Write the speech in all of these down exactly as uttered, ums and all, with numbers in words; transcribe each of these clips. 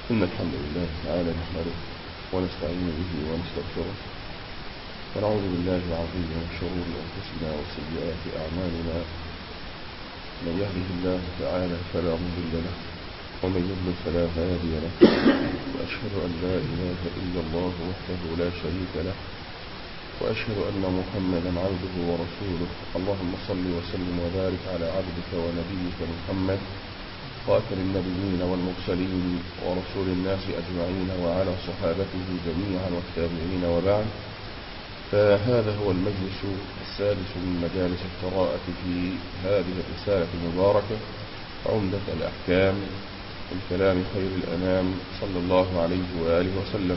إن الحمد لله تعالى نحمده ونستعين به ونستغفره ونعوذ بالله العظيم من شرور أنفسنا وسيئات أعمالنا. من يهده الله تعالى فلا مضل له ومن يضلل فلا هادي له، وأشهد أن لا إله إلا الله وحده لا شريك له، وأشهد أن محمدا عبده ورسوله. اللهم صل وسلم وبارك على عبدك ونبيك محمد خاتم النبيين والمرسلين ورسول الناس أجمعين، وعلى صحابته جميعا والتابعين، وبعد. فهذا هو المجلس السادس من مجالس القراءة في هذه الرسالة المباركة عمدة الأحكام من كلام خير الأنام صلى الله عليه وآله وسلم.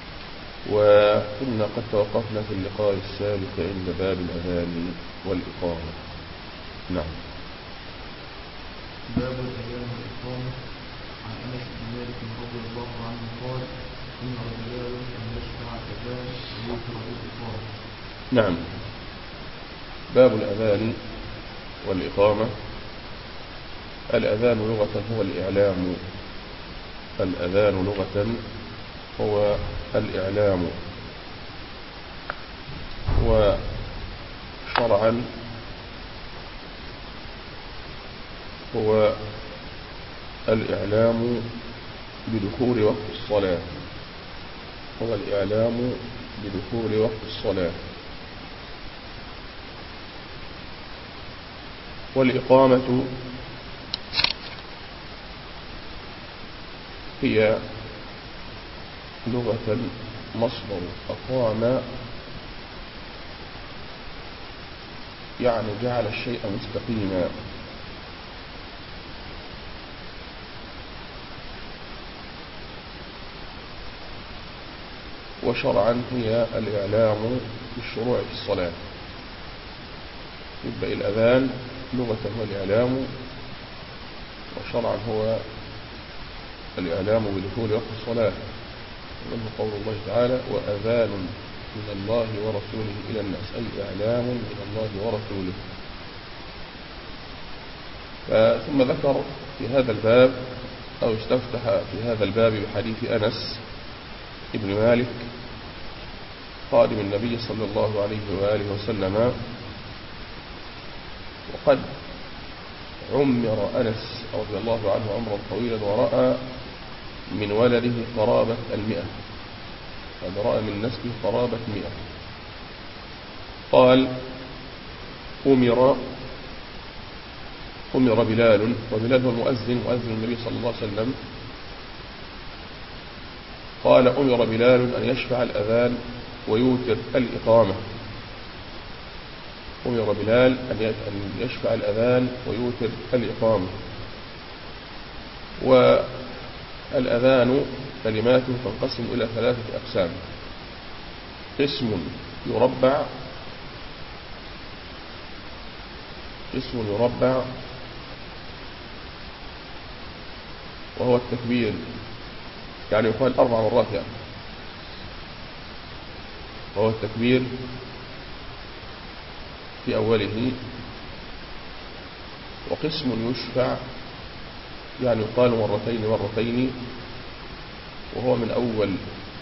وكنا قد توقفنا في اللقاء السابق عند باب الأذان والإقامة. نعم. باب الأذان والإقامة. عن أنس بن مالك رضي الله عنه قال: إن رجال أن يشفع الأذان ويوتر بالإقامة. نعم. باب الأذان والإقامة. الأذان لغة هو الإعلام. الأذان لغة هو الإعلام، وشرعا هو الإعلام بدخول وقت الصلاة. هو الإعلام بدخول وقت الصلاة. والإقامة هي لغة مصدر أقام، يعني جعل الشيء مستقيما. وشرعا هي الإعلام بالشروع في الصلاة. يبقى الأذان لغة هو الإعلام، وشرعا هو الإعلام بدخول وقت الصلاة. ومنه قول الله تعالى: وأذان من الله ورسوله إلى الناس، أي إعلام من الله ورسوله. ثم ذكر في هذا الباب، أو استفتح في هذا الباب بحديث أنس ابن مالك خادم النبي صلى الله عليه وآله وسلم. وقد عمر أنس رضي الله عنه عمرا طويلا، ورأى من ولده قرابة المئة، هذا رأى من نسبه قرابة مئة. قال: أمر أمر بلال، وبلال هو المؤذن مؤذن النبي صلى الله عليه وسلم. قال: أمر بلال أن يشفع الأذان ويوتر الإقامة. أمر بلال أن يشفع الأذان ويوتر الإقامة. والأذان كلماته تنقسم إلى ثلاثة أقسام: قسم يربع، قسم يربع وهو التكبير، يعني يقال أربع مرات يعني، وهو التكبير في أوله. وقسم يشفع، يعني يقال مرتين مرتين، وهو من أول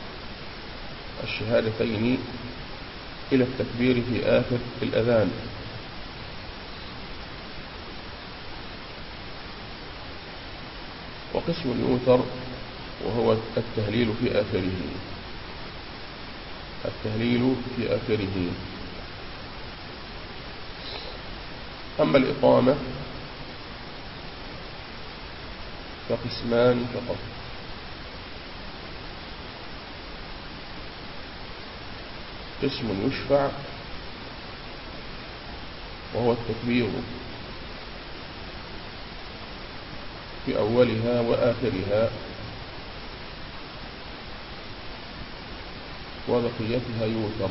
الشهادتين إلى التكبير في آخر الأذان. وقسم يوتر وهو التهليل في آخره، التهليل في آخره. أما الإقامة فقسمان فقط: قسم يشفع وهو التكبير في أولها وآخرها، وبقيتها يوتر.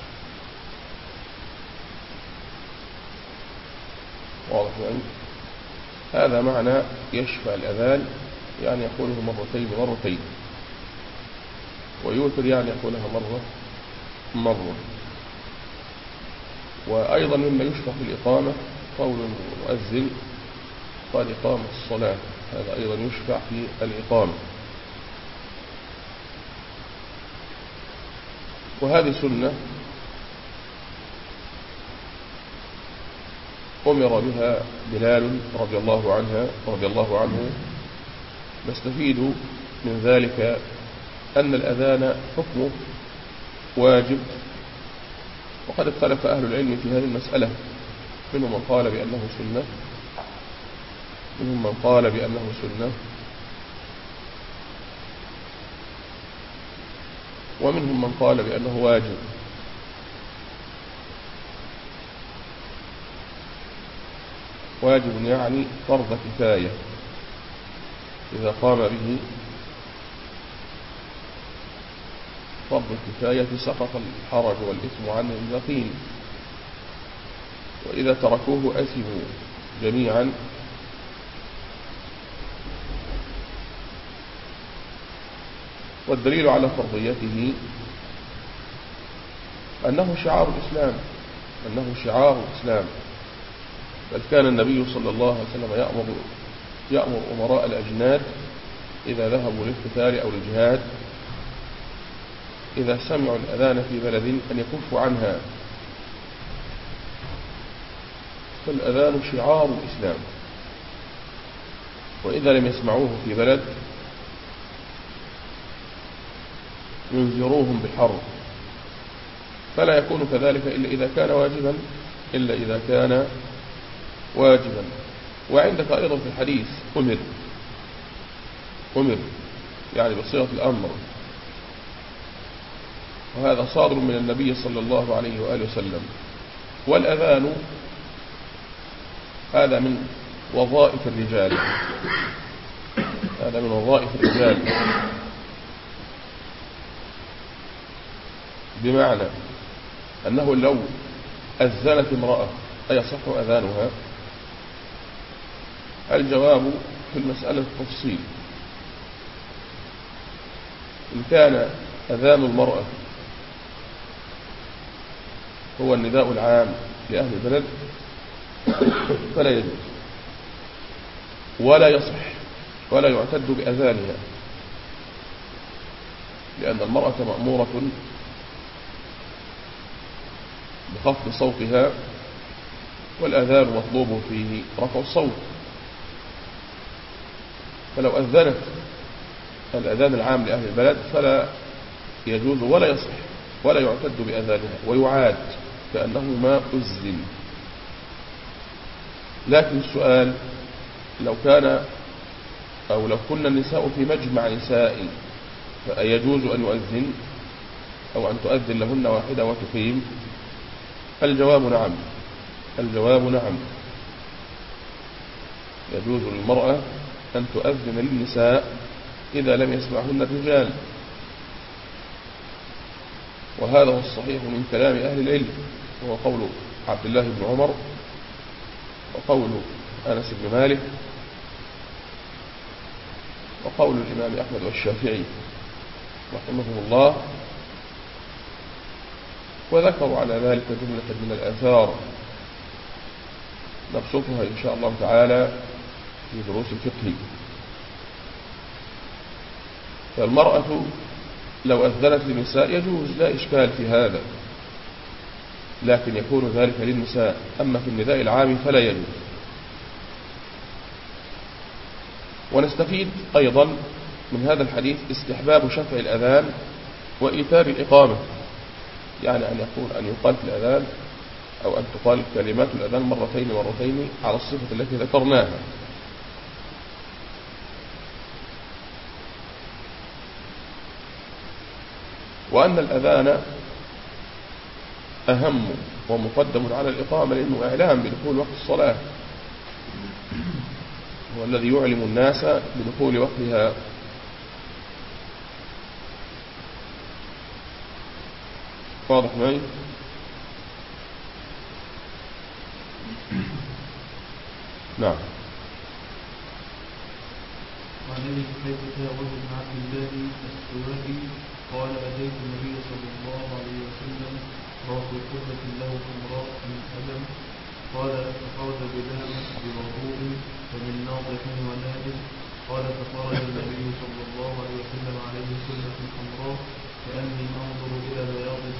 واضح يعني؟ هذا معنى يشفع الأذان، يعني يقوله مرتين مرتين، ويوتر يعني يقولها مرة مرة. وأيضا مما يشفع في الإقامة قول المؤذن: قد إقام الصلاة، هذا أيضا يشفع في الإقامة. وهذه سنة أمر بها بلال رضي الله عنها رضي الله عنه. نستفيد من ذلك أن الأذان حكمه واجب، وقد اختلف أهل العلم في هذه المسألة، منهم من قال بأنه سنة منهم من قال بأنه سنة ومنهم من قال بأنه واجب. واجب يعني فرض كفاية، إذا قام به فرض الكفاية سقط الحرج والإثم عنه اليقين، وإذا تركوه أثموا جميعا. والدليل على فرضيته أنه شعار الإسلام أنه شعار الإسلام بل كان النبي صلى الله عليه وسلم يأمر يأمر أمراء الأجناد إذا ذهبوا للقتال أو الجهاد إذا سمعوا الأذان في بلد أن يكفوا عنها، فالأذان شعار الإسلام. وإذا لم يسمعوه في بلد ينذروهم بالحرب، فلا يكون كذلك إلا إذا كان واجبا إلا إذا كان واجبا. وعندك أيضا في الحديث أمر أمر يعني بصيغة الأمر، وهذا صادر من النبي صلى الله عليه وآله وسلم. والأذان هذا من وظائف الرجال هذا من وظائف الرجال بمعنى أنه لو أذنت امرأة أيصح أذانها؟ الجواب في المسألة التفصيل. إن كان أذان المرأة هو النداء العام لأهل البلد فلا يجوز ولا يصح ولا يعتد بأذانها، لأن المرأة مأمورة بخفض صوتها، والأذان مطلوب فيه رفع الصوت. فلو أذنت الأذان العام لأهل البلد فلا يجوز ولا يصح ولا يعتد بأذانها، ويعاد كأنه ما أذن. لكن السؤال لو كان أو لو كنا النساء في مجمع نسائي فأيجوز أن يؤذن أو أن تؤذن لهن واحدة وتقيم؟ الجواب نعم الجواب نعم يجوز للمرأة أن تؤذن للنساء إذا لم يسمعهن الرجال، وهذا هو الصحيح من كلام أهل العلم، وهو قول عبد الله بن عمر وقول أنس بن مالك وقول الإمام أحمد والشافعي رحمهم الله، وذكروا على ذلك جملة من الآثار نبسطها إن شاء الله تعالى في دروس الفقه. فالمرأة لو أذنت للنساء يجوز، لا إشكال في هذا، لكن يكون ذلك للنساء. أما في النداء العام فلا يجوز. ونستفيد أيضا من هذا الحديث استحباب شفع الأذان وإيثار الإقامة، يعني أن يقول أن يقال في الأذان أو أن تقال كلمات الأذان مرتين مرتين على الصفة التي ذكرناها. وأن الأذان أهم ومقدم على الإقامة، لأنه إعلام بدخول وقت الصلاة، هو الذي يعلم الناس بدخول وقتها. واضح معي؟ نعم. وعن ابي حذيفه وهو بن عبد الله السوادي قال اتيت النبي صلى الله عليه وسلم راس قبة له حمراء من ألم، قال فخرج بلال بوضوء ومن ناضح ونائم، قال فخرج النبي صلى الله عليه وسلم عليه سلة حمراء كأني أنظر إلى بياض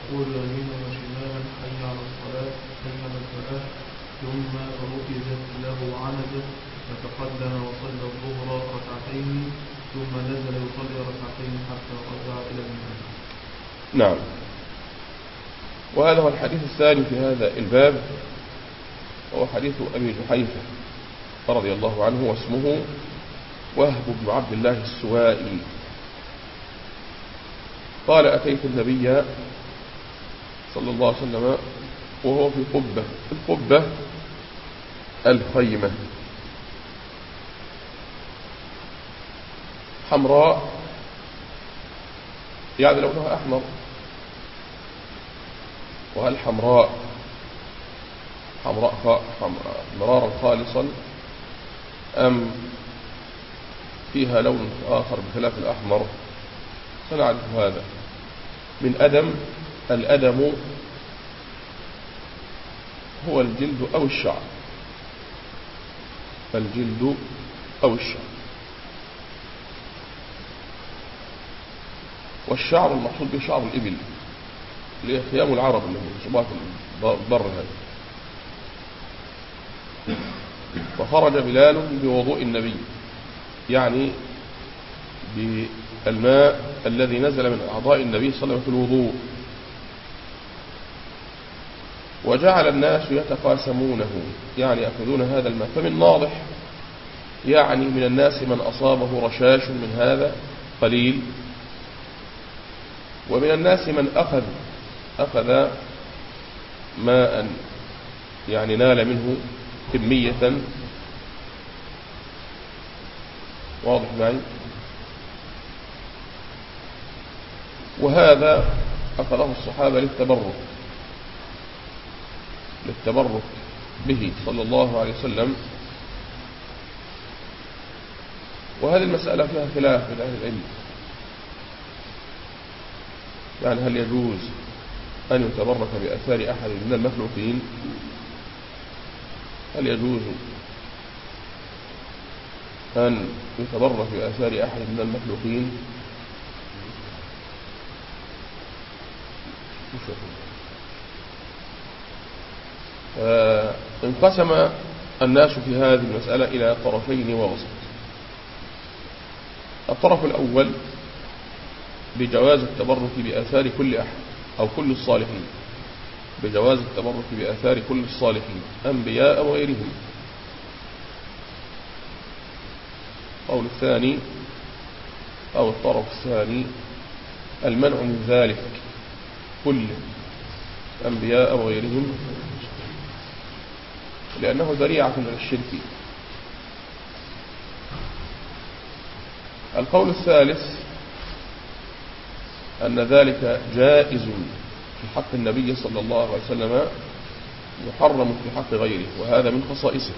يقول يمينا وشمالا حي على الصلاة حي على الفلاح، ثم ركزت له عنزة فتقدم وصلى الظهر ركعتين ثم نزل يصلي ركعتين حتى رجع إلى المنزل. نعم. وهذا هو الحديث الثاني في هذا الباب، وهو حديث أبي جحيفة رضي الله عنه، واسمه وهب بن عبد الله السوائي. قال أتيت النبي صلى الله عليه وسلم وهو في قبة، القبة الخيمة حمراء، يعني لونها أحمر. وهل حمراء حمراء مرارا خالصا أم فيها لون آخر بخلاف الأحمر؟ سنعرف هذا من أدم. الأدم هو الجلد أو الشعر، الجلد أو الشعر. والشعر المقصود به شعر الإبل اللي هي خيام العرب، اللي هو صباط البر هذا. فخرج بلال بوضوء النبي، يعني بالماء الذي نزل من أعضاء النبي صلى الله عليه وسلم في الوضوء، وجعل الناس يتقاسمونه، يعني يأخذون هذا الماء. فمن ناضح، يعني من الناس من أصابه رشاش من هذا قليل، ومن الناس من أخذ أخذ ماء يعني نال منه كمية. واضح معي؟ وهذا أخذه الصحابة للتبرك للتبرك به صلى الله عليه وسلم. وهذه المسألة فيها خلاف بين أهل العلم، يعني هل يجوز أن يتبرك بأثار أحد من المخلوقين؟ هل يجوز أن يتبرك بأثار أحد من المخلوقين؟ انقسم الناس في هذه المسألة إلى طرفين ووسط. الطرف الأول بجواز التبرك بآثار كل أحد أو كل الصالحين، بجواز التبرك بآثار كل الصالحين أنبياء وغيرهم. القول الثاني أو الطرف الثاني المنع من ذلك كل أنبياء وغيرهم، لأنه ذريعة إلى الشرك. القول الثالث أن ذلك جائز في حق النبي صلى الله عليه وسلم، محرم في حق غيره، وهذا من خصائصه.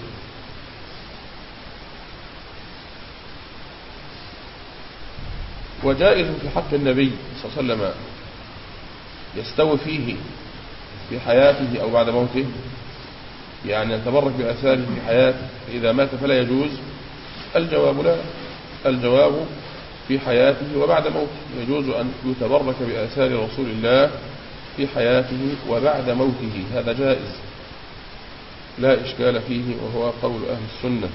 وجائز في حق النبي صلى الله عليه وسلم يستوي فيه في حياته أو بعد موته، يعني يتبرك بأثاره في حياته، إذا مات فلا يجوز. الجواب لا، الجواب في حياته وبعد موته يجوز أن يتبرك بآثار رسول الله في حياته وبعد موته، هذا جائز لا إشكال فيه، وهو قول أهل السنة.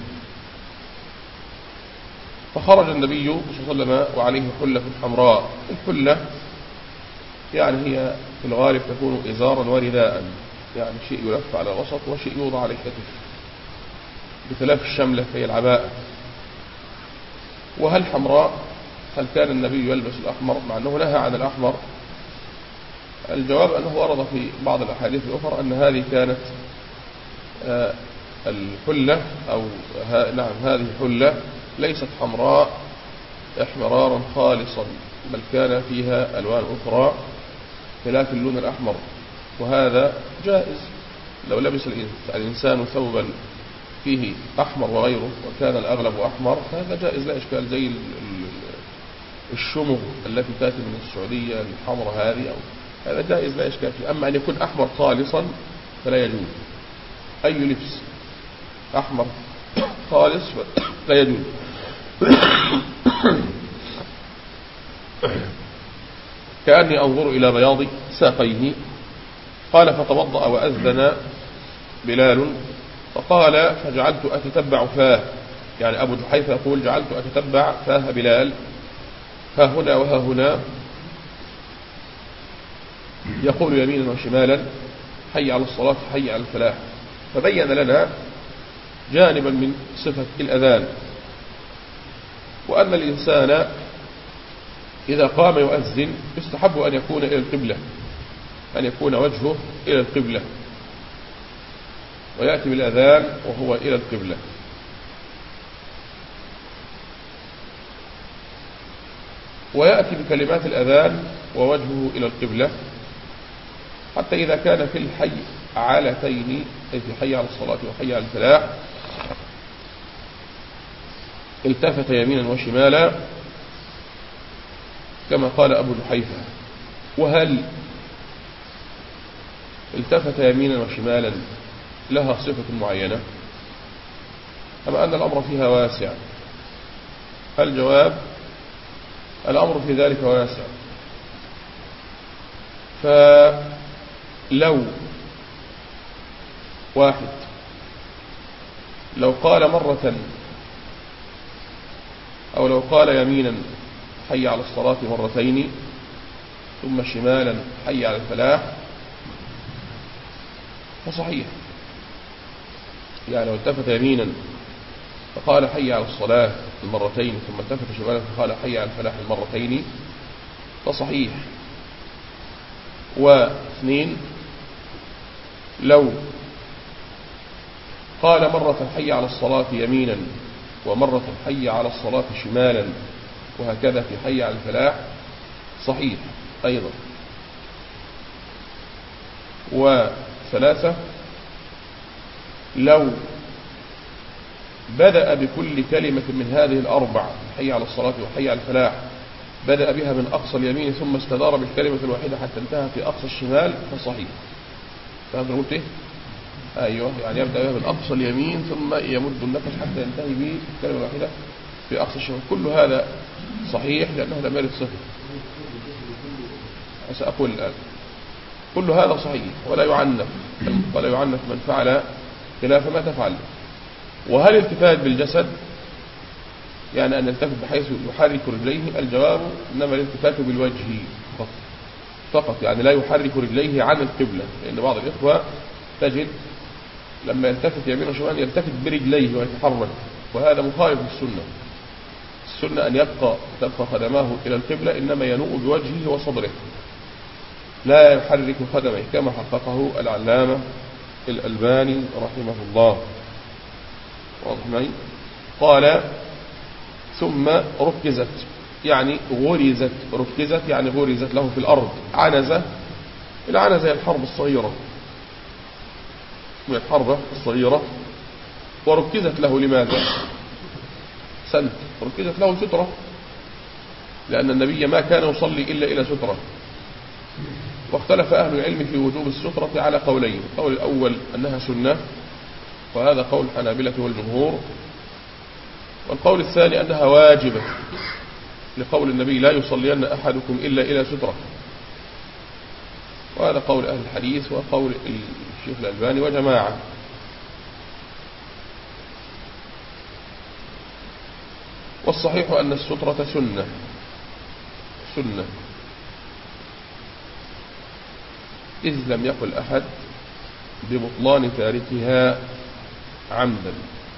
فخرج النبي صلى الله عليه وسلم وعليه حلة حمراء. الحلة يعني هي في الغالب تكون إزارا ورداء، يعني شيء يلف على الوسط وشيء يوضع على الكتف، بخلاف الشملة في العباءة. وهل حمراء؟ هل كان النبي يلبس الأحمر مع أنه نهى عن الأحمر؟ الجواب أنه ورد في بعض الأحاديث الأخرى أن هذه كانت آه الحلة أو ها نعم هذه حلة ليست حمراء احمرارا خالصا، بل كان فيها ألوان أخرى خلاف اللون الأحمر، وهذا جائز. لو لبس الإنسان ثوبا فيه أحمر وغيره وكان الأغلب أحمر، هذا جائز لا إشكال، زي الشمغ التي تأتي من السعودية الحمراء هذه، أو هذا جائز لا إشكال فيه. أما أن يكون أحمر خالصا فلا يجوز، أي لبس أحمر خالص لا يجوز. كأني أنظر إلى بياض ساقيه. قال فتوضأ وأذن بلال، فقال فجعلت أتتبع فاه، يعني أبو جحيفة يقول جعلت أتتبع فاه بلال ها هنا وها هنا يقول يمينا وشمالا حي على الصلاة حي على الفلاح. فبين لنا جانبا من صفة الأذان، وأن الإنسان إذا قام يؤذن يستحب أن يكون إلى القبلة، أن يكون وجهه إلى القبلة، ويأتي بالأذان وهو إلى القبلة. ويأتي بكلمات الأذان ووجهه إلى القبلة، حتى إذا كان في الحي عالتين، أي في حي على الصلاة وحي على الفلاح، التفت يمينا وشمالا كما قال أبو جحيفة. وهل التفت يمينا وشمالا لها صفة معينة أم أن الأمر فيها واسع؟ الجواب الأمر في ذلك واسع. فلو واحد لو قال مرة أو لو قال يمينا حي على الصلاة مرتين ثم شمالا حي على الفلاح فصحيح. يعني لو التفت يمينا فقال حي على الصلاة المرتين ثم التفت شمالا فقال حي على الفلاح المرتين فصحيح. واثنين لو قال مرة حي على الصلاة يمينا ومرة حي على الصلاة شمالا وهكذا في حي على الفلاح صحيح أيضا. وثلاثة لو بدأ بكل كلمة من هذه الأربع حي على الصلاة وحي على الفلاح بدأ بها من أقصى اليمين ثم استدار بالكلمة الواحدة حتى انتهى في أقصى الشمال فصحيح. فهذا قلت إيه؟ أيوه، يعني يبدأ بها من أقصى اليمين ثم يمد النفس حتى ينتهي بالكلمة الواحدة في أقصى الشمال. كل هذا صحيح لأنه لم يرد صفة. سأقول الآن كل هذا صحيح ولا يعنف ولا يعنف من فعل خلاف ما تفعل. وهل التفات بالجسد يعني أن يلتفت بحيث يحرك رجليه؟ الجواب إنما الالتفات بالوجه فقط فقط، يعني لا يحرك رجليه عن القبلة، لأن بعض الإخوة تجد لما يلتفت يمين وشمال يلتفت برجليه ويتحرك، وهذا مخالف للسنة. السنة أن يبقى تبقى قدماه إلى القبلة، إنما ينوء بوجهه وصدره لا يحرك قدمه كما حققه العلامة الألباني رحمه الله. واضح معي؟ قال ثم ركزت، يعني غرزت. ركزت يعني غرزت له في الأرض عنزة. العنزة هي الحرب الصغيرة، من الحربة الصغيرة. وركزت له لماذا؟ سنت ركزت له سترة، لأن النبي ما كان يصلي إلا إلى سترة. واختلف أهل العلم في وجوب السترة على قولين. القول الأول أنها سنة، وهذا قول الحنابلة والجمهور. والقول الثاني أنها واجبة، لقول النبي لا يصلين أحدكم إلا إلى سترة. وهذا قول أهل الحديث وقول الشيخ الألباني وجماعة. والصحيح أن السترة سنة سنة إذ لم يقل أحد ببطلان تاركها عمدا.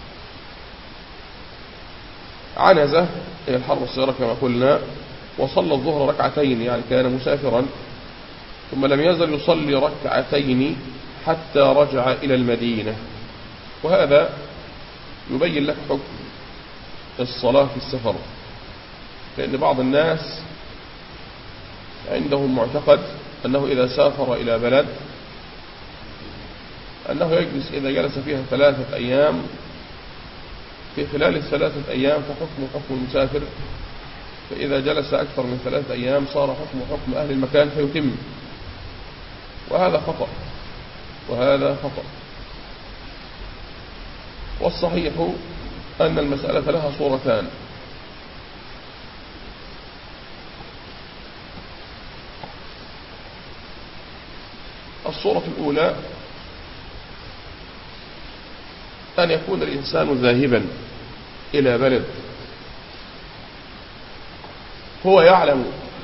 عنزة هي الحرب الصغيرة كما قلنا. وصلى الظهر ركعتين، يعني كان مسافرا ثم لم يزل يصلي ركعتين حتى رجع إلى المدينة. وهذا يبين لك حكم الصلاة في السفر، لأن بعض الناس عندهم معتقد أنه إذا سافر إلى بلد أنه يجلس إذا جلس فيها ثلاثة أيام، في خلال الثلاثة أيام فحكم حكم المسافر، فإذا جلس أكثر من ثلاثة أيام صار حكم حكم أهل المكان فيتم. وهذا خطأ وهذا خطأ. والصحيح أن المسألة لها صورتان. الصورة الأولى أن يكون الإنسان ذاهبا إلى بلد هو يعلم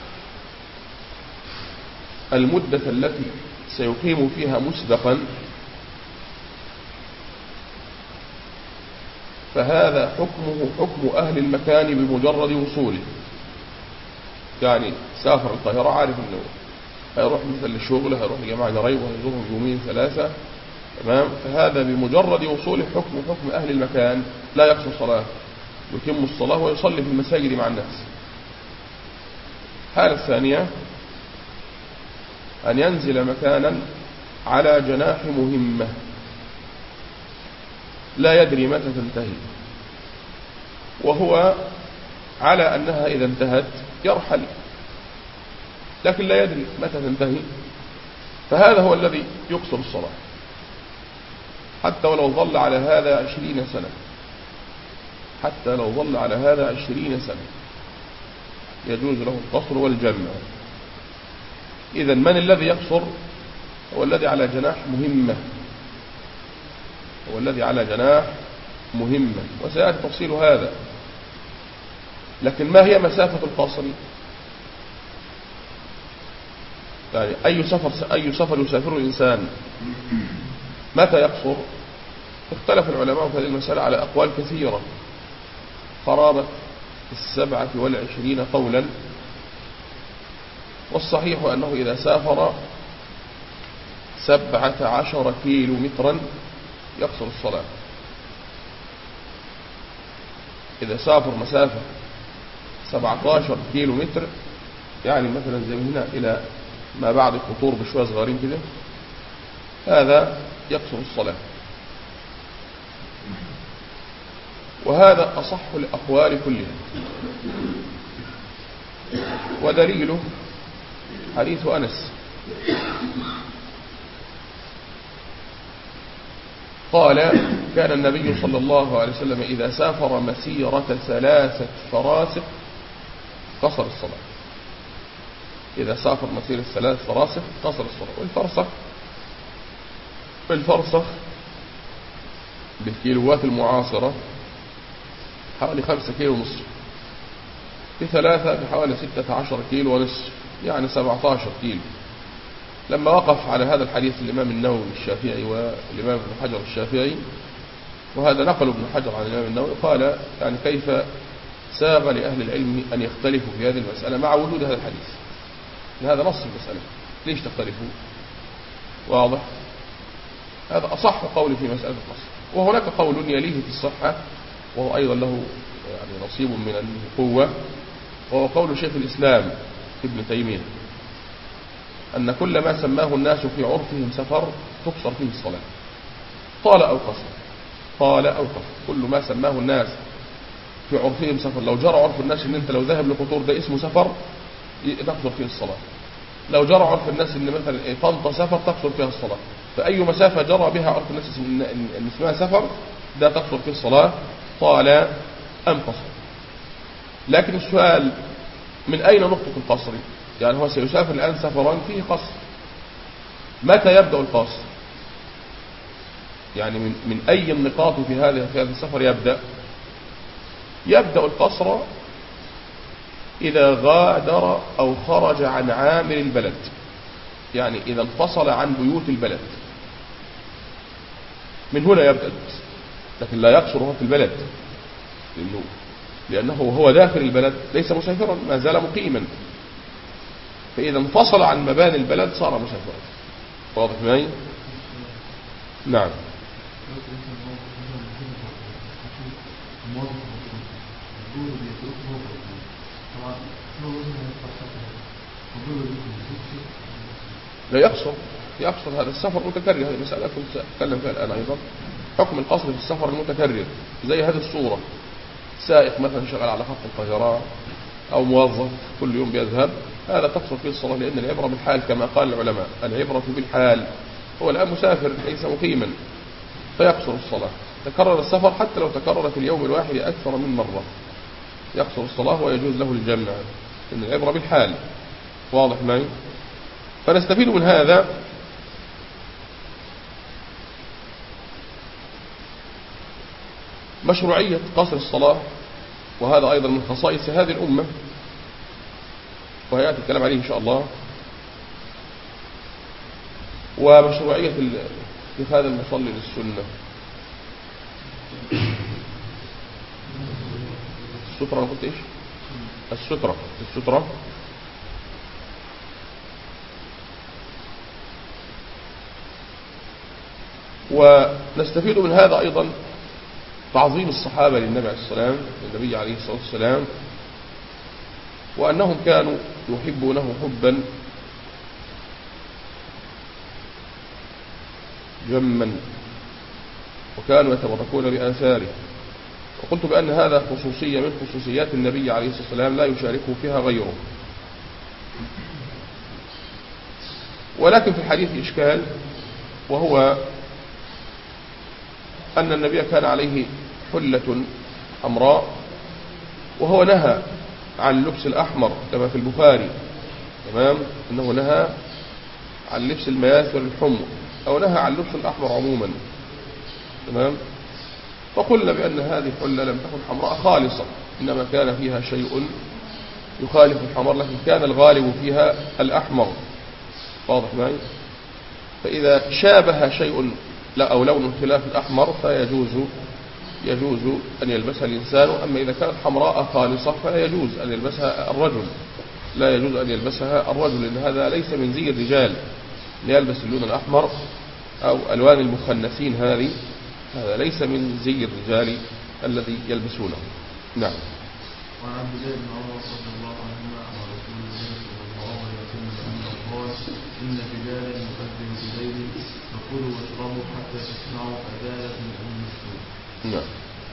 المدة التي سيقيم فيها مسبقا، فهذا حكمه حكم أهل المكان بمجرد وصوله. يعني سافر القاهرة عارف أنه هيروح مثل للشغل، هيروح لجماعة قريب وهيزورهم يومين ثلاثة، تمام، فهذا بمجرد وصوله حكم حكم أهل المكان، لا يقصر صلاة، يتم الصلاة ويصلي في المساجد مع الناس. الحالة الثانية أن ينزل مكانا على جناح مهمة لا يدري متى تنتهي، وهو على أنها إذا انتهت يرحل، لكن لا يدري متى تنتهي، فهذا هو الذي يقصر الصلاة حتى ولو ظل على هذا عشرين سنة، حتى لو ظل على هذا عشرين سنة يجوز له القصر والجمع. إذا من الذي يقصر؟ هو الذي على جناح مهمة، هو الذي على جناح مهمة، وسيأتي تفصيل هذا. لكن ما هي مسافة القصر؟ يعني أي سفر أي سفر يسافر الإنسان متى يقصر؟ اختلف العلماء في هذه المسألة على أقوال كثيرة، قرابة السبعة والعشرين قولا، والصحيح أنه إذا سافر سبعة عشر كيلو مترا يقصر الصلاة. إذا سافر مسافة سبعة عشر كيلو متر، يعني مثلا زي من هنا إلى ما بعد القطور بشوية صغيرين كده، هذا يقصر الصلاة. وهذا أصح الأقوال كلها، ودليله حديث أنس قال: كان النبي صلى الله عليه وسلم إذا سافر مسيرة ثلاثة فراسخ قصر الصلاة. إذا سافر مسيرة ثلاث فراسخ قصر الصلاة. والفرسخ بالفرسخ بالكيلوات المعاصرة حوالي خمسة كيلو ونصف، بثلاثة بحوالي ستة عشر كيلو ونصف، يعني سبعة عشر كيلو. لما وقف على هذا الحديث الإمام النووي الشافعي والإمام ابن حجر الشافعي، وهذا نقل ابن حجر عن الإمام النووي، قال: يعني كيف ساغ لأهل العلم أن يختلفوا في هذه المسألة مع وجود هذا الحديث؟ هذا نص المسألة، ليش تختلفوا؟ واضح؟ هذا أصح قول في مسألة القصر. وهناك قول يليه في الصحة، وهو أيضا له يعني نصيب من القوة، وهو قول شيخ الإسلام ابن تيمية، أن كل ما سماه الناس في عرفهم سفر تقصر فيه الصلاة، طال أو قصر، طال أو قصر. كل ما سماه الناس في عرفهم سفر، لو جرى عرف الناس أن أنت لو ذهب لقطور ده اسمه سفر تقصر فيه الصلاة، لو جرى عرف الناس أن مثلا طنطا سفر تقصر فيها الصلاة، فأي مسافة جرى بها عرف الناس أن اسمها سفر ده تقصر فيه الصلاة، طال أم قصر. لكن السؤال: من أين نقطة القصر؟ يعني هو سيسافر الآن سفران فيه قصر، متى يبدأ القصر؟ يعني من, من أي النقاط في هذا في هذا السفر يبدأ؟ يبدأ القصر إذا غادر أو خرج عن عامر البلد، يعني إذا انفصل عن بيوت البلد، من هنا يبدأ القصر. لكن لا يقصر هو في البلد، لأنه, لأنه هو داخل البلد ليس مسافرا، ما زال مقيما، فإذا انفصل عن مباني البلد صار مسافرا. واضح معي؟ نعم. لا يقصر، يقصر هذا السفر متكرر. هذه مسألة كنت أتكلم فيها الآن أيضا، حكم القصر في السفر المتكرر، زي هذه الصورة: سائق مثلا شغال على خط القاهرة أو موظف كل يوم بيذهب، هذا تقصر فيه الصلاة، لأن العبرة بالحال كما قال العلماء، العبرة بالحال. هو الآن مسافر ليس مقيما فيقصر الصلاة. تكرر السفر حتى لو تكرر في اليوم الواحد أكثر من مرة يقصر الصلاة ويجوز له الجمع، لأن العبرة بالحال. واضح معي؟ فنستفيد من هذا مشروعية قصر الصلاة، وهذا أيضا من خصائص هذه الأمة، وهيأتي الكلام عليه إن شاء الله. ومشروعية كيف هذا المصلي للسنة. السترة أنا قلت إيش؟ السترة السترة ونستفيد من هذا أيضا تعظيم الصحابة للنبي عليه السلام للنبي عليه الصلاة والسلام، وأنهم كانوا يحبونه حبا جما، وكانوا يتبركون بآثاره. وقلت بأن هذا خصوصية من خصوصيات النبي عليه الصلاة والسلام لا يشاركه فيها غيره. ولكن في الحديث إشكال، وهو أن النبي كان عليه حلة حمراء، وهو نهى عن لبس الأحمر كما في البخاري، تمام، أنه نهى عن لبس المياثر الحمر، أو نهى عن لبس الأحمر عموما، تمام. فقلنا بأن هذه الحلة لم تكن حمراء خالصة، إنما كان فيها شيء يخالف الحمر، لكن كان الغالب فيها الأحمر، واضح معي؟ فإذا شابه شيء لا أو لون خلاف الأحمر فيجوز يجوز أن يلبسها الإنسان. أما إذا كانت حمراء خالصة فلا يجوز أن يلبسها الرجل، لا يجوز أن يلبسها الرجل، لأن هذا ليس من زي الرجال ليلبس اللون الأحمر أو ألوان المخنثين، هذه هذا ليس من زي الرجال الذي يلبسونه. نعم. وعن عبد الله بن عمر رضي الله عنهما عن رسول الله صلى الله عليه وسلم أنه قال: إن بلالا يؤذن بليل فكلوا واشربوا حتى تسمعوا أذان من أم السوق. نعم.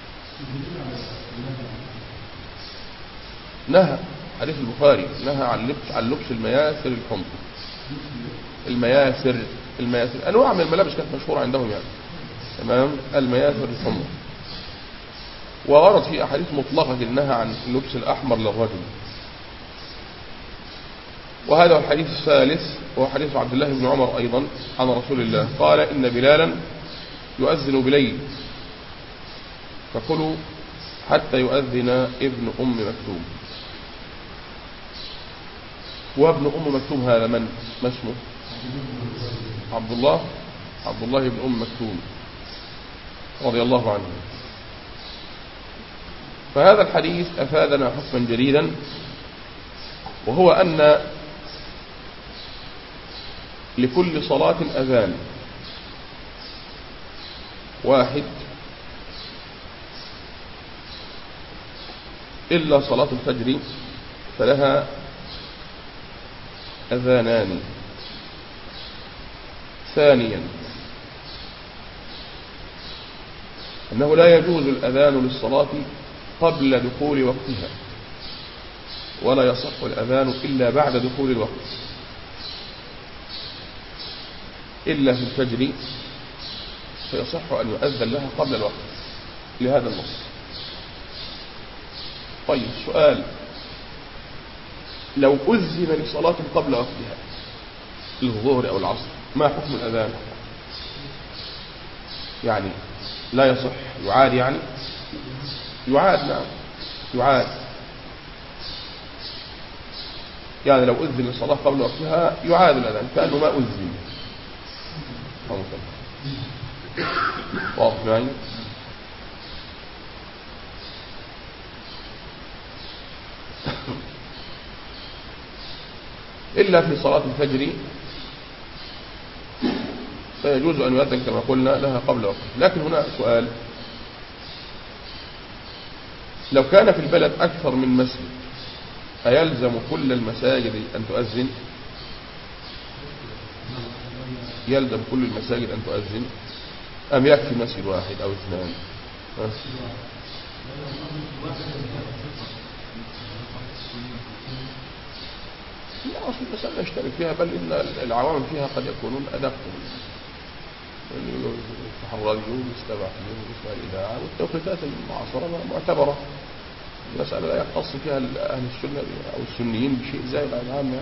نهى حديث البخاري نهى عن لبس عن لبس المياثر الحمر. المياثر المياثر أنواع من الملابس كانت مشهورة عندهم يعني، تمام، المياثر الحمر. وورد في أحاديث مطلقة نهى عن لبس الأحمر للرجل. وهذا الحديث الثالث وهو حديث عبد الله بن عمر أيضا عن رسول الله قال: إن بلالا يؤذن بليل فكلوا حتى يؤذن ابن أم مكتوم. وابن أم مكتوم هذا من؟ ما اسمه؟ عبد الله عبد الله بن أم مكتوم رضي الله عنه. فهذا الحديث أفادنا حكما جديدا، وهو أن لكل صلاة أذان واحد إلا صلاة الفجر فلها أذانان. ثانيا أنه لا يجوز الأذان للصلاة قبل دخول وقتها، ولا يصح الأذان إلا بعد دخول الوقت، إلا في الفجر فيصح أن يؤذن لها قبل الوقت لهذا النص. طيب سؤال: لو أذن لصلاة قبل وقتها الظهر أو العصر ما حكم الأذان؟ يعني لا يصح، يعاد يعني يعاد نعم يعاد يعني لو أذن للصلاة قبل وقتها يعاد الأذان كأنه ما أذن. واضح معي؟ إلا في صلاة الفجر فيجوز أن يؤذن كما قلنا لها قبل وقت. لكن هنا سؤال: لو كان في البلد أكثر من مسجد أيلزم كل المساجد أن تؤذن؟ يلزم كل المساجد أن تؤذن أم يكفي مسجد واحد أو اثنان؟ لا أصل المسألة نشترك فيها، بل إن العوامل فيها قد يكونون أدق، الراديو يستبعون اسمها الإذاعة، والتوقيتات المعاصرة معتبرة. المسألة لا يختص فيها أهل السنة أو السنيين بشيء زائد عن العامة.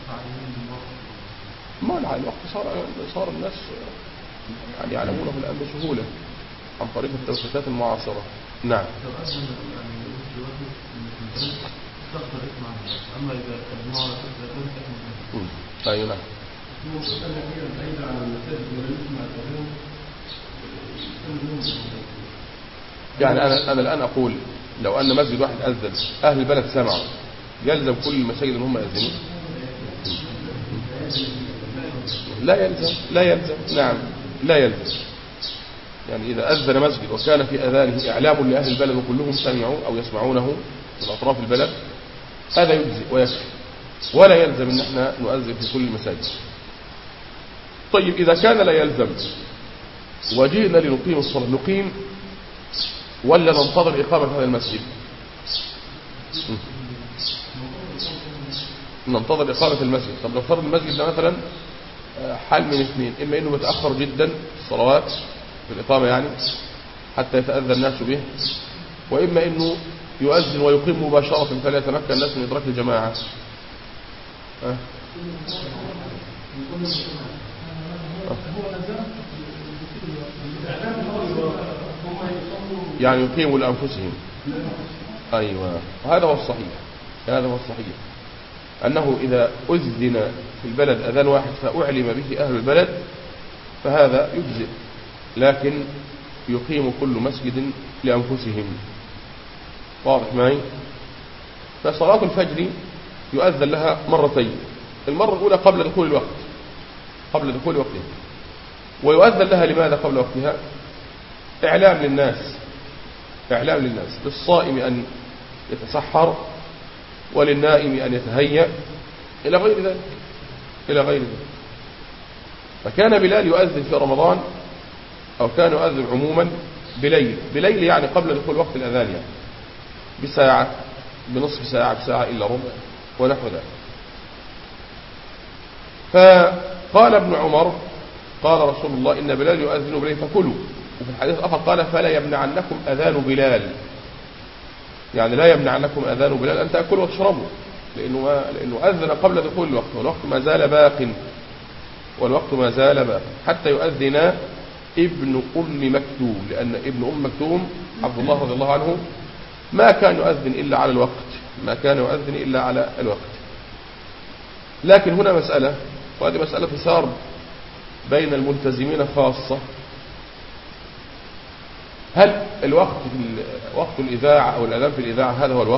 ما العام الوقت صار صار الناس يعني يعلمونه الآن بسهولة عن طريق التوقيتات المعاصرة. نعم. لو أذن يعني يوجد واحد من البلد تقدر اسمع الناس، أما إذا كان على فكرة ذلك تكون أيوة نعم. بعيد عن المساجد ولا يسمع الأذان. يعني أنا أنا الآن أقول لو أن مسجد واحد أذن أهل البلد سمعوا يلزم كل المساجد أن هم يأذنوا؟ لا يلزم لا يلزم نعم لا يلزم. يعني إذا أذن مسجد وكان في أذانه إعلام لأهل البلد وكلهم سمعوا أو يسمعونه من أطراف البلد هذا يجزئ ويكفي، ولا يلزم أن احنا نؤذن في كل المساجد. طيب إذا كان لا يلزم وجئنا لنقيم الصلاة نقيم ولا ننتظر إقامة هذا المسجد؟ ننتظر إقامة المسجد. طب لو فرض المسجد ده مثلا حال من اثنين، إما إنه متأخر جدا الصلوات في الإقامة يعني حتى يتأذى الناس به، وإما إنه يؤذن ويقيم مباشرة فلا يتمكن الناس من إدراك الجماعة. أه؟ يعني يقيموا لأنفسهم. أيوة وهذا هو الصحيح، هذا هو الصحيح أنه إذا أذن في البلد أذان واحد فأعلم به أهل البلد فهذا يجزئ، لكن يقيم كل مسجد لأنفسهم. واضح معي؟ فصلاة الفجر يؤذن لها مرتين، المرة الأولى قبل دخول الوقت قبل دخول وقتها، ويؤذن لها لماذا قبل وقتها؟ إعلام للناس إعلام للناس للصائم أن يتسحر وللنائم أن يتهيأ إلى غير ذلك إلى غير ذلك. فكان بلال يؤذن في رمضان أو كان يؤذن عموما بليل بليل يعني قبل دخول وقت الأذان يعني بساعة بنصف ساعة بساعة إلا ربع ونحو ذلك. فقال ابن عمر قال رسول الله إن بلال يؤذن بليل فكلوا، وفي الحديث الآخر قال فلا يمنعنكم أذان بلال، يعني لا يمنعنكم أذان بلال أن تأكلوا وتشربوا، لأنه, لأنه أذن قبل دخول الوقت والوقت ما زال باق والوقت ما زال باق حتى يؤذن ابن أم مكتوم، لأن ابن أم مكتوم عبد الله رضي الله عنه ما كان يؤذن إلا على الوقت ما كان يؤذن إلا على الوقت. لكن هنا مسألة، وهذه مسألة تثار بين الملتزمين خاصة، هل الوقت في وقت الإذاعة أو الأذان في الإذاعة هذا هو الوقت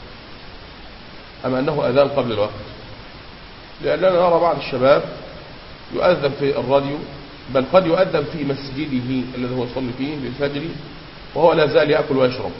أم أنه أذان قبل الوقت؟ لأننا نرى بعض الشباب يؤذن في الراديو، بل قد يؤذن في مسجده الذي هو يصلي فيه بالفجر وهو لا زال يأكل ويشرب،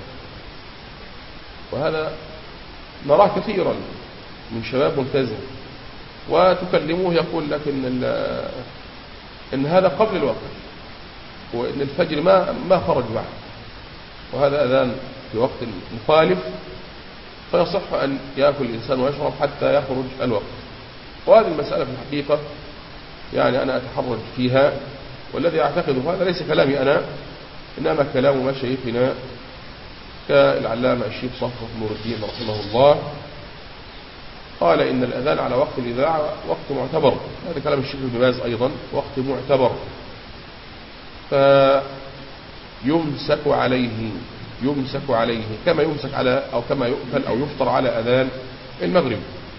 وهذا نراه كثيرا من شباب ملتزم، وتكلموه يقول لك إن, إن هذا قبل الوقت وإن الفجر ما ما خرج بعد، وهذا أذان في وقت مخالف، فيصح أن يأكل الإنسان ويشرب حتى يخرج الوقت. وهذه المسألة في الحقيقة يعني أنا أتحرج فيها، والذي أعتقده هذا ليس كلامي أنا إنما كلام مشايخنا كالعلامة الشيخ صفوة نور الدين رحمه الله، قال إن الأذان على وقت الإذاعة وقت معتبر، هذا كلام الشيخ ابن باز أيضا، وقت معتبر فيمسك عليه يمسك عليه كما يمسك على أو كما يؤكل أو يفطر على أذان المغرب.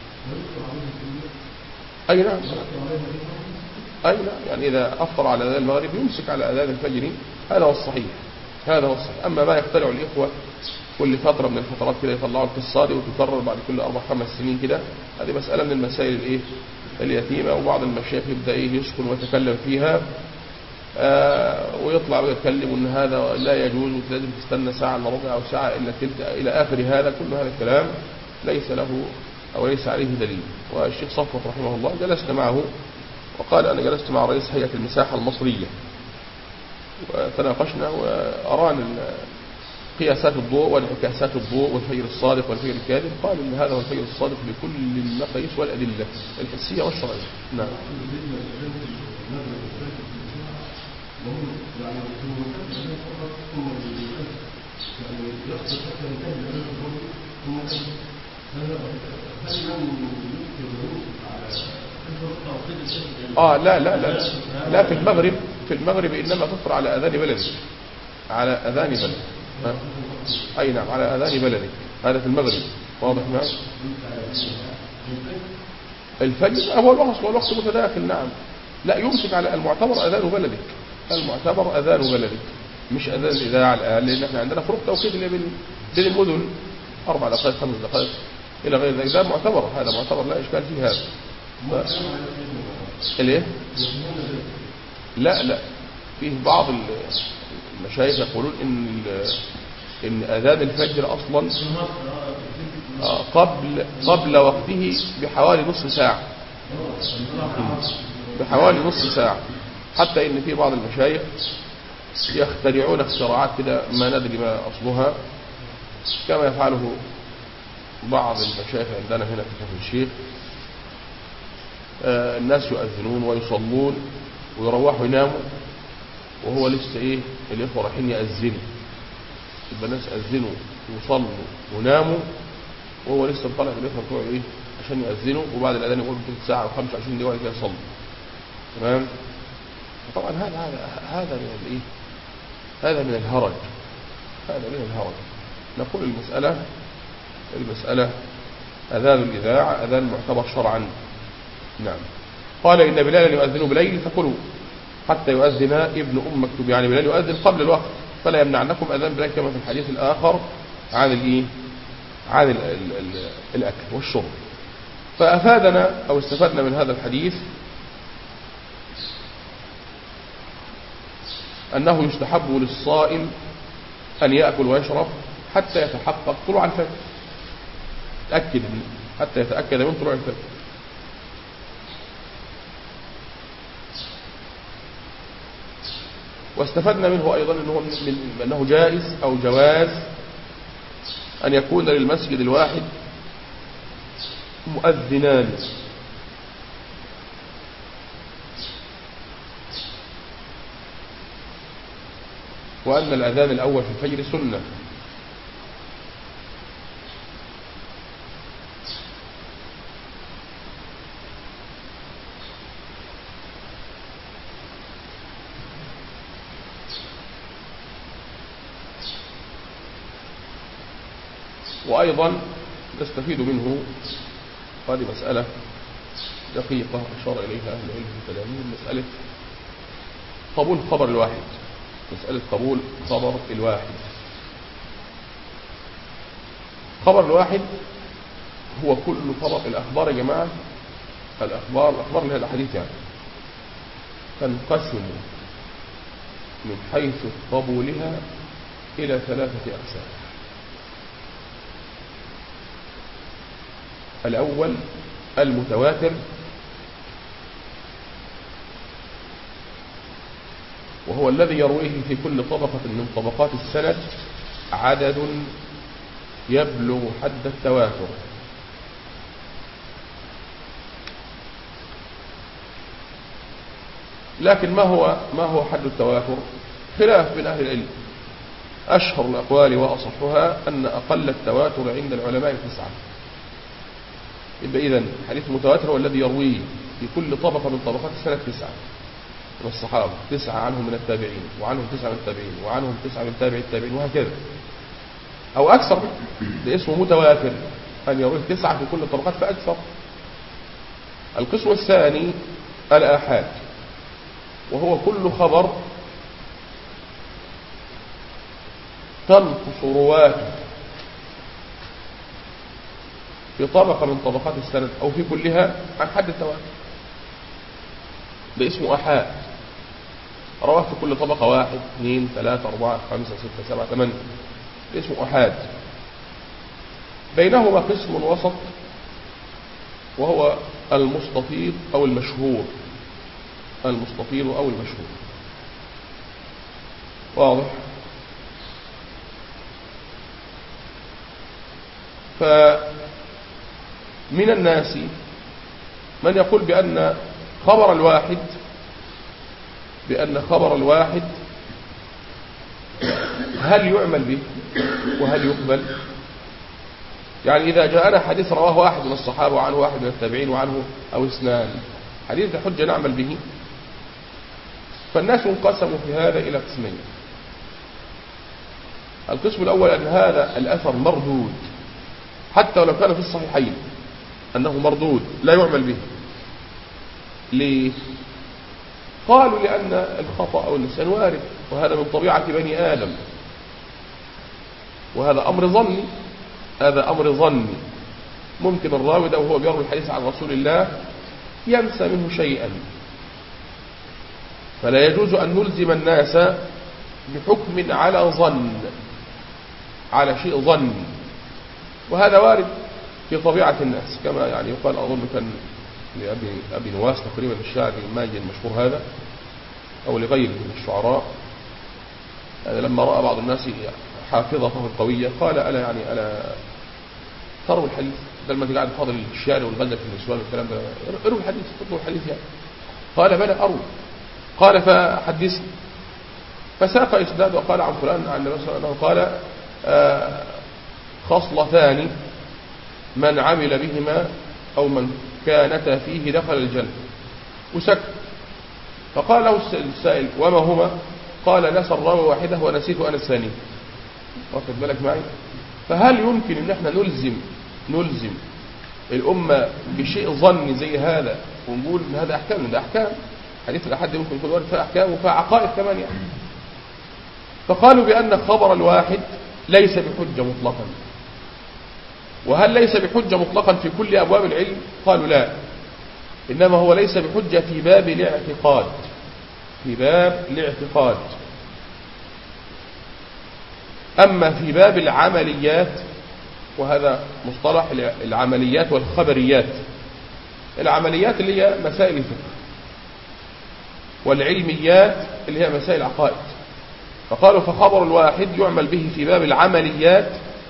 أي نعم أي نعم يعني إذا أفطر على أذان المغرب يمسك على أذان الفجر، هذا هو الصحيح هذا هو الصحيح. أما ما يخترع الإخوة كل فترة من الفترات كده يطلعوا القصة دي وتكرر بعد كل أربع خمس سنين كده، هذه مسألة من المسائل الإيه اليتيمة، وبعض المشايخ يبدأ إيه يسكن ويتكلم فيها آه ويطلع ويتكلم ان هذا لا يجوز ولازم تستنى ساعة الا ربع او ساعة الا ثلث الى اخر هذا، كل هذا الكلام ليس له او ليس عليه دليل. والشيخ صفوت رحمه الله جلست معه وقال انا جلست مع رئيس هيئة المساحة المصرية وتناقشنا واران قياسات الضوء وانعكاسات الضوء والفجر الصادق والفجر الكاذب، قال ان هذا هو الفجر الصادق بكل المقاييس والادلة الحسية والشرعية. نعم آه لا لا لا لا في المغرب في المغرب إنما تفطر على أذان بلد على أذان بلد ها؟ أي نعم على أذان بلدك، هذا في المغرب واضح معك. الفجر هو الوقت والوقت متداخل نعم. لا يمسك على المعتبر أذان بلدك، المعتبر أذان بلدك مش أذان الإذاعة الآن، لأن احنا عندنا فروق توقيت اللي بين بين المدن أربع دقائق خمس دقائق إلى غير ذلك، ده معتبر، هذا معتبر لا إشكال فيه هذا. ف... ليه؟ لا لا فيه بعض المشايخ يقولون إن إن أذان الفجر أصلا قبل قبل وقته بحوالي نصف ساعة، بحوالي نصف ساعة، حتى إن في بعض المشايخ يخترعون اختراعات كده ما ندري ما أصلها، كما يفعله بعض المشايخ عندنا هنا في كفر الشيخ. آه الناس يؤذنون ويصلون ويروحوا يناموا وهو لسه ايه الإخوة رايحين يأذنوا، يبقى الناس أذنوا ويصلوا وناموا وهو لسه طالع بالإخوة بتوعه ايه عشان يأذنوا، وبعد الأذان يقول ثلث ساعة وخمسة وعشرين دقيقة كده يصلوا. تمام. طبعا هذا هذا هذا من الايه هذا من الهرج، هذا من الهرج. نقول المسألة المسألة أذان الإذاعة أذان معتبر شرعا. نعم. قال إن بلالا يؤذن بليل فكلوا حتى يؤذن ابن أم مكتوب، يعني بلال يؤذن قبل الوقت فلا يمنعنكم أذان بلال، كما في الحديث الآخر عن الإيه عن ال ال ال الأكل والشرب. فأفادنا أو استفدنا من هذا الحديث أنه يستحب للصائم أن يأكل ويشرب حتى يتحقق طلوع الفجر، تأكد حتى يتأكد من طلوع الفجر. واستفدنا منه أيضا أنه, من أنه جائز أو جواز أن يكون للمسجد الواحد مؤذنان، وأن الأذان الأول في الفجر سنة. وأيضا نستفيد منه، هذه مسألة دقيقة أشار إليها أهل العلم في كلامهم، مسألة قبول خبر الواحد، مسألة قبول خبر الواحد. خبر الواحد هو كل خبر. الأخبار يا جماعة، الأخبار الأخبار اللي هي الأحاديث يعني تنقسم من حيث قبولها إلى ثلاثة أقسام. الأول المتواتر، وهو الذي يرويه في كل طبقة من طبقات السند عدد يبلغ حد التواتر. لكن ما هو ما هو حد التواتر؟ خلاف بين أهل العلم. أشهر الأقوال وأصحها أن أقل التواتر عند العلماء تسعة. يبقى إذن حديث متواتر هو الذي يرويه في كل طبقة من طبقات السند تسعة من الصحابة، تسعة عنهم من التابعين، وعنهم تسعة من التابعين، وعنهم تسعة من تابع التابعين، وهكذا أو أكثر. ده اسمه متواتر، أن يرويه تسعة في كل الطبقات فأكثر. القسم الثاني الآحاد، وهو كل خبر تنقص رواته في طبقة من طبقات السند أو في كلها عن حد التواتر، ده اسمه أحاد. رواه في كل طبقة واحد اثنين ثلاثة أربعة خمسة ستة سبعة ثمانية، ده اسمه أحاد. بينهما قسم وسط وهو المستفيض أو المشهور، المستفيض أو المشهور. واضح؟ فمن الناس من يقول بأن خبر الواحد بأن خبر الواحد هل يعمل به وهل يقبل؟ يعني إذا جاءنا حديث رواه واحد من الصحابة وعنه واحد من التابعين وعنه أو اثنان، حديث الحجة نعمل به. فالناس انقسموا في هذا إلى قسمين. القسم الأول أن هذا الأثر مردود حتى ولو كان في الصحيحين، أنه مردود لا يعمل به. ليه؟ قالوا لأن الخطأ أو النسيان وارد، وهذا من طبيعة بني آدم، وهذا أمر ظني، هذا أمر ظني. ممكن الراوي ده وهو بيروي الحديث عن رسول الله ينسى منه شيئا، فلا يجوز أن نلزم الناس بحكم على ظن، على شيء ظني، وهذا وارد في طبيعة الناس. كما يعني يقال، أظن كان لأبي أبي نواس تقريبا الشاعر الماجد المشهور هذا، أو لغيره من الشعراء، يعني لما رأى بعض الناس حافظته القوية قال: ألا يعني ألا تروا الحديث ده لما قاعد فاضل الشعر والغزل في النسوان والكلام ده، اروا الحديث، اطلبوا الحديث يعني. قال: بلى أروا. قال: فحدثني. فساق إسناد وقال عن فلان عن النبي صلى الله عليه وسلم قال: آه خصلتان من عمل بهما أو من كانتا فيه دخل الجنة، وسكت. فقال له السائل: وما هما؟ قال: نسى الراوي واحدة ونسيت أنا الثانية. واخد بالك معي؟ فهل يمكن ان احنا نلزم نلزم الأمة بشيء ظني زي هذا ونقول ان هذا احكام؟ ده احكام، حديث الأحد ممكن يكون وارد فيها احكام وفيها عقائد كمان يعني. فقالوا بأن خبر الواحد ليس بحجة مطلقا. وهل ليس بحجة مطلقا في كل أبواب العلم؟ قالوا لا، إنما هو ليس بحجة في باب الاعتقاد، في باب الاعتقاد. أما في باب العمليات، وهذا مصطلح العمليات والخبريات. العمليات اللي هي مسائل الفقه، والعلميات اللي هي مسائل العقائد. فقالوا فخبر الواحد يعمل به في باب العمليات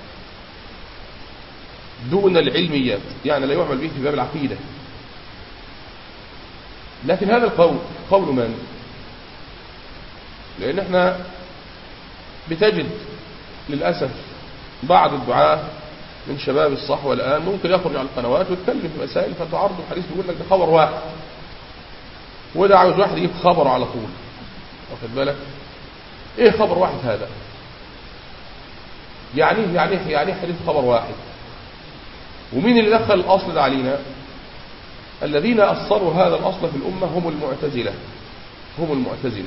دون العلميات، يعني لا يعمل به في باب العقيدة. لكن هذا القول قول من؟ لأن احنا بتجد للأسف بعض الدعاة من شباب الصحوة الآن ممكن يخرج على القنوات ويتكلم في مسائل فتعرض الحديث يقول لك ده خبر واحد، وده عاوز واحد يجيب خبر على طول. واخد بالك؟ ايه خبر واحد هذا؟ يعني يعني يعني حديث خبر واحد. ومين اللي دخل الأصل ده علينا؟ الذين أصروا هذا الأصل في الأمة هم المعتزلة، هم المعتزلة.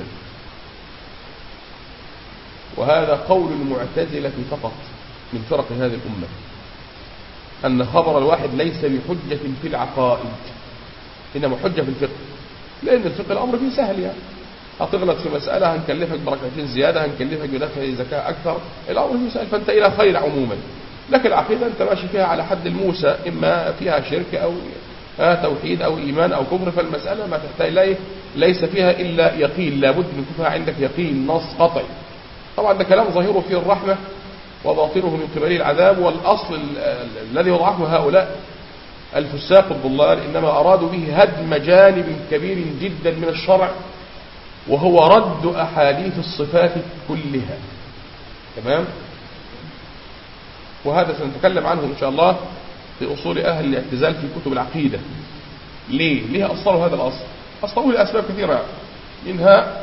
وهذا قول المعتزلة فقط من فرق هذه الأمة، أن خبر الواحد ليس بحجة في العقائد، إنما حجة في الفقه. لأن الفقه الأمر فيه سهل، يعني هتغلط في مسألة هنكلفك بركعتين زيادة، هنكلفك بدفع زكاة أكثر، الأمر فيه سهل، فأنت إلى خير عموما. لكن العقيدة أنت ماشي فيها على حد الموسى، إما فيها شرك أو توحيد أو إيمان أو كفر، فالمسألة ما تحتاج إليه، ليس فيها إلا يقين، لابد من كفها عندك يقين نص قطعي. طبعا ده كلام ظاهره فيه الرحمة وباطنه من قبله العذاب. والأصل الذي وضعه هؤلاء الفساق الضلال إنما أرادوا به هدم جانب كبير جدا من الشرع، وهو رد أحاديث الصفات كلها. تمام؟ وهذا سنتكلم عنه إن شاء الله في أصول أهل الاعتزال في كتب العقيدة. ليه؟ ليه أصلوا هذا الأصل؟ أصلوه لأسباب كثيرة، منها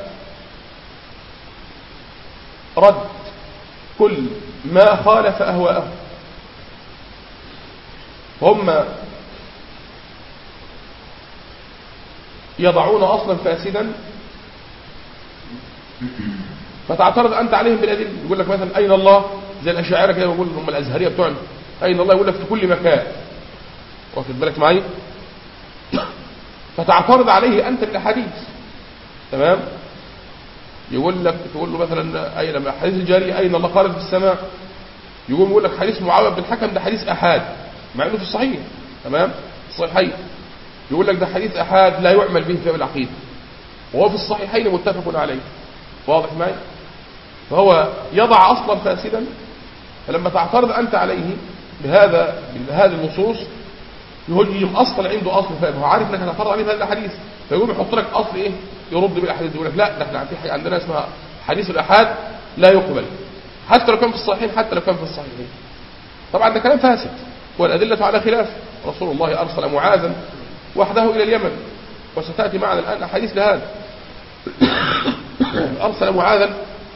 رد كل ما خالف أهواءهم. هم يضعون أصلا فاسدا فتعترض أنت عليهم بالأدلة. يقول لك مثلا أين الله؟ زي الأشاعرة كده يقول هم الأزهرية بتوعنا أين الله؟ يقول لك في كل مكان. واخد بالك معي؟ فتعترض عليه أنت بالأحاديث. تمام؟ يقول لك تقول له مثلا أي لما حديث الجارية أين الله؟ قال في السماء. يقوم يقول لك حديث معاوية بن الحكم ده حديث أحاد، مع إنه في الصحيح. تمام؟ الصحيحين. يقول لك ده حديث أحاد لا يعمل به في باب العقيدة، وهو في الصحيحين متفق عليه. واضح معي؟ فهو يضع أصلا فاسدا، فلما تعترض أنت عليه بهذا بهذه النصوص يهجم أصلا عنده أصل فاهم، هو عارف انك هتعترض عليه بهذا الحديث، فيقوم يحط لك أصل إيه؟ يرد بالأحاديث. يقول لك لا، ده احنا في حاجة عندنا اسمها حديث الأحاد لا يقبل حتى لو كان في الصحيحين، حتى لو كان في الصحيحين. طبعا ده كلام فاسد، والأدلة على خلاف. رسول الله أرسل معاذا وحده إلى اليمن، وستأتي معنا الآن أحاديث لهذا. أرسل معاذا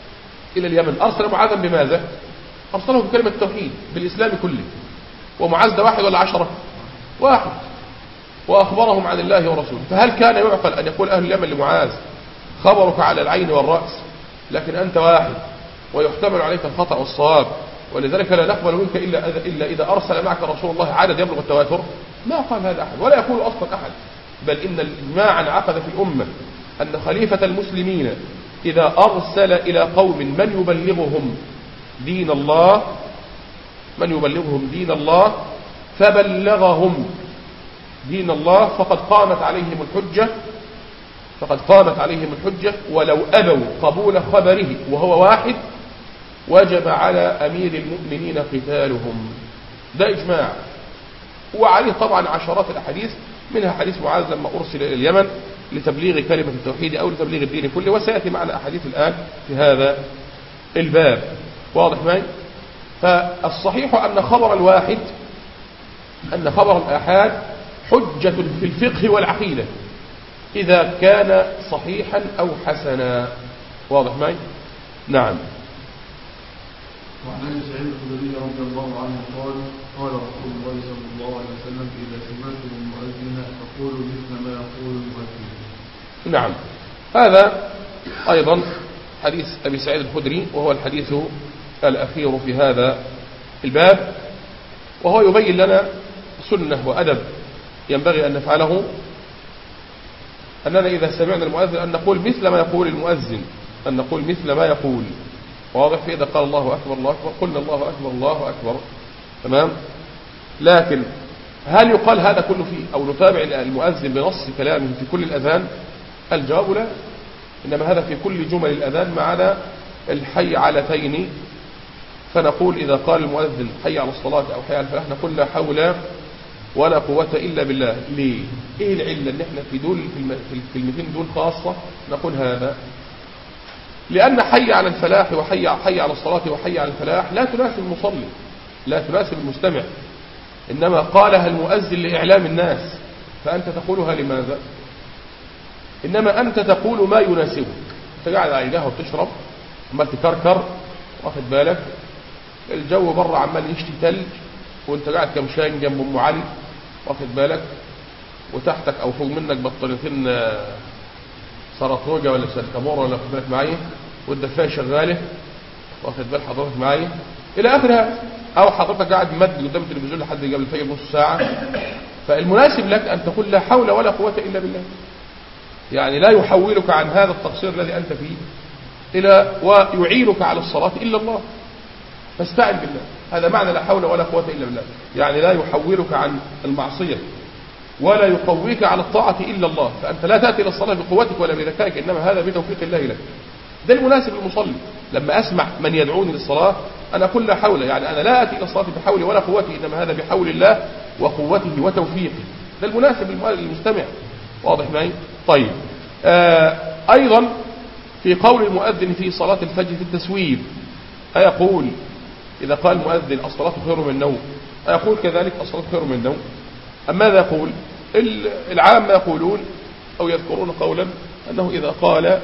إلى اليمن أرسل معاذا بماذا؟ أرسله بكلمة التوحيد بالإسلام كله. ومعاذ ده واحد ولا عشرة؟ واحد. وأخبرهم عن الله ورسوله. فهل كان يعقل أن يقول أهل اليمن لمعاذ خبرك على العين والرأس لكن أنت واحد ويحتمل عليك الخطأ والصواب، ولذلك لا نقبل منك إلا إلا إذا أرسل معك رسول الله عدد يبلغ التواتر؟ ما قال هذا أحد ولا يقول أصلا أحد، بل إن الإجماع انعقد في الأمة أن خليفة المسلمين إذا أرسل إلى قوم من يبلغهم دين الله من يبلغهم دين الله فبلغهم دين الله فقد قامت عليهم الحجة فقد قامت عليهم الحجة ولو أبوا قبول خبره وهو واحد وجب على أمير المؤمنين قتالهم. ده إجماع، وعليه طبعا عشرات الأحاديث، منها حديث معاذ لما أرسل إلى اليمن لتبليغ كلمة التوحيد أو لتبليغ الدين كله، وسيأتي معنا أحاديث الآن في هذا الباب. واضح معي؟ فالصحيح أن خبر الواحد أن خبر الآحاد حجة في الفقه والعقيدة إذا كان صحيحا أو حسنا. واضح معي؟ نعم. وعن ابي سعيد الخدري رضي الله عنه قال قال رسول الله صلى الله عليه وسلم اذا سمعتم المؤذن فقولوا مثل ما يقول المؤذن. نعم. هذا ايضا حديث ابي سعيد الخدري وهو الحديث الاخير في هذا الباب، وهو يبين لنا سنة وادب ينبغي ان نفعله، اننا اذا سمعنا المؤذن ان نقول مثل ما يقول المؤذن، ان نقول مثل ما يقول. واضح؟ فإذا قال الله أكبر الله أكبر قلنا الله أكبر الله أكبر. تمام. لكن هل يقال هذا كله فيه أو نتابع المؤذن بنص كلامه في كل الأذان؟ الجواب لا، إنما هذا في كل جمل الأذان ما عدا الحي علتين. فنقول إذا قال المؤذن حي على الصلاة أو حي على الفلاح نقول لا حول ولا قوة إلا بالله. ليه؟ إيه العلة إن إحنا في دول في الكلمتين دول خاصة نقول هذا؟ لأن حي على الفلاح وحي حي على الصلاة وحي على الفلاح لا تناسب المصلي، لا تناسب المستمع، إنما قالها المؤذن لإعلام الناس، فأنت تقولها لماذا؟ إنما أنت تقول ما يناسبك. أنت قاعد على قهوة وبتشرب عمال تكركر، واخد بالك، الجو بره عمال يشتي ثلج، وأنت قاعد كمشان جنب أم علي، واخد بالك، وتحتك أو فوق منك بطاريتين سرطوجة ولا سلكامورة ولا واخد بالك معايا، والدفاية شغالة، واخد بال حضرتك معايا إلى آخرها، أو حضرتك قاعد مد قدام التلفزيون لحد قبل الفجر نص ساعة. فالمناسب لك أن تقول لا حول ولا قوة إلا بالله، يعني لا يحولك عن هذا التقصير الذي أنت فيه إلى ويعينك على الصلاة إلا الله، فاستعن بالله. هذا معنى لا حول ولا قوة إلا بالله، يعني لا يحولك عن المعصية ولا يقويك على الطاعة إلا الله، فأنت لا تأتي إلى الصلاة بقوتك ولا بذكائك، إنما هذا بتوفيق الله لك. ده المناسب للمصلي. لما أسمع من يدعوني للصلاة أنا أقول لا حول، يعني أنا لا أتي إلى الصلاة بحولي ولا قوتي، إنما هذا بحول الله وقوته وتوفيقه. ده المناسب للمستمع. واضح معي؟ طيب. آه أيضا في قول المؤذن في صلاة الفجر في التسويب أيقول إذا قال المؤذن الصلاة خير من النوم أيقول كذلك الصلاة خير من النوم؟ أم ماذا يقول؟ العامة يقولون أو يذكرون قولا أنه إذا قال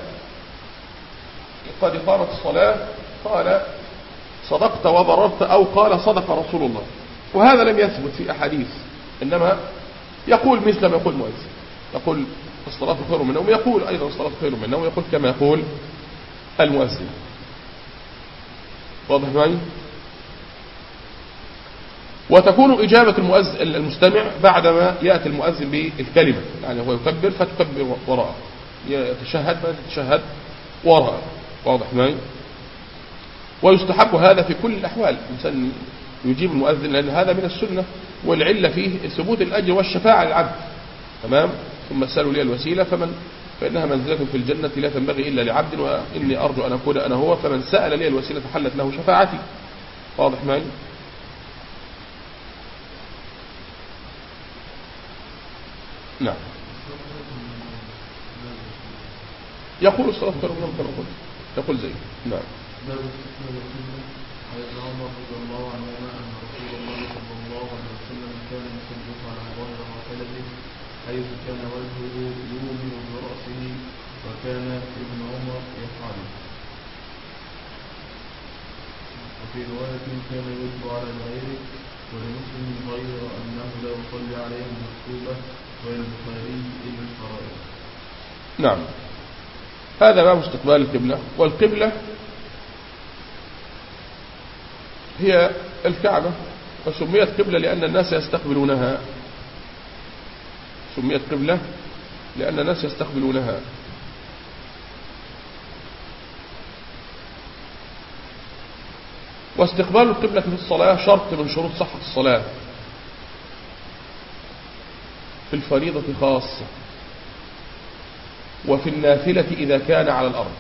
قد قامت الصلاة قال صدقت وبررت، أو قال صدق رسول الله، وهذا لم يثبت في أحاديث، إنما يقول مثل ما يقول مؤذن، يقول الصلاة خير من النوم، يقول أيضا الصلاة خير من النوم، يقول كما يقول المؤذن. واضح معي؟ وتكون إجابة المؤذن المستمع بعدما يأتي المؤذن بالكلمة، يعني هو يكبر فتكبر وراءه، يتشهد فتتشهد وراءه. واضح معي؟ ويستحب هذا في كل الأحوال، الإنسان يجيب المؤذن لأن هذا من السنة، والعلة فيه ثبوت الأجر والشفاعة للعبد. تمام؟ ثم سألوا لي الوسيلة فمن فإنها منزلة في الجنة لا تنبغي إلا لعبد، وإني أرجو أن أكون أنا هو، فمن سأل لي الوسيلة حلت له شفاعتي. واضح معي؟ نعم. يقول الصلاة خير من كما قلت، يقول زي نعم. باب استثناء السنة. عن ابن عمر رضي الله عنهما أن رسول الله صلى الله عليه وسلم كان يصدق على ظهر راحلته حيث كان وجهه يومئ برأسه، وكان ابن عمر يفعله. وفي رواية كان يجب على غيره ولمسلم غير أنه لا يصلي عليه المكتوبة وللبخاري إلا الفرائض. نعم، هذا باب استقبال القبلة. والقبلة هي الكعبة، وسميت قبلة لأن الناس يستقبلونها. سميت قبلة لأن الناس يستقبلونها. واستقبال القبلة في الصلاة شرط من شروط صحة الصلاة، في الفريضة خاصة، وفي النافلة إذا كان على الأرض.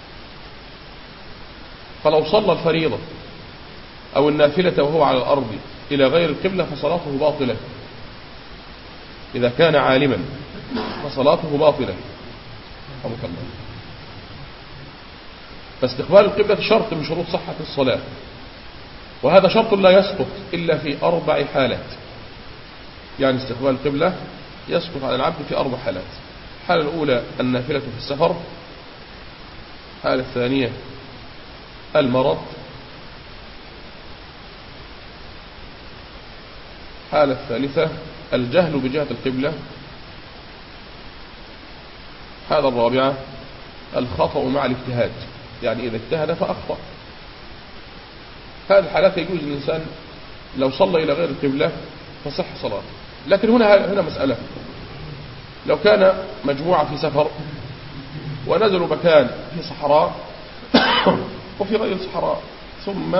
فلو صلى الفريضة أو النافلة وهو على الأرض إلى غير القبلة فصلاته باطلة، إذا كان عالما فصلاته باطلة. فاستقبال القبلة شرط من شروط صحة الصلاة، وهذا شرط لا يسقط إلا في أربع حالات. يعني استقبال القبلة يسقط على العبد في أربع حالات. الحالة الأولى النافلة في السفر، الحالة الثانية المرض، الحالة الثالثة الجهل بجهة القبلة، الحالة الرابعة الخطأ مع الاجتهاد، يعني إذا اجتهد فأخطأ. هذه الحالات يجوز الإنسان لو صلى إلى غير القبلة تصح صلاته. لكن هنا هنا مسألة، لو كان مجموعة في سفر ونزلوا مكان في صحراء وفي غير صحراء، ثم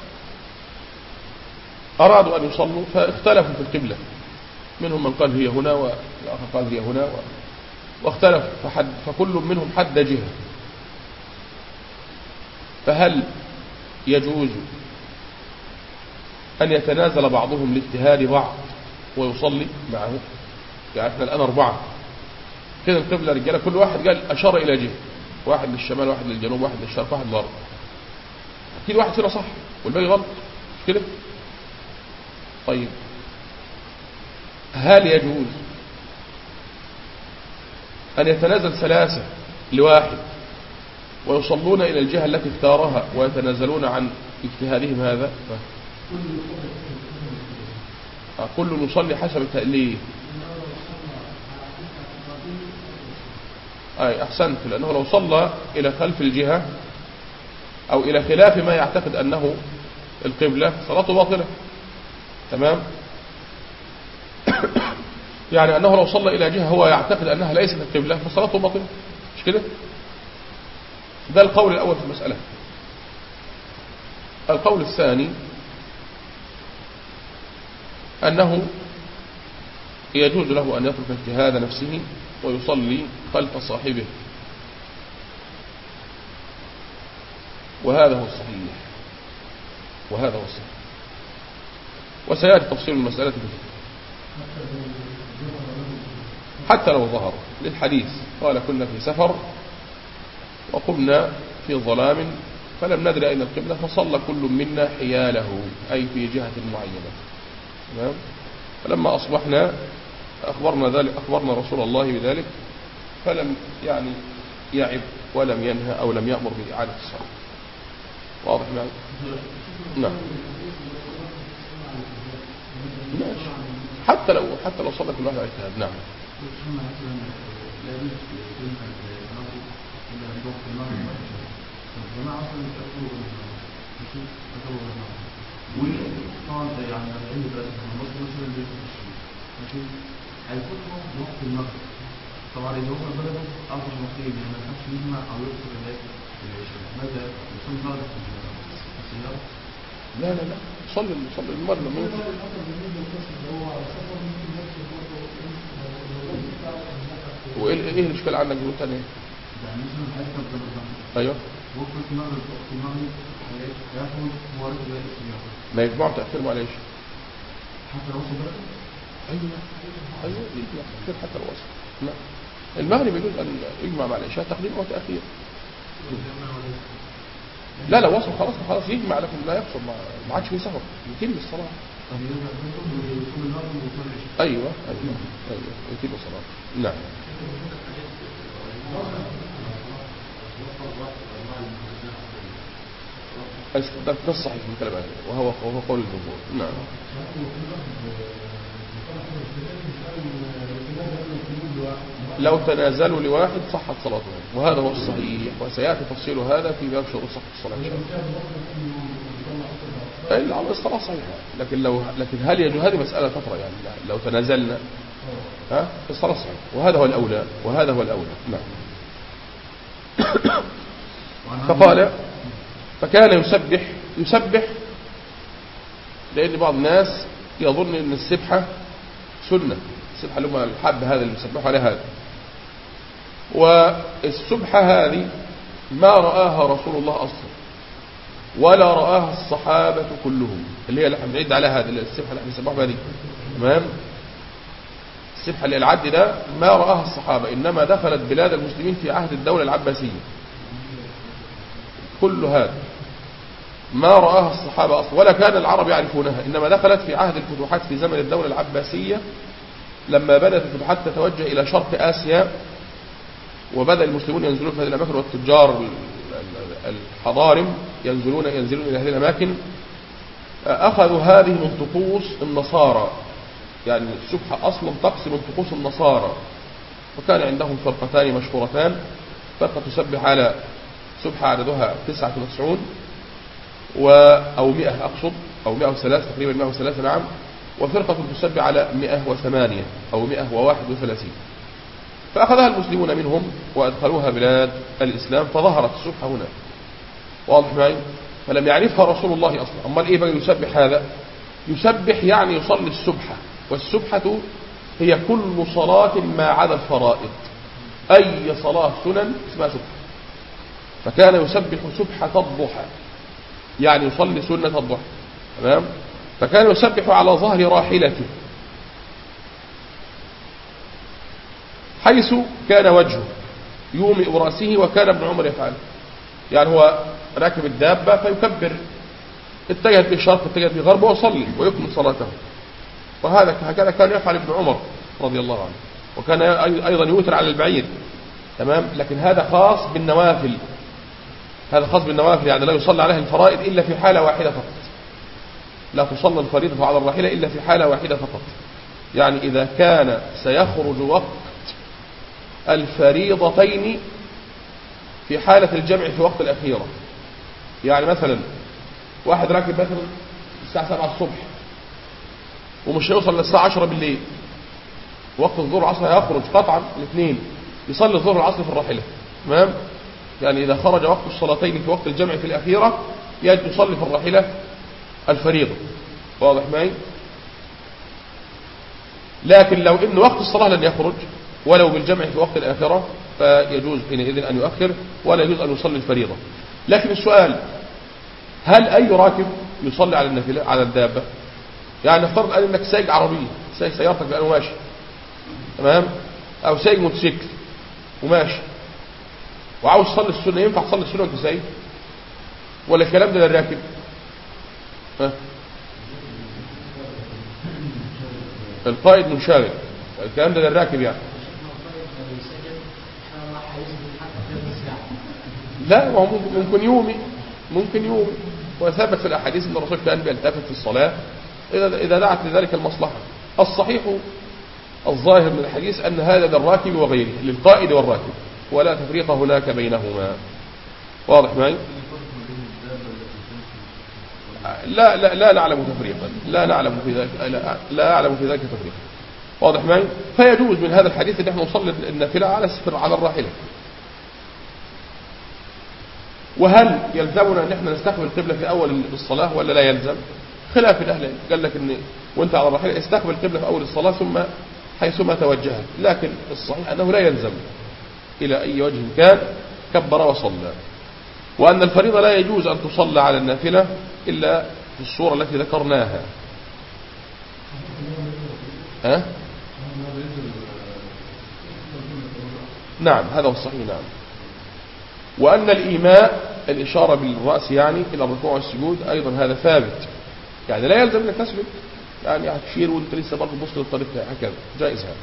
أرادوا أن يصلوا فاختلفوا في القبلة، منهم من قال هي هنا والآخر قال هي هنا، واختلف فحد فكل منهم حد جهة. فهل يجوز أن يتنازل بعضهم لاجتهاد بعض ويصلي معه؟ يعني احنا الآن أربعة كده القبلة رجالة، كل واحد قال أشار إلى جهة، واحد للشمال واحد للجنوب واحد للشرق واحد للغرب، أكيد واحد فينا صح والباقي غلط، مش كده؟ طيب هل يجوز أن يتنازل ثلاثة لواحد ويصلون إلى الجهة التي اختارها ويتنازلون عن اجتهادهم هذا؟ كل يصلي حسب التأليه. أي أحسنت، لأنه لو صلى إلى خلف الجهة أو إلى خلاف ما يعتقد أنه القبلة صلاته باطلة. تمام؟ يعني أنه لو صلى إلى جهة هو يعتقد أنها ليست القبلة فصلاته باطلة، مش كده؟ ده القول الأول في المسألة. القول الثاني أنه يجوز له أن يترك اجتهاد نفسه ويصلي خلف صاحبه، وهذا هو الصحيح، وهذا هو الصحيح، وسيأتي تفصيل المسألة به حتى لو ظهر للحديث. قال كنا في سفر وقمنا في ظلام فلم ندري أين القبلة فصلى كل منا حياله، أي في جهة معينة. تمام؟ فلما أصبحنا أخبرنا ذلك أخبرنا رسول الله بذلك فلم يعني يعب ولم ينهى أو لم يأمر بإعادة الصلاة. واضح معي؟ نعم. ماشي. حتى لو حتى لو صلى كل واحد على اجتهاد. نعم. طبعا يعني العلم بس مصر مثلا ماشي هيفوتهم وقت المغرب. طبعا اللي هم بلدهم افضل مصير يعني ما ينفعش يجمع او يوصل هناك ماذا يصلي المغرب في السياره؟ لا لا لا صلي صلي المغرب مين؟ وايه ايه الاشكال عندك دول ثاني؟ يعني مثلا هيركب ايوه وقت المغرب وقت المغرب هياخد مباراه السياره ما يجمعوا تأخير معلش حتى لو وصل بلده. ايوه ايوه يجمع تأخير حتى لو وصل. لا المغرب يجوز ان يجمع مع العشاء تقديم او تأخير. لا لا وصل خلاص خلاص يجمع، لكن لا يقصر، ما عادش في سفر يتم الصلاة. ايوه ايوه ايوه يتم الصلاة. نعم. ده الصحيح من كلام أهل وهو وهو قول الجمهور. نعم. لو تنازلوا لواحد صحت صلاتهم وهذا هو الصحيح، وسيأتي تفصيل هذا في باب شروط صحة الصلاة إن شاء الله. إلا على الصلاة صحيحة، لكن لو لكن هل يجوز؟ هذه مسألة فترة يعني لو تنازلنا ها الصلاة صحيحة، وهذا هو الأولى وهذا هو الأولى. نعم. فقال فكان يسبح يسبح لأن بعض الناس يظن أن السبحة سنة، السبحة اللي هم الحب هذا اللي يسبحوا عليه هذا، والسبحة هذه ما رآها رسول الله أصلا ولا رآها الصحابة كلهم، اللي هي اللي احنا بنعد عليها هذه السبحة اللي احنا بنسبحها بها دي. تمام. السبحة اللي العد ده ما رآها الصحابة، إنما دخلت بلاد المسلمين في عهد الدولة العباسية. كل هذا ما رآها الصحابة أصلا ولا كان العرب يعرفونها، إنما دخلت في عهد الفتوحات في زمن الدولة العباسية، لما بدأت الفتوحات تتوجه إلى شرق آسيا وبدأ المسلمون ينزلون في هذه الأماكن والتجار الحضارم ينزلون ينزلون إلى هذه الأماكن، أخذوا هذه من طقوس النصارى. يعني السبحة أصلا طقس من طقوس النصارى، وكان عندهم فرقتان مشهورتان، فرقة تسبح على سبحة عددها تسعة وتسعون و أو مئة أقصد أو مئة وثلاثة تقريبا مئة وثلاثة نعم، وفرقة تسبح على مئة وثمانية أو مئة وواحد وثلاثين. فأخذها المسلمون منهم وأدخلوها بلاد الإسلام فظهرت السبحة هنا. واضح معي؟ فلم يعرفها رسول الله أصلا. أما إيه بقى يسبح هذا؟ يسبح يعني يصلي السبحة، والسبحة هي كل صلاة ما عدا الفرائض، أي صلاة سنن اسمها سبحة. فكان يسبح سبحة الضحى يعني يصلي سنة الضحى. تمام. فكان يسبح على ظهر راحلته حيث كان وجهه يومئ رأسه، وكان ابن عمر يفعل. يعني هو راكب الدابة فيكبر اتجهت بالشرق اتجهت بالغرب ويصلي ويكمل صلاته، وهذا هكذا كان يفعل ابن عمر رضي الله عنه، وكان أيضا يوتر على البعيد. تمام. لكن هذا خاص بالنوافل، هذا خاص بالنوافل، يعني لا يصلى عليه الفرائض إلا في حالة واحدة فقط، لا تصلى الفريضة على الراحلة إلا في حالة واحدة فقط. يعني إذا كان سيخرج وقت الفريضتين في حالة الجمع في وقت الأخيرة. يعني مثلا واحد راكب مثلا الساعة سبعة الصبح ومش هيوصل للساعة عشرة بالليل، وقت الظهر والعصر هيخرج قطعا الاثنين، يصلي الظهر والعصر في الراحلة. تمام. يعني إذا خرج وقت الصلاتين في وقت الجمع في الأخيرة يجب يصلي في الراحلة الفريضة. واضح معي؟ لكن لو إن وقت الصلاة لن يخرج ولو بالجمع في وقت الآخرة فيجوز حينئذ أن يؤخر ولا يجوز أن يصلي الفريضة. لكن السؤال، هل أي راكب يصلي على النافلة على الدابة؟ يعني نفترض الآن أنك سايق عربية، سايق سيارتك الآن وماشي، تمام، أو سايق موتوسيكل وماشي وعاوز تصلي السنة، ينفع تصلي السنة وأنت سايق ولا الكلام ده للراكب؟ ها؟ القائد منشغل، الكلام ده للراكب يعني. لا، ممكن يومي ممكن يومي وثبت في الأحاديث أن الرسول كان بيلتفت في الصلاة إذا إذا دعت لذلك المصلحة. الصحيح الظاهر من الحديث أن هذا للراكب وغيره، للقائد والراكب، ولا تفريق هناك بينهما. واضح معي؟ لا لا لا نعلم تفريقا، لا نعلم في ذلك لا, لا أعلم في ذلك تفريقا. واضح معي؟ فيجوز من هذا الحديث أن احنا نصلي النافلة على السفر على الراحلة. وهل يلزمنا ان احنا نستقبل القبلة في اول الصلاة ولا لا يلزم؟ خلاف الاهل، قال لك ان وانت على الراحلة استقبل القبلة في اول الصلاة ثم حيثما توجهت، لكن الصحيح انه لا يلزم الى اي وجه كان كبر وصلى، وان الفريضة لا يجوز ان تصلى على النافلة الا في الصورة التي ذكرناها. ها؟ نعم هذا هو الصحيح. نعم. وأن الإيماء الإشارة بالرأس يعني إلى الركوع والسجود أيضا هذا ثابت، يعني لا يلزم أنك تسجد، يعني هتشير وانت لسه برضه بص للطريق هكذا، جائز هذا.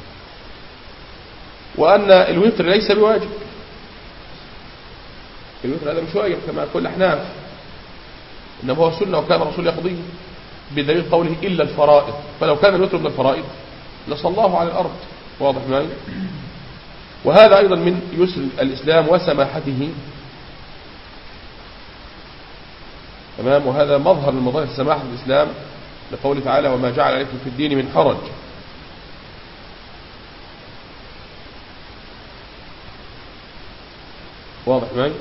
وأن الوتر ليس بواجب، الوتر هذا مش واجب كما كل أحناف، إنما هو سنة وكان الرسول يقضيه بدليل قوله إلا الفرائض، فلو كان الوتر من الفرائض لصلاه على الأرض. واضح معي؟ وهذا أيضا من يسر الإسلام وسماحته. تمام. وهذا مظهر من مظاهر سماحة الإسلام لقوله تعالى وما جعل عليكم في الدين من حرج. واضح معي؟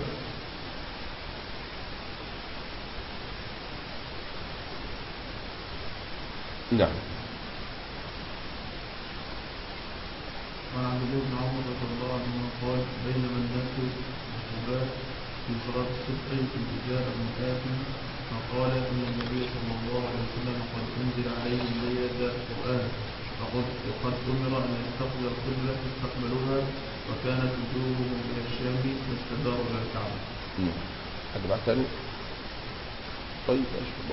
نعم. وعن عبد الله بن عمر رضي الله عنهما قال بينما الناس بالصلاة في صلاة الصبح في الرجال بن آتم فقال إن النبي صلى الله عليه وسلم قد أنزل عليه الليلة القرآن وقد أمر أن يستقبل القبلة فاستقبلوها وكانت وجوههم إلى الشام واستداروا إلى الكعبة. حد بعد ثاني؟ طيب أشهر.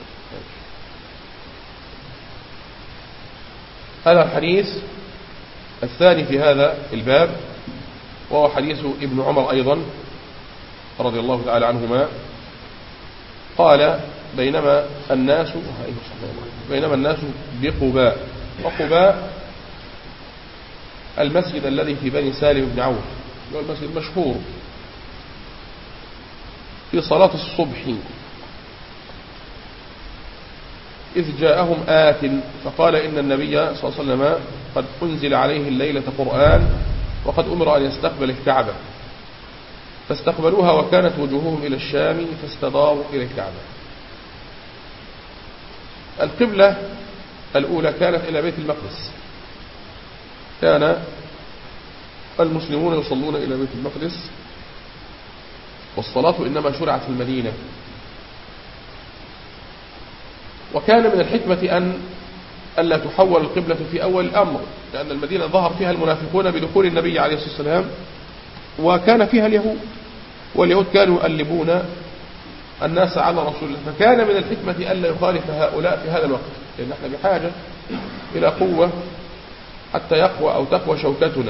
هذا الحديث الثاني في هذا الباب وهو حديث ابن عمر أيضا رضي الله تعالى عنهما قال بينما الناس بينما الناس بقباء، وقباء المسجد الذي في بني سالم بن عوف هو المسجد المشهور، في صلاة الصبح إذ جاءهم آت فقال إن النبي صلى الله عليه وسلم قد أنزل عليه الليلة قرآن وقد أمر أن يستقبل الكعبة فاستقبلوها وكانت وجوههم إلى الشام فاستداروا إلى الكعبة. القبلة الأولى كانت إلى بيت المقدس، كان المسلمون يصلون إلى بيت المقدس والصلاة إنما شرعت في المدينة. وكان من الحكمة أن ألا تحول القبلة في أول الأمر، لأن المدينة ظهر فيها المنافقون بدخول النبي عليه الصلاة والسلام وكان فيها اليهود، واليهود كانوا يؤلبون الناس على رسول الله، فكان من الحكمة ألا يخالف هؤلاء في هذا الوقت، لأن احنا بحاجة إلى قوة حتى يقوى أو تقوى شوكتنا،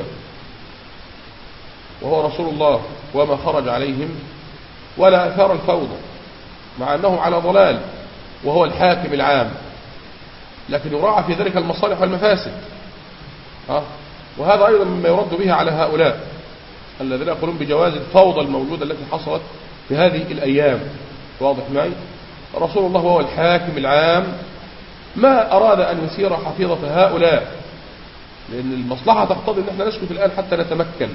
وهو رسول الله وما خرج عليهم ولا أثار الفوضى مع أنه على ضلال وهو الحاكم العام، لكن يراعى في ذلك المصالح والمفاسد. ها؟ وهذا أيضا مما يرد به على هؤلاء الذين يقولون بجواز الفوضى الموجودة التي حصلت في هذه الأيام. واضح معي؟ رسول الله وهو الحاكم العام ما أراد أن يثير حفيظة هؤلاء، لأن المصلحة تقتضي أن احنا نسكت الآن حتى نتمكن.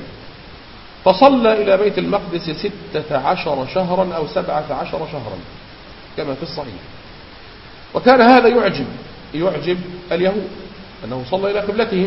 فصلى إلى بيت المقدس ستة عشر شهرا أو سبعة عشر شهرا كما في الصحيح. وكان هذا يعجب يعجب اليهود أنه صلى إلى قبلتهم،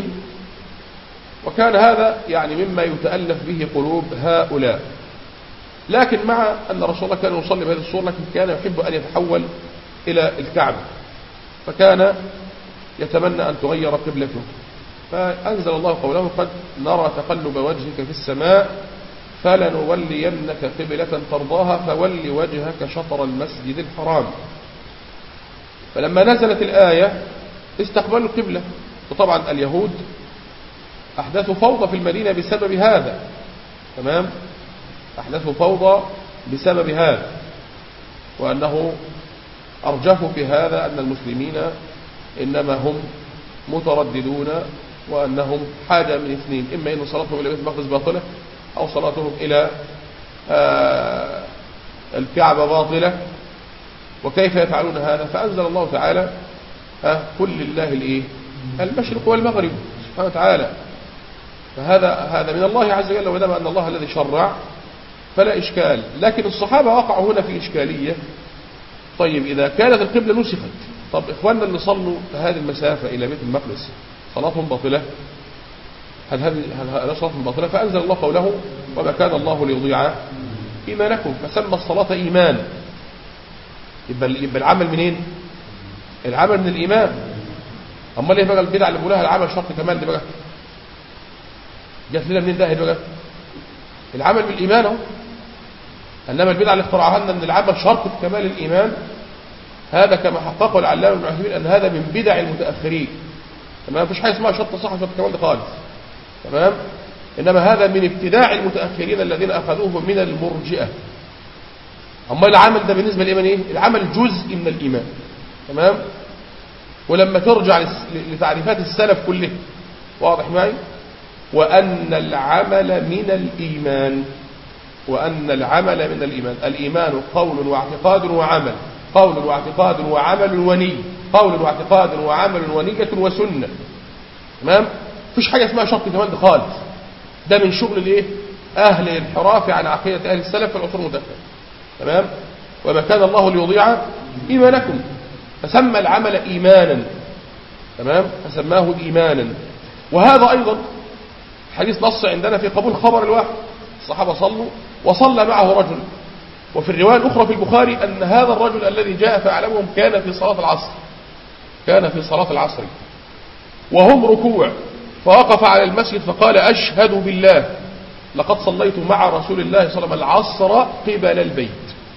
وكان هذا يعني مما يتألف به قلوب هؤلاء. لكن مع أن رسول الله كان يصلي بهذه الصورة، لكن كان يحب أن يتحول إلى الكعبة، فكان يتمنى أن تغير قبلته، فأنزل الله قوله قد نرى تقلب وجهك في السماء فلنولينك قبلة ترضاها فول وجهك شطر المسجد الحرام. فلما نزلت الآية استقبلوا القبلة، وطبعا اليهود أحدثوا فوضى في المدينة بسبب هذا. تمام؟ أحدثوا فوضى بسبب هذا، وأنه أرجحوا في هذا أن المسلمين إنما هم مترددون، وأنهم حاجة من اثنين: إما أن صلاتهم إلى بيت المقدس باطلة، أو صلاتهم إلى آه الكعبة باطلة. وكيف يفعلون هذا؟ فأنزل الله تعالى آه كل لله الإيه؟ المشرق والمغرب سبحانه وتعالى. فهذا هذا من الله عز وجل، ودام أن الله الذي شرع فلا إشكال. لكن الصحابة وقعوا هنا في إشكالية. طيب إذا كانت القبلة نسخت، طب إخواننا اللي صلوا هذه المسافة إلى بيت المقدس صلاتهم باطلة؟ هل هذه هل صلاتهم باطلة؟ فأنزل الله قوله وما كان الله ليضيع إيمانكم، فسمى الصلاة إيمان. يبقى يبقى العمل منين؟ العمل من الإيمان. أما ليه بقى البدع اللي بيقولها العمل شرط كمال دي بقى جت لنا منين؟ ده بقى العمل بالإيمان اهو. انما البدعه اللي اخترعها لنا ان العمل شرط في كمال الايمان، هذا كما حققه العلامه ابن عثيمين ان هذا من بدع المتاخرين. تمام؟ مفيش حاجه اسمها شرط صح وشرط كمال ده خالص. تمام؟ انما هذا من ابتداع المتاخرين الذين اخذوه من المرجئه. أما العمل ده بالنسبة للإيمان إيه؟ العمل جزء من الإيمان. تمام. ولما ترجع لتعريفات السلف كله واضح معي، وأن العمل من الإيمان، وأن العمل من الإيمان، الإيمان قول واعتقاد وعمل، قول واعتقاد وعمل ونية، قول واعتقاد وعمل ونية وسنة. تمام. مفيش حاجة اسمها شرط كمان ده خالص، ده من شغل الايه أهل الانحراف عن عقيدة أهل السلف في العصور المتأخرة. تمام. وما كان الله ليضيع إيمانكم، فسمى العمل إيمانا. تمام. فسماه إيمانا. وهذا أيضا حديث نص عندنا في قبول خبر الواحد، الصحابة صلوا وصلى معه رجل. وفي الرواية الأخرى في البخاري أن هذا الرجل الذي جاء فأعلمهم كان في صلاة العصر، كان في صلاة العصر وهم ركوع، فوقف على المسجد فقال أشهد بالله لقد صليت مع رسول الله صلى الله عليه وسلم العصر قبل البيت.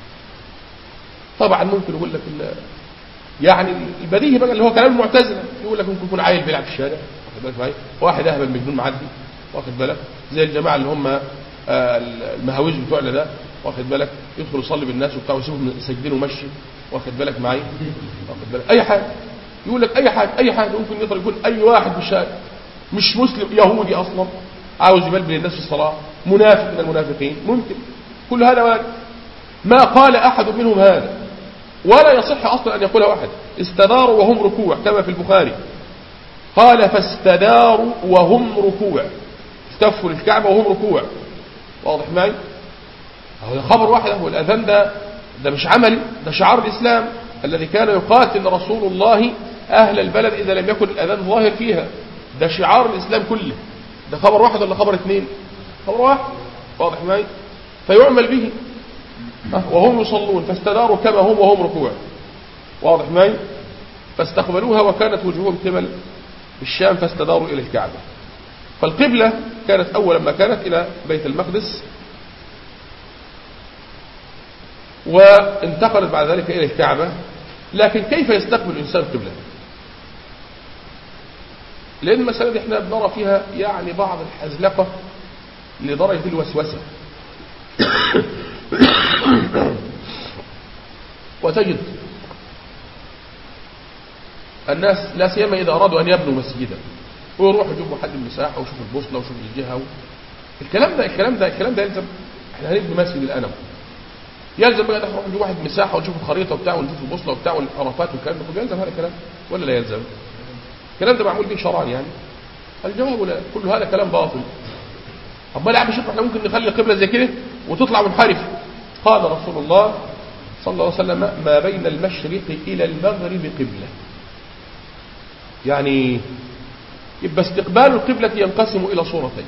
طبعا ممكن يقول لك يعني البديهي بقى اللي هو كلام المعتزلة، يقول لك ممكن يكون عيل بيلعب في الشارع، واخد بالك معايا، واحد اهبل مجنون معدي، واخد بالك، زي الجماعه اللي هم المهاويج بتوعنا ده، واخد بالك، يدخل يصلي بالناس وبتاع ويسيبهم ساجدين ومشي، واخد بالك معايا، واخد بالك، اي حاجه يقول لك اي حاجه اي حاجه ممكن يقدر يكون اي واحد في الشارع مش مسلم، يهودي اصلا عاوز يبلبل الناس في الصلاه، منافق من المنافقين، ممكن كل هذا وارد. ما قال احد منهم هذا، ولا يصح اصلا ان يقولها احد. استداروا وهم ركوع كما في البخاري، قال فاستداروا وهم ركوع، استفوا الكعبه وهم ركوع، واضح معي؟ هذا خبر واحد. هو الاذان ده ده مش عملي، ده شعار الاسلام الذي كان يقاتل رسول الله اهل البلد اذا لم يكن الاذان ظاهر فيها، ده شعار الاسلام كله. ده خبر واحد ولا خبر اثنين؟ خبر واحد، واضح معي؟ فيعمل به. وهم يصلون فاستداروا كما هم وهم ركوع، واضح معي؟ فاستقبلوها وكانت وجوههم قبل الشام فاستداروا الى الكعبه. فالقبله كانت اول ما كانت الى بيت المقدس، وانتقلت بعد ذلك الى الكعبه. لكن كيف يستقبل الانسان القبله؟ لان المساله دي احنا بنرى فيها يعني بعض الحزلقه لدرجه الوسوسه. وتجد الناس لا سيما اذا ارادوا ان يبنوا مسجدا ويروحوا يجيبوا حد المساحه ويشوفوا البوصله ويشوفوا الجهه، الكلام ده الكلام ده الكلام ده يلزم. احنا هنبني مسجد الانم، يلزم بقى نروح نجيب واحد مساحه ونشوف الخريطه وبتاع ونشوف البوصله وبتاع والعرفات والكلام ده، يلزم هذا الكلام ولا لا يلزم؟ الكلام ده معمول به شرعا يعني؟ الجواب لا، كل هذا كلام باطل. امال يا عم شوف احنا ممكن نخلي قبله زي كده وتطلع منحرفه. قال رسول الله صلى الله عليه وسلم ما بين المشرق الى المغرب قبله. يعني يبقى استقبال القبله ينقسم الى صورتين.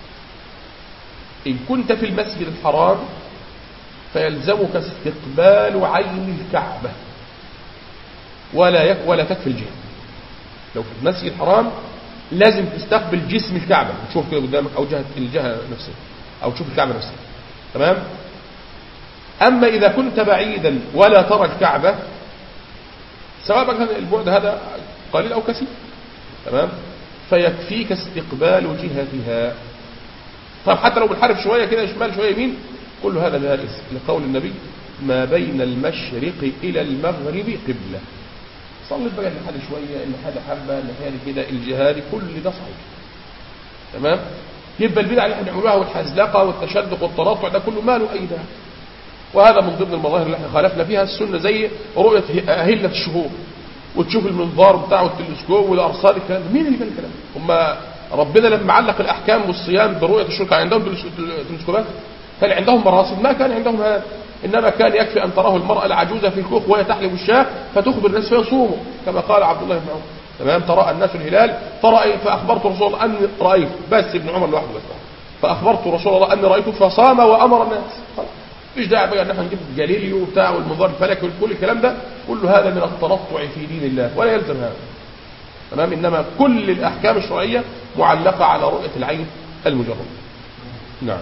ان كنت في المسجد الحرام فيلزمك استقبال عين الكعبه ولا يك ولا تكفي الجهه. لو في المسجد الحرام لازم تستقبل جسم الكعبه، تشوف كده قدامك او جهه الجهه نفسها او تشوف الكعبه نفسها. تمام. اما اذا كنت بعيدا ولا ترى الكعبه، سواء كان البعد هذا قليل او كثير، تمام، فيكفيك استقبال جهتها. طب حتى لو بنحرف شويه كده شمال شويه يمين، كل هذا جائز لقول النبي ما بين المشرق الى المغرب قبله. صلت بقى لحد شويه ان حدا حبه ان هذه كده الجهاد، كل ده صحيح. تمام. يبقى البدع اللي احنا بنعملوها والحزلقه والتشدق والترطع ده كله ماله اي داعي. وهذا من ضمن المظاهر اللي احنا خالفنا فيها السنه، زي رؤيه اهله الشهور وتشوف المنظار بتاعه والتلسكوب والارصاد، الكلام ده مين اللي قال الكلام ده؟ هم ربنا لما علق الاحكام والصيام برؤيه الشهور كان عندهم تلسكوبات؟ كان عندهم مراصد؟ ما كان عندهم هذا. انما كان يكفي ان تراه المراه العجوزه في الكوخ وهي تحلب الشاة فتخبر الناس فيصوموا كما قال عبد الله بن عمر. تمام. ترى الناس الهلال فرأي فاخبرت رسول الله اني رايت، بس ابن عمر لوحده بس، فاخبرت رسول الله اني رايته فصام وامر الناس. خلاص مش داعي بقى ان احنا نجيب جاليليو وبتاع والمنظار الفلكي وكل الكلام ده، كل هذا من التنطع في دين الله ولا يلزم هذا. تمام. انما كل الاحكام الشرعيه معلقه على رؤيه العين المجرده. نعم.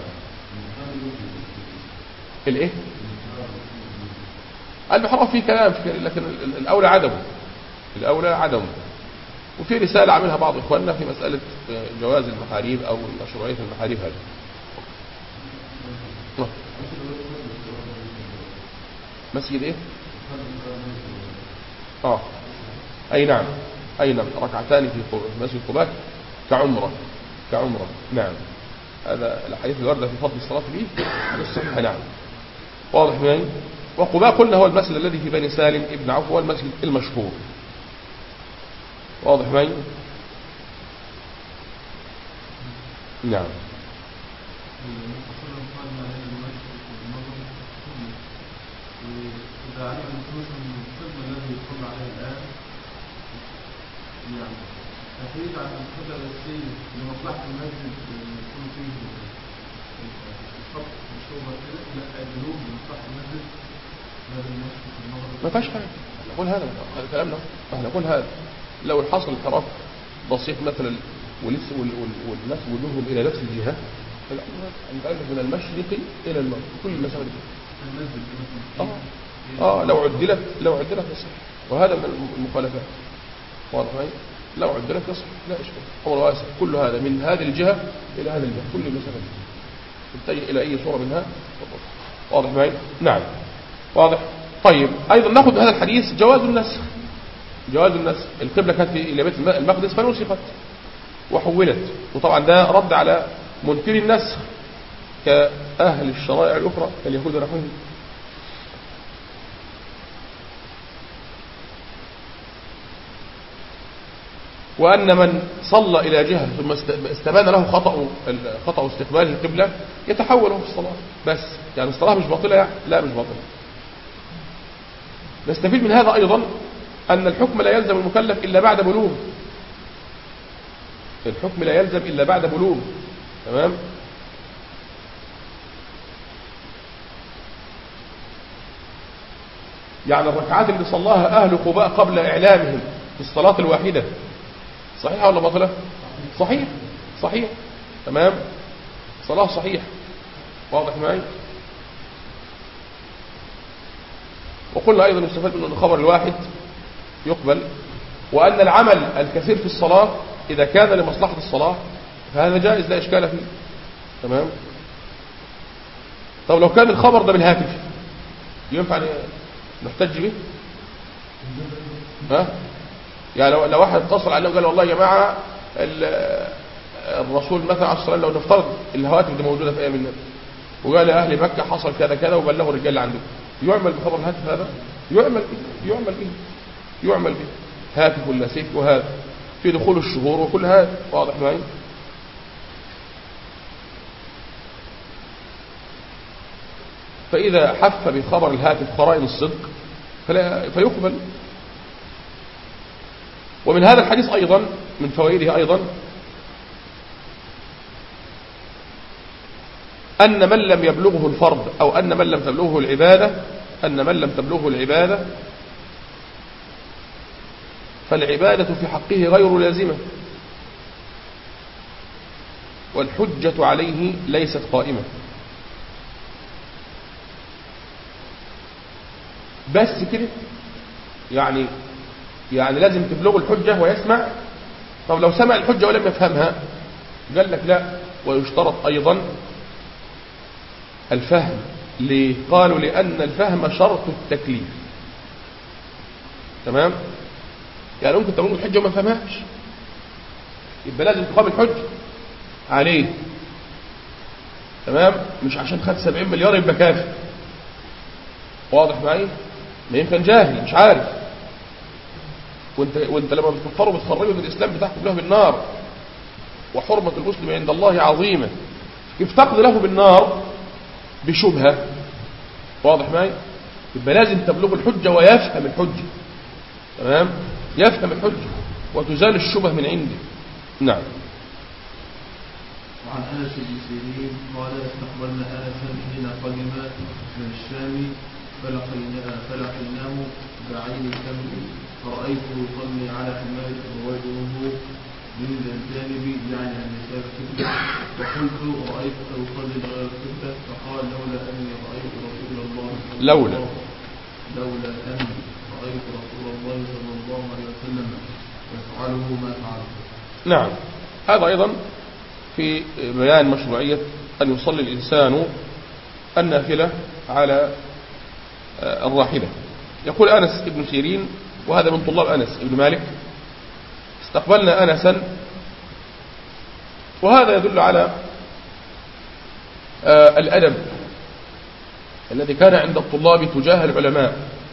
الايه؟ المحرم فيه كلام، لكن الاولى عدمه، الاولى عدمه. وفي رساله عملها بعض اخواننا في مساله جواز المحاريب او مشروعيه المحاريب هذه. مسجد إيه؟ آه أي نعم أي نعم ركعتان في مسجد قباء كعمرة كعمرة نعم. هذا الحديث الواردة في فضل الصلاة به الصحة نعم. واضح معي. وقباء قلنا هو المسجد الذي في بني سالم ابن عوف، هو المسجد المشهور. واضح معي. نعم. يعني تحديد عن القبلة الأساسية لمصلحة المسجد يكون فيه الخط مشهور كده، لا الجنوب لمصلحة المسجد هذا المشهور في المغرب ما فيهاش حاجة. نقول هذا هذا كلامنا، احنا نقول هذا لو حصل انحراف بسيط مثلا ولسه والناس وجوههم إلى نفس الجهة نتعرف من المشرق إلى المغرب كل المسافة دي. آه آه لو عدلت لو عدلت يصح، وهذا من المخالفات. واضح معي؟ لو عدلت يصح لا إشكال، أمر واسع. كل هذا من هذه الجهة إلى هذه الجهة كل المسافة تتجه إلى أي صورة منها. واضح معي؟ نعم واضح. طيب أيضا نأخذ هذا الحديث جواز النسخ. جواز النسخ، القبلة كانت إلى بيت المقدس فنسخت وحولت، وطبعا ده رد على منكر النسخ كأهل الشرائع الأخرى كاليهود ونحوهم. وأن من صلى إلى جهة ثم استبان له خطأ خطأ استقبال القبلة يتحول في الصلاة بس، يعني الصلاة مش باطلة يعني. لا مش باطلة. نستفيد من هذا أيضا أن الحكم لا يلزم المكلف إلا بعد بلوغ. الحكم لا يلزم إلا بعد بلوغ. تمام. يعني الركعات اللي صلاها أهل قباء قبل إعلامهم في الصلاة الواحدة صحيحة ولا باطلة؟ صحيح صحيح. تمام. صلاة صحيح. واضح معي. وقلنا أيضا يستفاد من الخبر الواحد يقبل، وأن العمل الكثير في الصلاة إذا كان لمصلحة الصلاة فهذا جائز لا إشكال فيه. تمام. طب لو كان الخبر ده بالهاتف ينفع نحتج به؟ ها؟ يعني لو لو واحد اتصل عليه وقال والله يا جماعة الرسول مثلا عليه الصلاة والسلام، لو نفترض الهواتف دي موجودة في أيام النبي وقال أهل مكة حصل كذا كذا وبلغوا الرجال اللي عنده، يعمل بخبر الهاتف هذا؟ يعمل به يعمل به يعمل به هاتف ولا سيف، وهذا في دخول الشهور وكل هذا. واضح معي. فإذا حف بخبر الهاتف قرائن الصدق فلا فيقبل. ومن هذا الحديث أيضا من فوائده أيضا أن من لم يبلغه الفرض أو أن من لم تبلغه العبادة أن من لم تبلغه العبادة فالعبادة في حقه غير لازمة، والحجة عليه ليست قائمة. بس كده يعني يعني لازم تبلغ الحجة ويسمع. طب لو سمع الحجة ولم يفهمها قال لك لا، ويشترط أيضا الفهم. ليه؟ قالوا لأن الفهم شرط التكليف. تمام. يعني ممكن تبلغ الحجة وما فهمهاش، يبقى لازم تقام الحجة عليه. تمام. مش عشان خد سبعين مليار يبقى كافر. واضح معي؟ ما يمكن جاهل مش عارف، وانت وانت لما بتكفروا بتخرجوا من الاسلام بتحكم له بالنار، وحرمة المسلم عند الله عظيمة. كيف تقضي له بالنار بشبهة؟ واضح معي؟ يبقى لازم تبلغ الحجة ويفهم الحجة. تمام. يفهم الحجة وتزال الشبه من عنده. نعم. وعن أنس بن سيرين قال استقبلنا أنسا حين قدم من الشام فلقيناه بعين الكمل فرأيته يصلي على حمار ووجهه من الجانب يعني النساء القبلة، وقلت رأيتك يصلي غير القبلة، فقال لولا أني رأيت رسول الله لولا لولا أني رأيت رسول الله صلى الله عليه وسلم يفعله ما فعله. نعم. هذا أيضا في بيان مشروعية أن يصلي الإنسان النافلة على الراحلة. يقول أنس بن سيرين، وهذا من طلاب أنس بن مالك: استقبلنا أنسا. وهذا يدل على الأدب الذي كان عند الطلاب تجاه العلماء،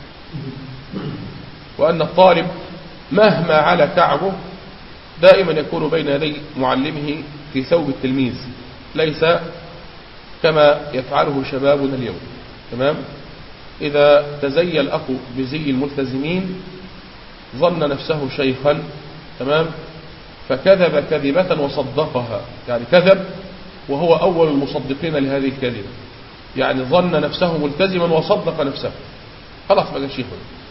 وأن الطالب مهما على كعبه دائما يكون بين يدي معلمه في ثوب التلميذ، ليس كما يفعله شبابنا اليوم. تمام؟ إذا تزي الأخ بزي الملتزمين ظن نفسه شيخا، تمام، فكذب كذبة وصدقها، يعني كذب وهو أول المصدقين لهذه الكذبة، يعني ظن نفسه ملتزما وصدق نفسه، خلاص بقى شيخ.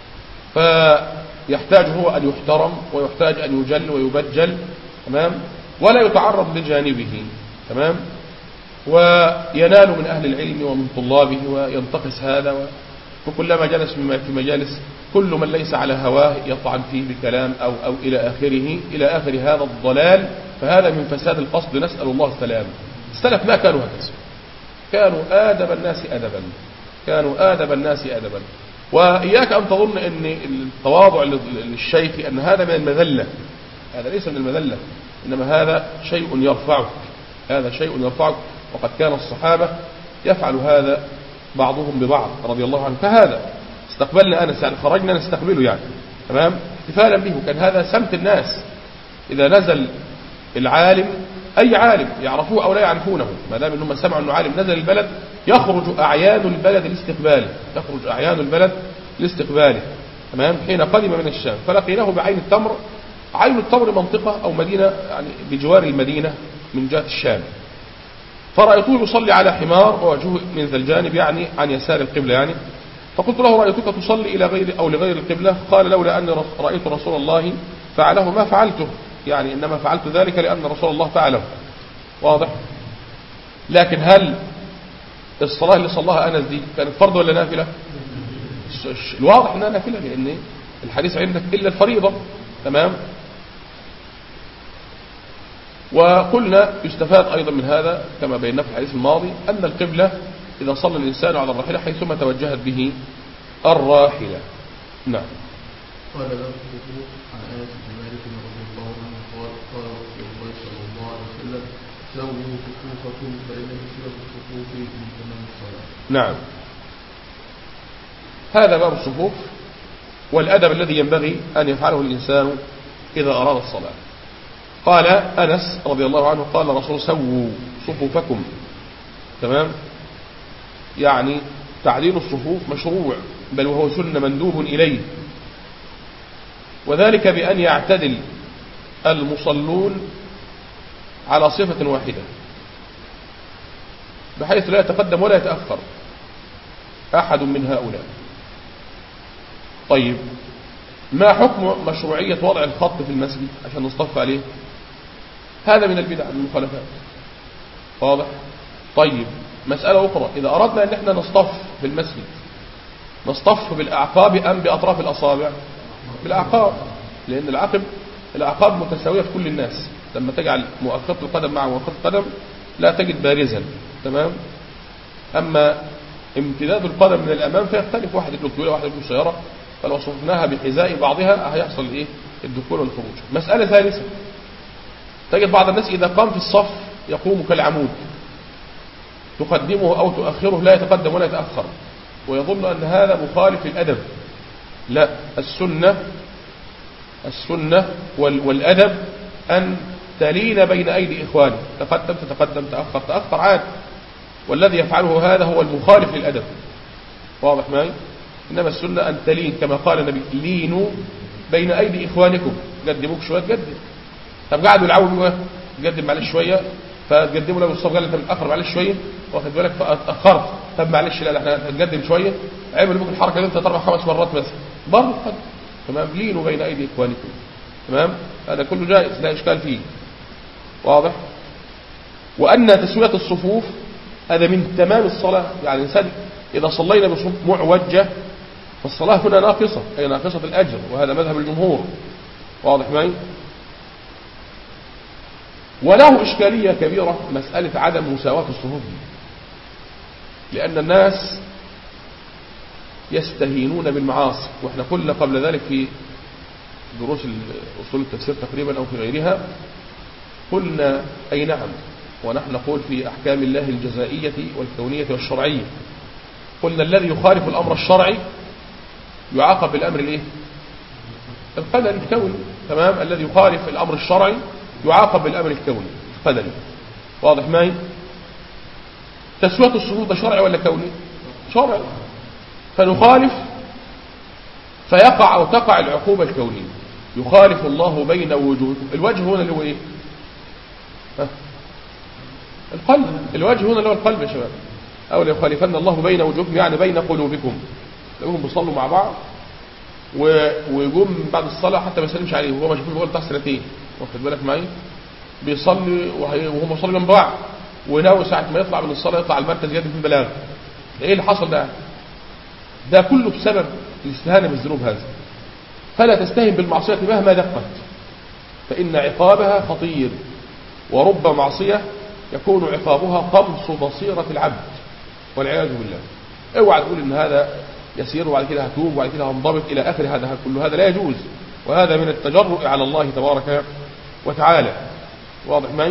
فيحتاج هو أن يحترم ويحتاج أن يجل ويبجل، تمام، ولا يتعرض لجانبه، تمام، وينال من أهل العلم ومن طلابه وينتقص هذا. وكلما جلس في مجالس كل من ليس على هواه يطعن فيه بكلام أو, أو إلى آخره إلى آخر هذا الضلال. فهذا من فساد القصد، نسأل الله السلام. السلف ما كانوا هكذا، كانوا آدب الناس أدبا، كانوا آدب الناس أدبا. وإياك أن تظن أن التواضع للشيخ أن هذا من المذلة، هذا ليس من المذلة، إنما هذا شيء يرفعك، هذا شيء يرفعك. وقد كان الصحابة يفعل هذا بعضهم ببعض رضي الله عنه. فهذا استقبلنا أنس، يعني خرجنا نستقبله يعني، تمام، احتفالا به. كان هذا سمت الناس، إذا نزل العالم، أي عالم يعرفوه أو لا يعرفونه، ما دام أنهم سمعوا أنه عالم نزل البلد، يخرج أعيان البلد لاستقباله، يخرج أعيان البلد لاستقباله، تمام. حين قدم من الشام فلقيناه بعين التمر. عين التمر منطقة أو مدينة يعني بجوار المدينة من جهة الشام. فرأيته يصلي على حمار ووجهه من ذا الجانب، يعني عن يسار القبلة يعني. فقلت له: رأيتك تصلي إلى غير أو لغير القبلة؟ قال: لولا أني رأيت رسول الله فعله ما فعلته، يعني إنما فعلت ذلك لأن رسول الله فعله. واضح؟ لكن هل الصلاة اللي صلاها أنس دي كانت فرض ولا نافلة؟ الواضح أنها نافلة، لأن الحديث عندك إلا الفريضة، تمام. وقلنا يستفاد أيضا من هذا كما بينا في الحديث الماضي أن القبلة إذا صلى الإنسان على الراحلة حيثما توجهت به الراحلة. نعم. قال له عن آية مالك رضي الله عنه قال: قال رسول الله صلى الله عليه وسلم: سووا صفوفكم فإن كثرة الصفوف من تمام الصلاة. نعم، هذا باب الصفوف والأدب الذي ينبغي أن يفعله الإنسان إذا أراد الصلاة. قال أنس رضي الله عنه: قال الرسول: سووا صفوفكم، تمام، يعني تعديل الصفوف مشروع، بل وهو سنة مندوب إليه، وذلك بأن يعتدل المصلون على صفة واحدة بحيث لا يتقدم ولا يتأخر أحد من هؤلاء. طيب، ما حكم مشروعية وضع الخط في المسجد عشان نصطف عليه؟ هذا من البدع، من المخالفات. واضح؟ طيب، مسألة أخرى: إذا أردنا أن احنا نصطف في المسجد، نصطف بالأعقاب أم بأطراف الأصابع؟ بالأعقاب، لأن العقب الأعقاب متساوية في كل الناس. لما تجعل مؤخرة القدم مع مؤخرة القدم لا تجد بارزا، تمام. أما امتداد القدم من الأمام فيختلف، واحد يدلك طويلة واحد يدلك قصيرة، فلو صفناها بحذاء بعضها هيحصل إيه؟ الدخول والخروج. مسألة ثالثة: تجد بعض الناس إذا قام في الصف يقوم كالعمود، تقدمه أو تؤخره، لا يتقدم ولا يتأخر، ويظن أن هذا مخالف للأدب. لا، السنة السنة والأدب أن تلين بين أيدي إخوانه، تقدم تتقدم، تأخر تأخر، عاد. والذي يفعله هذا هو المخالف للأدب. واضح معي؟ إنما السنة أن تلين، كما قال النبي: لينوا بين أيدي إخوانكم، قدموك شوية تقدم. طب قعدوا يلعبوا تقدم معلش شوية، فتقدموا له الصف، قال انت متاخر معلش شويه، واخد بالك، فاتاخرت، طب معلش لا احنا هنقدم شويه، عملوا بك الحركه دي ثلاث اربع خمس مرات بس، برضه قد تمام. لينوا بين ايدي اخوانكم، تمام، هذا كله جائز لا اشكال فيه. واضح؟ وان تسويه الصفوف هذا من تمام الصلاه، يعني الانسان اذا صلينا بصفوف معوجه فالصلاه هنا ناقصه، اي ناقصه الاجر، وهذا مذهب الجمهور. واضح معي؟ وله إشكالية كبيرة مسألة عدم مساواة الصفوف دي، لأن الناس يستهينون بالمعاصي. وإحنا قلنا قبل ذلك في دروس أصول التفسير تقريبا أو في غيرها، قلنا أي نعم، ونحن نقول في أحكام الله الجزائية والكونية والشرعية، قلنا الذي يخالف الأمر الشرعي يعاقب بالأمر الإيه؟ القدري الكوني. تمام. الذي يخالف الأمر الشرعي يعاقب بالأمر الكوني القدري. واضح معي؟ تسوية الصفوف ده شرعي ولا كوني؟ شرعي. فنخالف فيقع أو تقع العقوبة الكونية. يخالف الله بين وجوه. الوجه هنا اللي هو إيه؟ ها؟ القلب. الوجه هنا اللي هو القلب يا شباب. أو ليخالفن الله بين وجوهكم، يعني بين قلوبكم. تلاقوهم بيصلوا مع بعض ويقوم بعد الصلاة حتى ما يسلمش عليه وهو مشغول بيقول بتاع سنتين، واخد بالك معي؟ بيصلي وهم بيصلوا جنب بعض، وناوي ساعة ما يطلع من الصلاة يطلع المركز يد في البلاغ. ايه اللي حصل ده؟ ده كله بسبب الاستهانة بالذنوب هذا. فلا تستهن بالمعصية مهما دقت، فإن عقابها خطير، ورب معصية يكون عقابها طمس بصيرة العبد والعياذ بالله. اوعى تقول ان هذا يسير وبعد كده هتوب وبعد كده هنضبط الى اخر هذا، كل هذا لا يجوز، وهذا من التجرؤ على الله تبارك وتعالى. واضح معي؟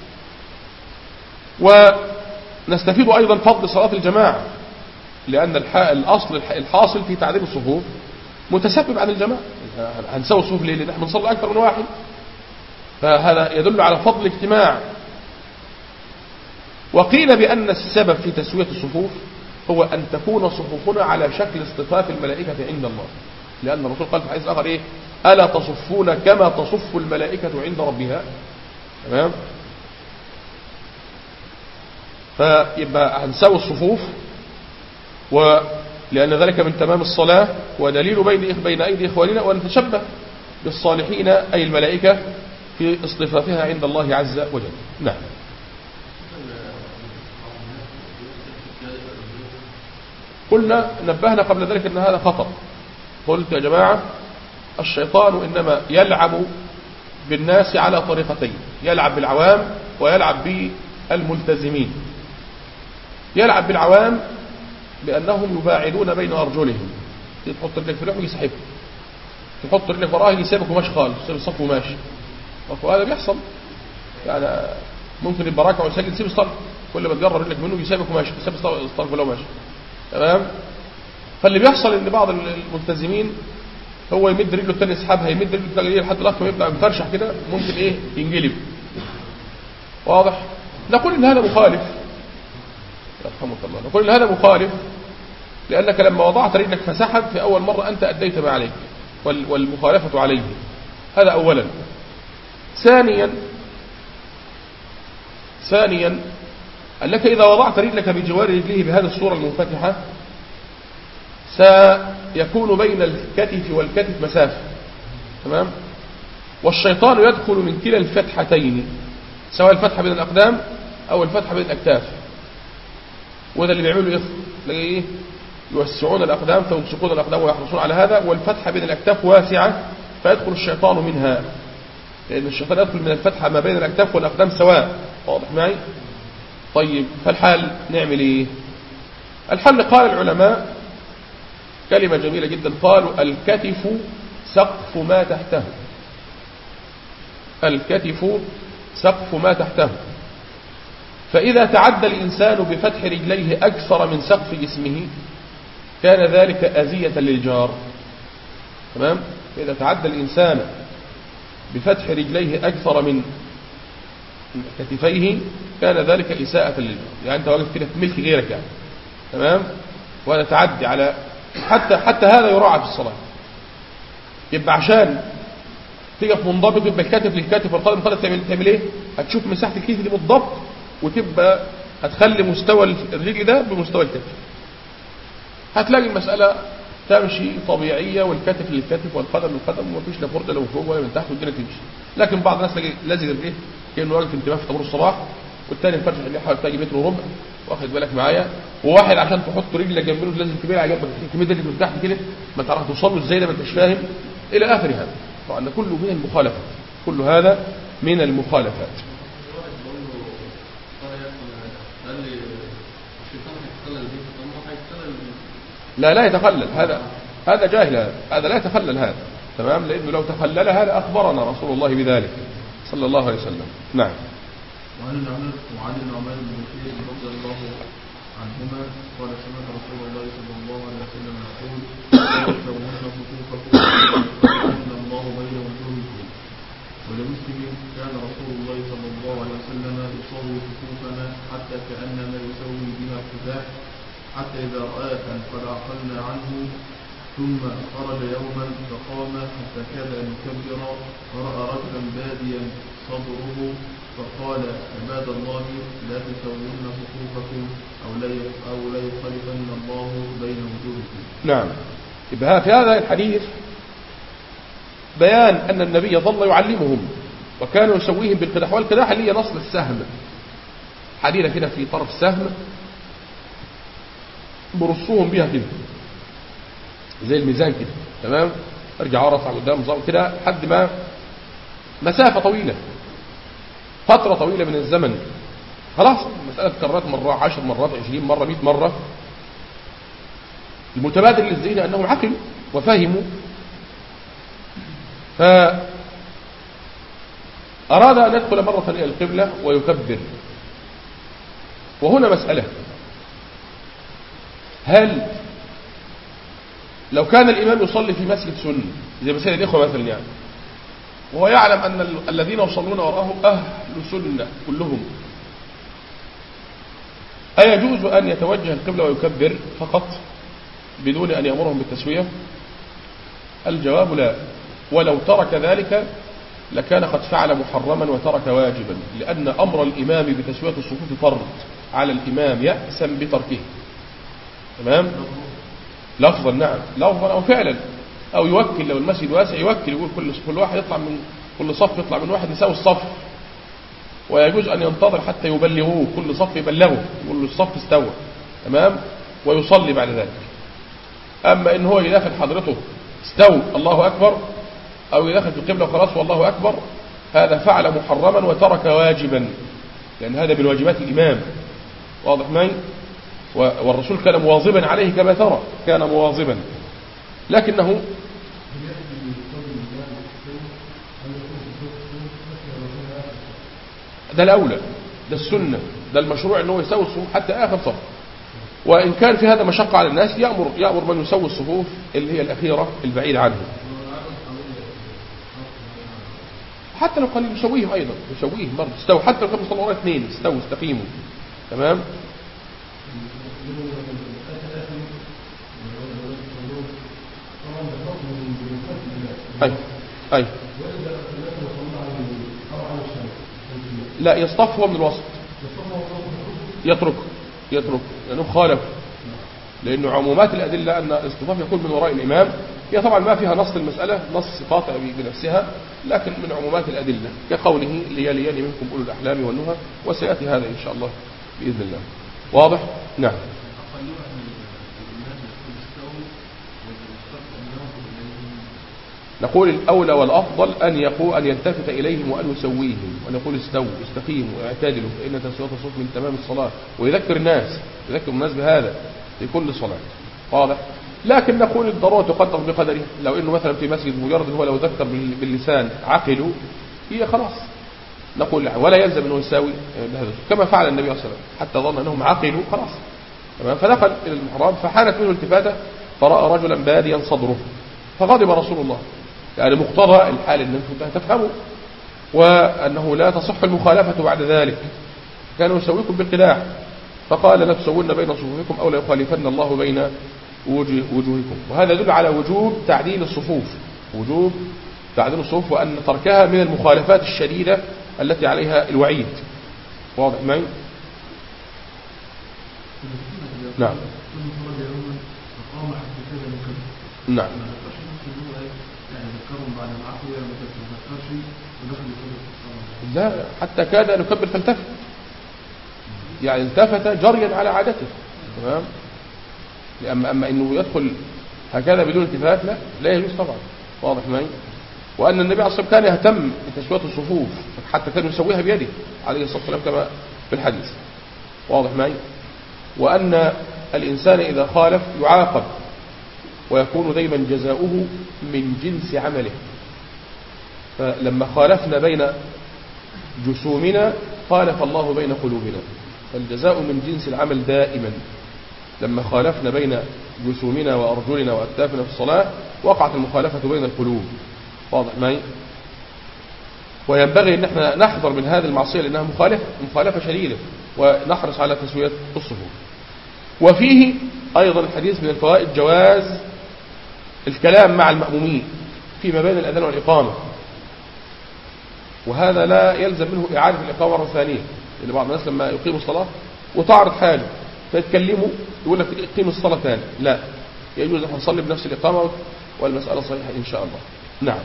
ونستفيد ايضا فضل صلاة الجماعة، لان الاصل الحاصل في تعديل الصفوف متسبب عن الجماعة. هنسوي الصفوف ليه؟ لان احنا بنصلي اكثر من واحد، فهذا يدل على فضل الاجتماع. وقيل بأن السبب في تسوية الصفوف هو أن تكون صفوفنا على شكل اصطفاف الملائكة عند الله، لأن الرسول قال في حديث آخر إيه؟ ألا تصفون كما تصف الملائكة عند ربها. تمام؟ فيبقى هنسوي الصفوف، ولأن ذلك من تمام الصلاة ودليل بين بين أيدي إخواننا، ونتشبه بالصالحين أي الملائكة في اصطفافها عند الله عز وجل. نعم. قلنا نبهنا قبل ذلك أن هذا خطر. قلت يا جماعة الشيطان إنما يلعب بالناس على طريقتين، يلعب بالعوام ويلعب بالملتزمين. يلعب بالعوام بأنهم يباعدون بين أرجلهم، تحط رجلك في رجلك يسحبك، تحط رجلك وراه يسيبك وماشي خالص، يسيب الصف وماشي. وهذا بيحصل، يعني ممكن يبقى راكع وساجد يسيب الصف، كل ما تجرب رجلك منه يسيبك وماشي، يسيب الصف ولو ماشي. تمام. فاللي بيحصل ان بعض الملتزمين هو يمد رجله الثاني يسحبها، يمد رجله الثاني لحد الاخر ما يبدا مفرشح كده، ممكن ايه ينجلب. واضح؟ نقول ان هذا مخالف، رحمه الله، نقول ان هذا مخالف لانك لما وضعت رجلك فسحب في اول مره انت اديت ما عليك، والمخالفه عليه. هذا اولا. ثانيا ثانيا أنك إذا وضعت رجلك بجوار رجله بهذه الصورة المنفتحة سيكون بين الكتف والكتف مسافة. تمام. والشيطان يدخل من كلا الفتحتين، سواء الفتحة بين الأقدام أو الفتحة بين الأكتاف. وهذا اللي بيعملوا إيه؟ يوسعون الأقدام فيمسكون الأقدام ويحرصون على هذا، والفتحة بين الأكتاف واسعة فيدخل الشيطان منها، لأن الشيطان يدخل من الفتحة ما بين الأكتاف والأقدام سواء. واضح معي؟ طيب فالحال نعمل ايه؟ الحل قال العلماء كلمة جميلة جدا، قالوا الكتف سقف ما تحته. الكتف سقف ما تحته، فإذا تعدى الإنسان بفتح رجليه أكثر من سقف جسمه كان ذلك أذية للجار. تمام؟ فإذا تعدى الإنسان بفتح رجليه أكثر من كتفيه كان ذلك إساءة للجار، يعني أنت واقف كده في ملك غيرك يعني. تمام. وهذا تعدي على حتى حتى هذا يراعى في الصلاة. يبقى عشان تقف منضبط يبقى الكتف للكتف والقدم للقدم، تعمل تعمل ايه؟ هتشوف مساحة الكتف دي بالضبط، وتبقى هتخلي مستوى الرجل ده بمستوى الكتف. هتلاقي المسألة تمشي طبيعية، والكتف للكتف والقدم للقدم، ومفيش لا فرده لا من فوق ولا من تحت، والدنيا تمشي. لكن بعض الناس تلاقي لازم رجليه كأنه راجل في انتباه في طابور الصباح، والثاني الفرش اللي حوالي تلاقي متر وربع، واخد بالك معايا، وواحد عشان تحط رجلك جنبه لازم تبيع على جنبك تمد رجلك من تحت كده، ما تعرف توصل له ازاي ده ما انتش فاهم، الى اخر هذا. طبعا كله من المخالفات، كل هذا من المخالفات. لا لا يتخلل، هذا هذا جاهل، هذا هذا لا يتخلل هذا، تمام، لأنه لو تخلل هذا أخبرنا رسول الله بذلك صلى الله عليه وسلم. نعم. وعن النعمان وعن النعمان بن بشير رضي الله عنهما قال سمعت رسول الله صلى الله عليه وسلم يقول لا تسوون صفوفكم فإن الله بين وجوهكم. ولمسلم كان رسول الله صلى الله عليه وسلم يصوي صفوفنا حتى كأنما يسوي بنا القداح، حتى إذا رأى أن قد عقلنا عنه ثم خرج يوما فقام حتى كاد أن يكبر، فرأى رجلا باديا صدره فقال عباد الله لا تسوون صفوفكم أو لا أو لا يخالفن الله بين وجوهكم. نعم. يبقى في هذا الحديث بيان أن النبي ظل يعلمهم وكانوا يسويهم بالقداح، والقداح اللي هي نصل السهم، حديدة كده في طرف السهم برصوهم بها كده زي الميزان كده، تمام، ارجع ورا اطلع قدام ظبط كده لحد ما مسافة طويلة، فترة طويلة من الزمن، خلاص المسألة تكررت مرة عشر مرات عشرين مرة مئة مرة. المتبادل للذهن أنهم عقلوا وفهموا، فأراد أن يدخل مرة إلى القبلة ويكبر. وهنا مسألة، هل لو كان الإمام يصلي في مسجد سني زي مسجد الإخوة مثلا يعني، وهو يعلم أن ال- الذين يصلون وراءه أهل سنة كلهم، أيجوز أن يتوجه القبلة ويكبر فقط بدون أن يأمرهم بالتسوية؟ الجواب لا، ولو ترك ذلك لكان قد فعل محرما وترك واجبا، لأن أمر الإمام بتسوية الصفوف فرض على الإمام يأسم بتركه، تمام، لفظا نعم، لفظا أو فعلا، أو يوكل لو المسجد واسع يوكل يقول كل كل واحد يطلع من كل صف يطلع من واحد يساوي الصف، ويجوز أن ينتظر حتى يبلغوه، كل صف يبلغه يقول له الصف استوى، تمام، ويصلي بعد ذلك. أما إن هو يداخل حضرته استوى الله أكبر، أو يداخل في القبلة وخلاص والله أكبر، هذا فعل محرما وترك واجبا، لأن هذا من واجبات الإمام، واضح معي؟ والرسول كان مواظبا عليه كما ترى، كان مواظبا، لكنه ده الأولى، ده السنة، ده المشروع أنه يسوي الصفوف حتى آخر صف. وإن كان في هذا مشقة على الناس يأمر يأمر من يسوي الصفوف اللي هي الأخيرة البعيدة عنه، حتى لو قال يسويهم أيضا، يسويهم برضه استووا، حتى لو كانوا صلوا وراء اثنين استووا استقيموا، تمام. أي أي لا يصطف هو من الوسط، يترك يترك لأنه يعني خالف، لأنه عمومات الأدلة أن الاصطفاف يكون من وراء الإمام، هي طبعا ما فيها نص المسألة نص قاطع بنفسها، لكن من عمومات الأدلة كقوله ليلين منكم أولو الأحلام والنهى، وسيأتي هذا إن شاء الله بإذن الله. واضح؟ نعم. نقول الأولى والأفضل أن يقول أن يلتفت إليهم وأن يسويهم، وأن يقول استووا استقيموا واعتدلوا فإن تسوية الصف من تمام الصلاة، ويذكر الناس يذكر الناس بهذا في كل صلاة. واضح؟ لكن نقول الضرورة تقدر بقدره، لو إنه مثلا في مسجد مجرد هو لو ذكر باللسان عقلوا هي خلاص، نقول ولا يلزم أنه يساوي بهذا كما فعل النبي صلى الله عليه وسلم حتى ظن أنهم عقلوا خلاص، تمام. فدخل إلى المحراب فحانت منه التفاتة فرأى رجلا باديا صدره فغضب رسول الله، يعني مقتضى الحال أن أنتم تفهموا، وأنه لا تصح المخالفة بعد ذلك، كانوا يسويكم بالقداح، فقال لا تسوون بين صفوفكم أو لا يخالفن الله بين وجوهكم. وهذا يدل على وجوب تعديل الصفوف، وجوب تعديل الصفوف، وأن تركها من المخالفات الشديدة التي عليها الوعيد. واضح معي؟ نعم نعم. لا حتى كاد أن يكبر فالتفت، يعني التفت جريا على عادته، تمام. أما أما إنه يدخل هكذا بدون التفات لا لا يجوز طبعا. واضح معي؟ وأن النبي عليه الصلاة والسلام كان يهتم بتسوية الصفوف، حتى كان يسويها بيده عليه الصلاة والسلام كما في الحديث. واضح معي؟ وأن الإنسان إذا خالف يعاقب ويكون دايما جزاؤه من جنس عمله. فلما خالفنا بين جسومنا خالف الله بين قلوبنا، فالجزاء من جنس العمل دائما. لما خالفنا بين جسومنا وأرجلنا وأكتافنا في الصلاة وقعت المخالفة بين القلوب. واضح معي؟ وينبغي أن احنا نحذر من هذه المعصية لأنها مخالفة مخالفة شديدة، ونحرص على تسوية الصفوف. وفيه أيضا الحديث من الفوائد جواز الكلام مع المأمومين فيما بين الأذان والإقامة، وهذا لا يلزم منه إعادة الإقامة مرة ثانية. لأن بعض الناس لما يقيموا الصلاة وتعرض حاجة فيتكلموا يقول لك اقيم الصلاة ثاني، لا، يجوز أن نصلي بنفس الإقامة والمسألة صحيحة إن شاء الله. نعم.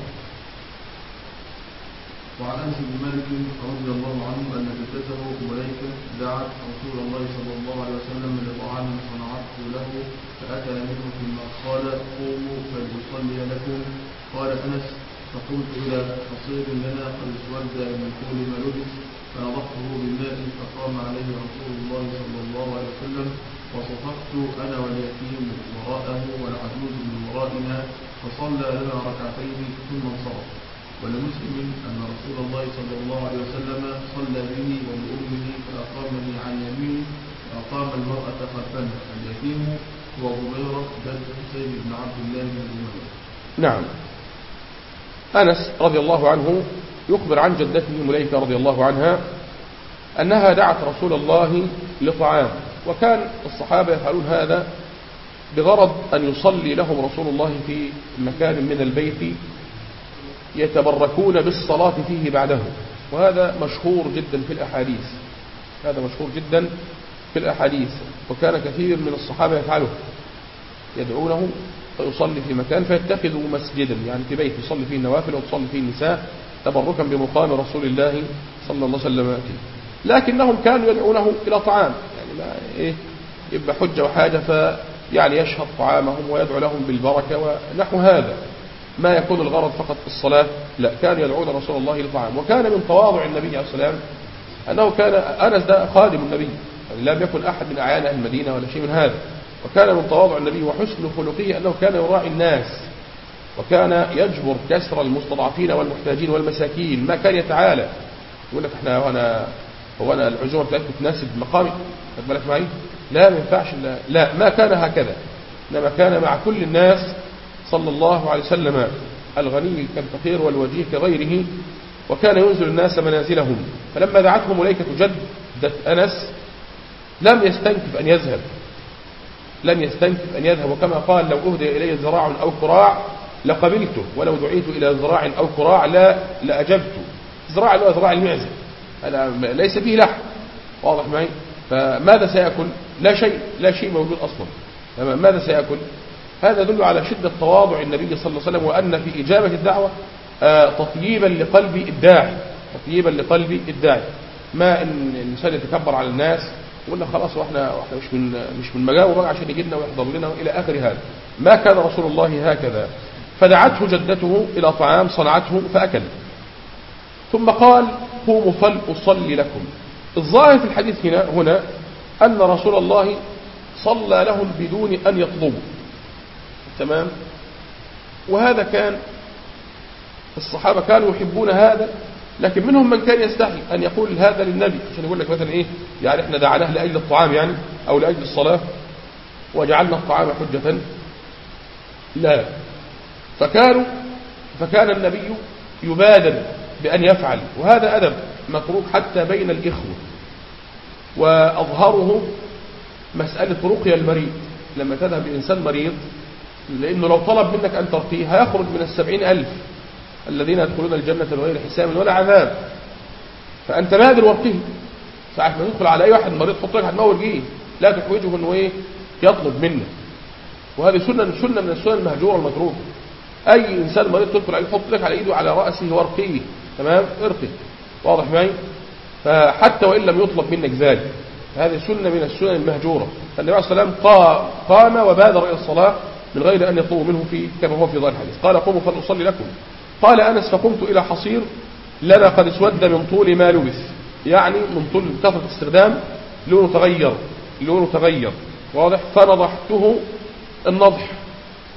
وعن أنس بن مالك رضي الله عنه أن جدته مليكة دعت رسول الله صلى الله عليه وسلم لطعام صنعته له فأكل منه ثم قال قوموا فليصلي لكم. قال أنس فقمت إلى قصير لنا قد اسود من طول ما لبس فنضحته بالماء فقام عليه رسول الله صلى الله عليه وسلم وصفقت أنا واليتيم وراءه والعجوز من ورائنا فصلى لنا ركعتين ثم انصرف. ولمسلم أن رسول الله صلى الله عليه وسلم صلى به ولأمه فأقامني عن يمينه وأقام المرأة خلفنا. اليتيم هو ضبيرة بنت حسين بن عبد الله بن أمية. نعم. أنس رضي الله عنه يخبر عن جدته مليكة رضي الله عنها أنها دعت رسول الله لطعام، وكان الصحابة يفعلون هذا بغرض أن يصلي لهم رسول الله في مكان من البيت يتبركون بالصلاة فيه بعده. وهذا مشهور جدا في الأحاديث، هذا مشهور جدا في الأحاديث، وكان كثير من الصحابة يفعله، يدعونه فيصلي في مكان فيتخذوا مسجدا، يعني في بيت يصلي فيه النوافل وتصلي فيه النساء تبركا بمقام رسول الله صلى الله عليه وسلم فيه. لكنهم كانوا يدعونه إلى طعام، يعني ما إيه يبقى حجة وحاجة فيعني يشهد طعامهم ويدعو لهم بالبركة ونحو هذا، ما يكون الغرض فقط في الصلاة، لا، كان يدعون رسول الله لطعام. وكان من تواضع النبي عليه الصلاة والسلام أنه كان أنس ده خادم النبي، يعني لم يكن أحد من أعيان أهل المدينة ولا شيء من هذا. وكان من تواضع النبي وحسن خلقه أنه كان يراعي الناس، وكان يجبر كسر المستضعفين والمحتاجين والمساكين، ما كان يتعالى يقول لك احنا وانا هو انا العزومه بتاعتكم تناسب مقامي، خد بالك معي، لا ما ينفعش، لا, لا ما كان هكذا، انما كان مع كل الناس صلى الله عليه وسلم الغني كالفقير والوجيه كغيره، وكان ينزل الناس منازلهم. فلما دعته مليكة جدة أنس لم يستنكف أن يذهب، لم يستنكف أن يذهب، وكما قال لو أهدي إلي ذراع أو كراع لقبلته، ولو دعيت إلى ذراع أو كراع لا لأجبته. ذراع اللي هو ذراع المعزة ليس فيه لحم، واضح معي؟ فماذا سيأكل؟ لا شيء، لا شيء موجود أصلا، ماذا سيأكل؟ هذا يدل على شدة تواضع النبي صلى الله عليه وسلم، وأن في إجابة الدعوة تطييبا لقلب الداعي، تطييبا لقلب الداعي، ما إن الإنسان يتكبر على الناس يقول لك خلاص واحنا واحنا مش من مش من مجاور بقى عشان يجي لنا ويحضر لنا إلى آخر هذا. ما كان رسول الله هكذا. فدعته جدته إلى طعام صنعته فأكل، ثم قال قوموا فلأصلي لكم. الظاهر في الحديث هنا هنا أن رسول الله صلى لهم بدون أن يطلبوا، تمام؟ وهذا كان الصحابة كانوا يحبون هذا، لكن منهم من كان يستحي أن يقول هذا للنبي عشان يقول لك مثلا إيه، يعني إحنا دعناه لأجل الطعام يعني أو لأجل الصلاة وجعلنا الطعام حجة، لا. فكانوا فكان النبي يبادر بأن يفعل، وهذا أدب متروك حتى بين الإخوة. وأظهره مسألة رقية المريض، لما تذهب لإنسان مريض، لأنه لو طلب منك أن ترقيه هيخرج من السبعين ألف الذين يدخلون الجنة بغير حساب ولا عذاب، فأنت بادر ورقيه. ساعة ما تدخل على أي واحد مريض حط لك هتمور جيه، لا تحوجه أنه إيه يطلب منك. وهذه سنة سنة من السنن المهجورة المتروكة. أي إنسان مريض تدخل عليه حط لك على إيده على رأسه ورقيه، تمام، ارقي، واضح معي؟ فحتى وإن لم يطلب منك ذلك، هذه سنة من السنن المهجورة. فالنبي عليه الصلاة والسلام قام وبادر إلى الصلاة من غير أن يطلب منه في كما هو في ظاهر الحديث. قال قوموا فلأصلي لكم. قال أنس فقمت إلى حصير لنا قد اسود من طول ما لبث، يعني من طول كثرة استخدام لونه تغير، لونه تغير، واضح؟ فنضحته النضح،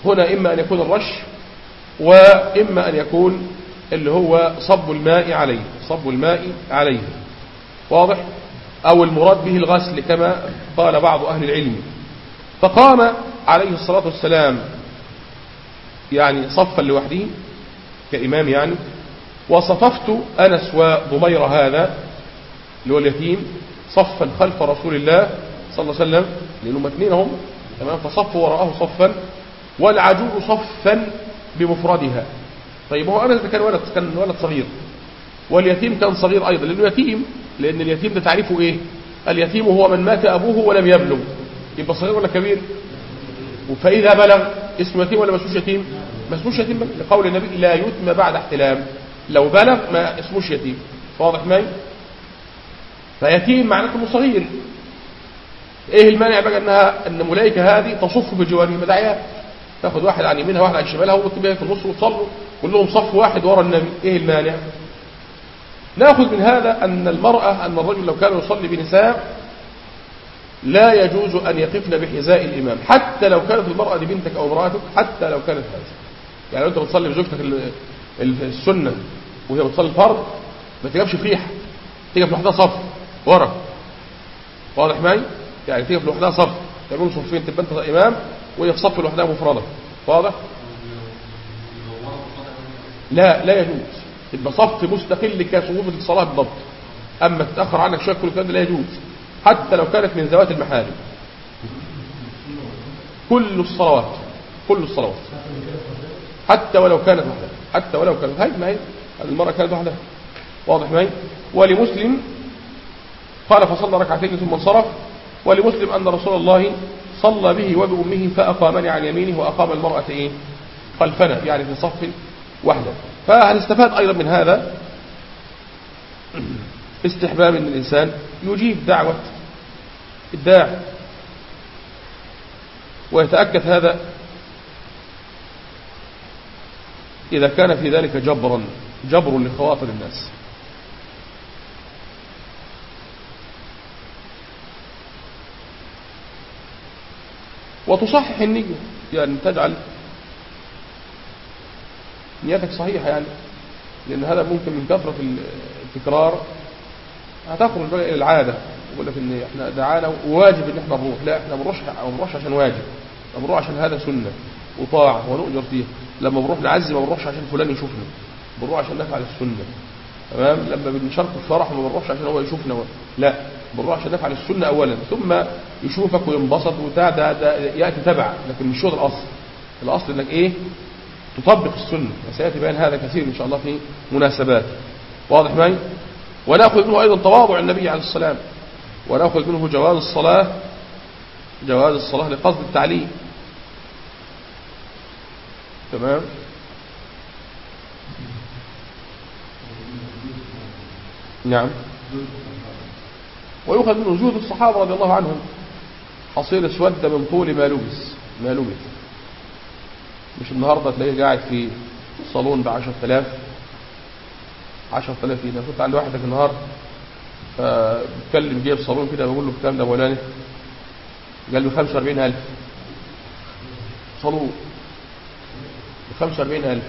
هنا إما أن يكون الرش وإما أن يكون اللي هو صب الماء عليه صب الماء عليه واضح؟ أو المراد به الغسل كما قال بعض أهل العلم. فقام عليه الصلاة والسلام يعني صفا لوحده كإمام يعني، وصففت أنس وضمير هذا اللي هو اليتيم صفا خلف رسول الله صلى الله عليه وسلم لأنهم اثنين هم تمام، فصفوا وراءه صفا، والعجوز صفا بمفردها. طيب هو أنس كان ولد كان ولد صغير، واليتيم كان صغير أيضا لأنه يتيم، لأن اليتيم ده تعريفه إيه؟ اليتيم هو من مات أبوه ولم يبلغ، يبقى صغير ولا كبير؟ فإذا بلغ اسمه يتيم ولا ما اسموش يتيم؟ ما اسموش يتيم لقول النبي لا يتم بعد احتلام، لو بلغ ما اسموش يتيم. واضح معي؟ فيتيم معناته انه صغير. ايه المانع بقى انها ان الملائكه هذه تصف بجواره مدعيات، تاخذ واحد عن يمينها واحد عن شمالها وتبقى في النص وتصلوا كلهم صف واحد ورا النبي، ايه المانع؟ ناخذ من هذا ان المراه ان الرجل لو كان يصلي بنساء لا يجوز ان يقفن بحذاء الامام، حتى لو كانت المراه دي بنتك او امراتك، حتى لو كانت هذه. يعني لو انت بتصلي بزوجتك السنه وهي بتصلي الفرض ما تقفش في ريحه، تقف لوحدها صف ورا. واضح معي؟ يعني تقف لوحدها صف، تعملوا صفين، تبقى انت امام وهي في صف لوحدها مفرده. واضح؟ لا لا يجوز، تبقى صف مستقل كصفوف الصلاه بالضبط. اما تتاخر عنك شويه كل الكلام ده لا يجوز، حتى لو كانت من ذوات المحارم. كل الصلوات كل الصلوات حتى ولو كانت وحدها، حتى ولو كانت هاي ما هي المرأة كانت وحدها. واضح معي؟ ولمسلم قال فصلى ركعتين ثم انصرف، ولمسلم أن رسول الله صلى به وبأمه فأقامني عن يمينه وأقام المرأة إيه؟ خلفنا، يعني في صف وحده. فهنستفاد أيضا من هذا استحباب ان الإنسان يجيب دعوة الداعي، ويتأكد هذا إذا كان في ذلك جبرا جبر لخواطر الناس. وتصحح النية، يعني تجعل نيتك صحيحة، يعني لأن هذا ممكن من كثرة التكرار هتخرج بقى إلى العادة، يقول لك إن إحنا دعانا وواجب إن إحنا نروح. لا، إحنا بنروح أو بنروح عشان واجب، إحنا بنروح عشان هذا سنة وطاعة ونؤجر فيه. لما بنروح نعزي ما بنروحش عشان فلان يشوفنا، بنروح عشان نفعل السنة. تمام؟ لما بنشارك في الفرح ما بنروحش عشان هو يشوفنا، لا، بنروح عشان نفعل السنة أولا، ثم يشوفك وينبسط وبتاع، ده, ده يأتي تبع، لكن مش هو ده الأصل. الأصل إنك إيه؟ تطبق السنة، وسيأتي بيان هذا كثير إن شاء الله في مناسبات. واضح معي؟ ونأخذ منه أيضا تواضع النبي عليه السلام، ونأخذ منه جواز الصلاة جواز الصلاة لقصد التعليم. تمام؟ نعم. ويؤخذ منه جهد الصحابة رضي الله عنهم، حصير اسود من طول ما لبس ما لبس مش النهارده تلاقيه قاعد في صالون ب عشرة آلاف عشرة آلاف. انا كنت عند واحد في النهار فبتكلم جايب صالون كده، بقول له الكلام ده مولانا، قال له خمسة وأربعين ألف صالون ب خمسة وأربعين ألف.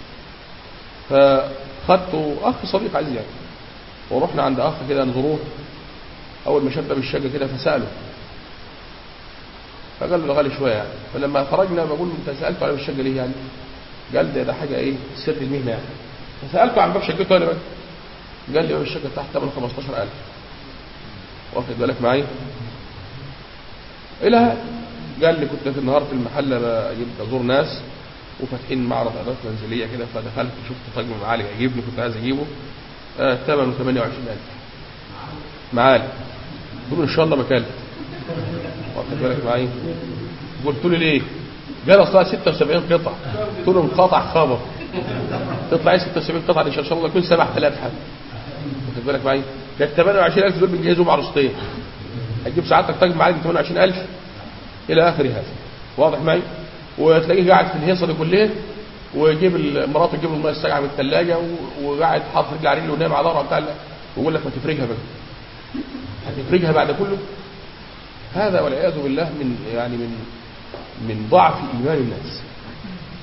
فخدته اخ صديق عزيز يعني، ورحنا عند اخ كده نزوروه. اول ما شاف بالشقه كده فساله، فقال له ده غالي شويه يعني. فلما خرجنا بقول له انت سالته على الشقه ليه يعني؟ قال ده ده حاجه ايه سر المهنه يعني. فسالته عن باب شقته انا بقى، قال لي باب الشقه تحت ثمنه خمستاشر ألف. واخد بالك معايا؟ الى هذا قال لي كنت في النهار في المحل بزور ناس وفاتحين معرض ادوات منزليه كده، فدخلت شفت طقم معالي عجبني كنت عايز اجيبه، آه ثمنه ثمانية وعشرين ألف معالي. قلت له ان شاء الله مكلف. واخد بالك معايا؟ قلت له ليه؟ قال اصلا ستة وسبعين قطعه. قلت له انقطع خبر، تطلع ايه ستة وسبعين قطعه ان شاء الله يكون سبعة آلاف حد. واخد بالك معايا؟ ده ثمانية وعشرين ألف دول بنجهزهم عروستين، هتجيب ساعتك طقم معالي ب ثمانية وعشرين ألف الى اخر هذا. واضح معي؟ وتلاقيه قاعد في الهيصه دي كلها، ويجيب مراته تجيب له الميه الساقعه من الثلاجه، وقاعد حاطط رجل على رجله ونايم على ظهره بتاع، ويقول لك ما تفرجها بقى، هتفرجها بعد كله. هذا والعياذ بالله من يعني من من ضعف ايمان الناس.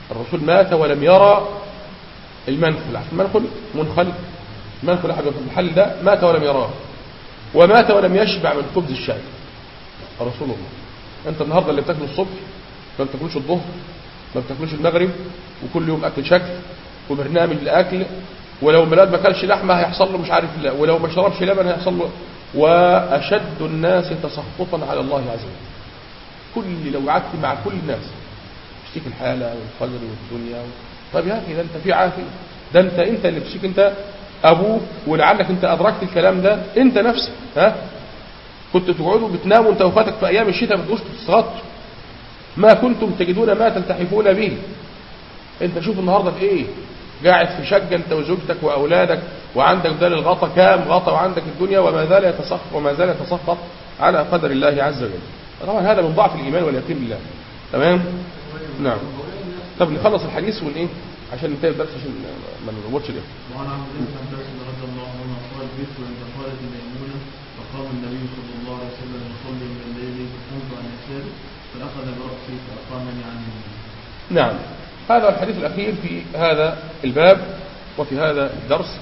الرسول مات ولم يرى المنخل. المنخل منخل المنخل أحد المحل ده مات ولم يراه، ومات ولم يشبع من خبز الشاي رسول الله. أنت النهاردة اللي بتاكل الصبح ما بتاكلش الظهر، ما بتاكلش المغرب، وكل يوم أكل شكل وبرنامج الأكل، ولو ميلاد ما كلش لحمة هيحصل له مش عارف لا، ولو ما شربش لبن هيحصل له. وأشد الناس تسخطا على الله عز وجل كل لو قعدت مع كل الناس تشتكي الحالة والفجر والدنيا و... طب يا أخي ده أنت في عافية، ده أنت أنت اللي بتشتكي، أنت أبوك، ولعلك أنت أدركت الكلام ده أنت نفسك. ها كنت تقعدوا بتناموا أنت وأخواتك في أيام الشتاء ما تقوش تتسخطوا، ما كنتم تجدون ما تلتحفون به. أنت شوف النهاردة في إيه، قاعد في شقة أنت وزوجتك وأولادك، وعندك بدل الغطا كام غطا، وعندك الدنيا، وما زال يتسخط وما زال يتسخط على قدر الله عز وجل. طبعا هذا من ضعف الإيمان واليقين بالله. تمام. نعم. طب نخلص الحديث ون ايه عشان ننتهي الدرس عشان ما نطولش ده. وعن عبد الله بن عباس رضي الله عنه قال: بت عند خالتي ميمونة فقام النبي صلى الله عليه وسلم يصلي من الليل فقمت عن يساري فأخذ برأسي فأقامني عن يميني. نعم، هذا الحديث الأخير في هذا الباب وفي هذا الدرس.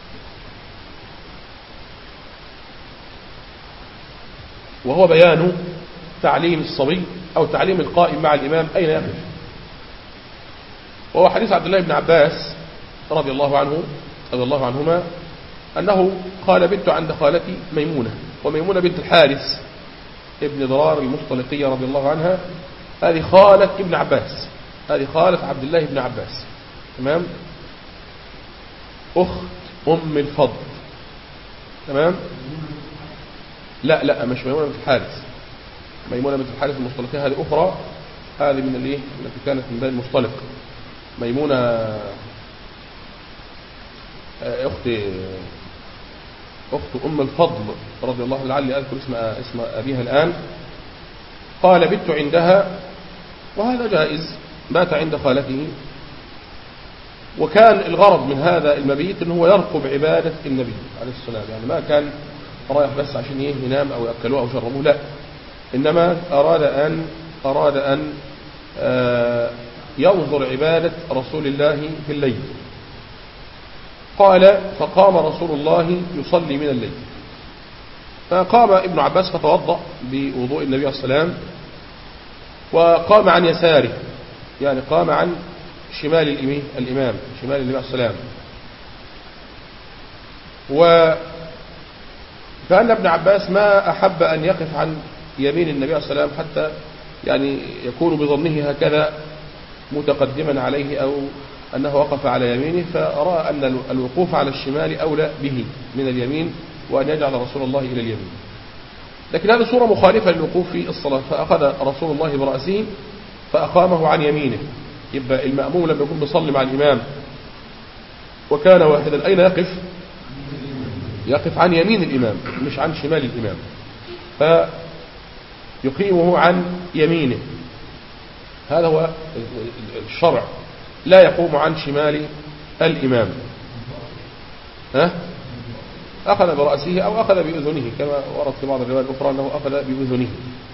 وهو بيان تعليم الصبي أو تعليم القائم مع الإمام أين يقف. وهو حديث عبد الله بن عباس رضي الله عنه رضي الله عنهما أنه قال: بت عند خالتي ميمونة، وميمونة بنت الحارث ابن ضرار المصطلقية رضي الله عنها، هذه خالة ابن عباس، هذه خالة عبد الله بن عباس. تمام. أخت أم الفضل. تمام. لا لا مش ميمونة بنت الحارث، ميمونة بنت الحارث المصطلقية هذه أخرى، هذه من الايه التي كانت من بني المصطلق. ميمونة أخت أخت أم الفضل رضي الله عنها، لعلي أذكر اسم اسم أبيها الآن. قال: بت عندها، وهذا جائز، بات عند خالته. وكان الغرض من هذا المبيت أنه هو يرقب عبادة النبي عليه السلام، يعني ما كان رايح بس عشان ينام أو يأكلوه أو يشربوه، لا، إنما أراد أن أراد أن آه ينظر عبادة رسول الله في الليل. قال: فقام رسول الله يصلي من الليل، فقام ابن عباس فتوضأ بوضوء النبي عليه السلام، وقام عن يساره، يعني قام عن شمال الإمام، شمال النبي عليه السلام. وكأن ابن عباس ما أحب أن يقف عن يمين النبي عليه السلام حتى يعني يكون بظنه هكذا متقدما عليه أو أنه وقف على يمينه، فرأى أن الوقوف على الشمال أولى به من اليمين، وأن يجعل رسول الله إلى اليمين. لكن هذه صورة مخالفة للوقوف في الصلاة، فأخذ رسول الله برأسه فأقامه عن يمينه. يبقى المأموم لما يكون بيصلي مع الإمام وكان واحدا أين يقف؟ يقف عن يمين الإمام مش عن شمال الإمام، فيقيمه عن يمينه. هذا هو الشرع، لا يقوم عن شمال الإمام. ها؟ أخذ برأسه أو أخذ بأذنه، كما ورد في بعض الروايات الأخرى أنه أخذ بأذنه.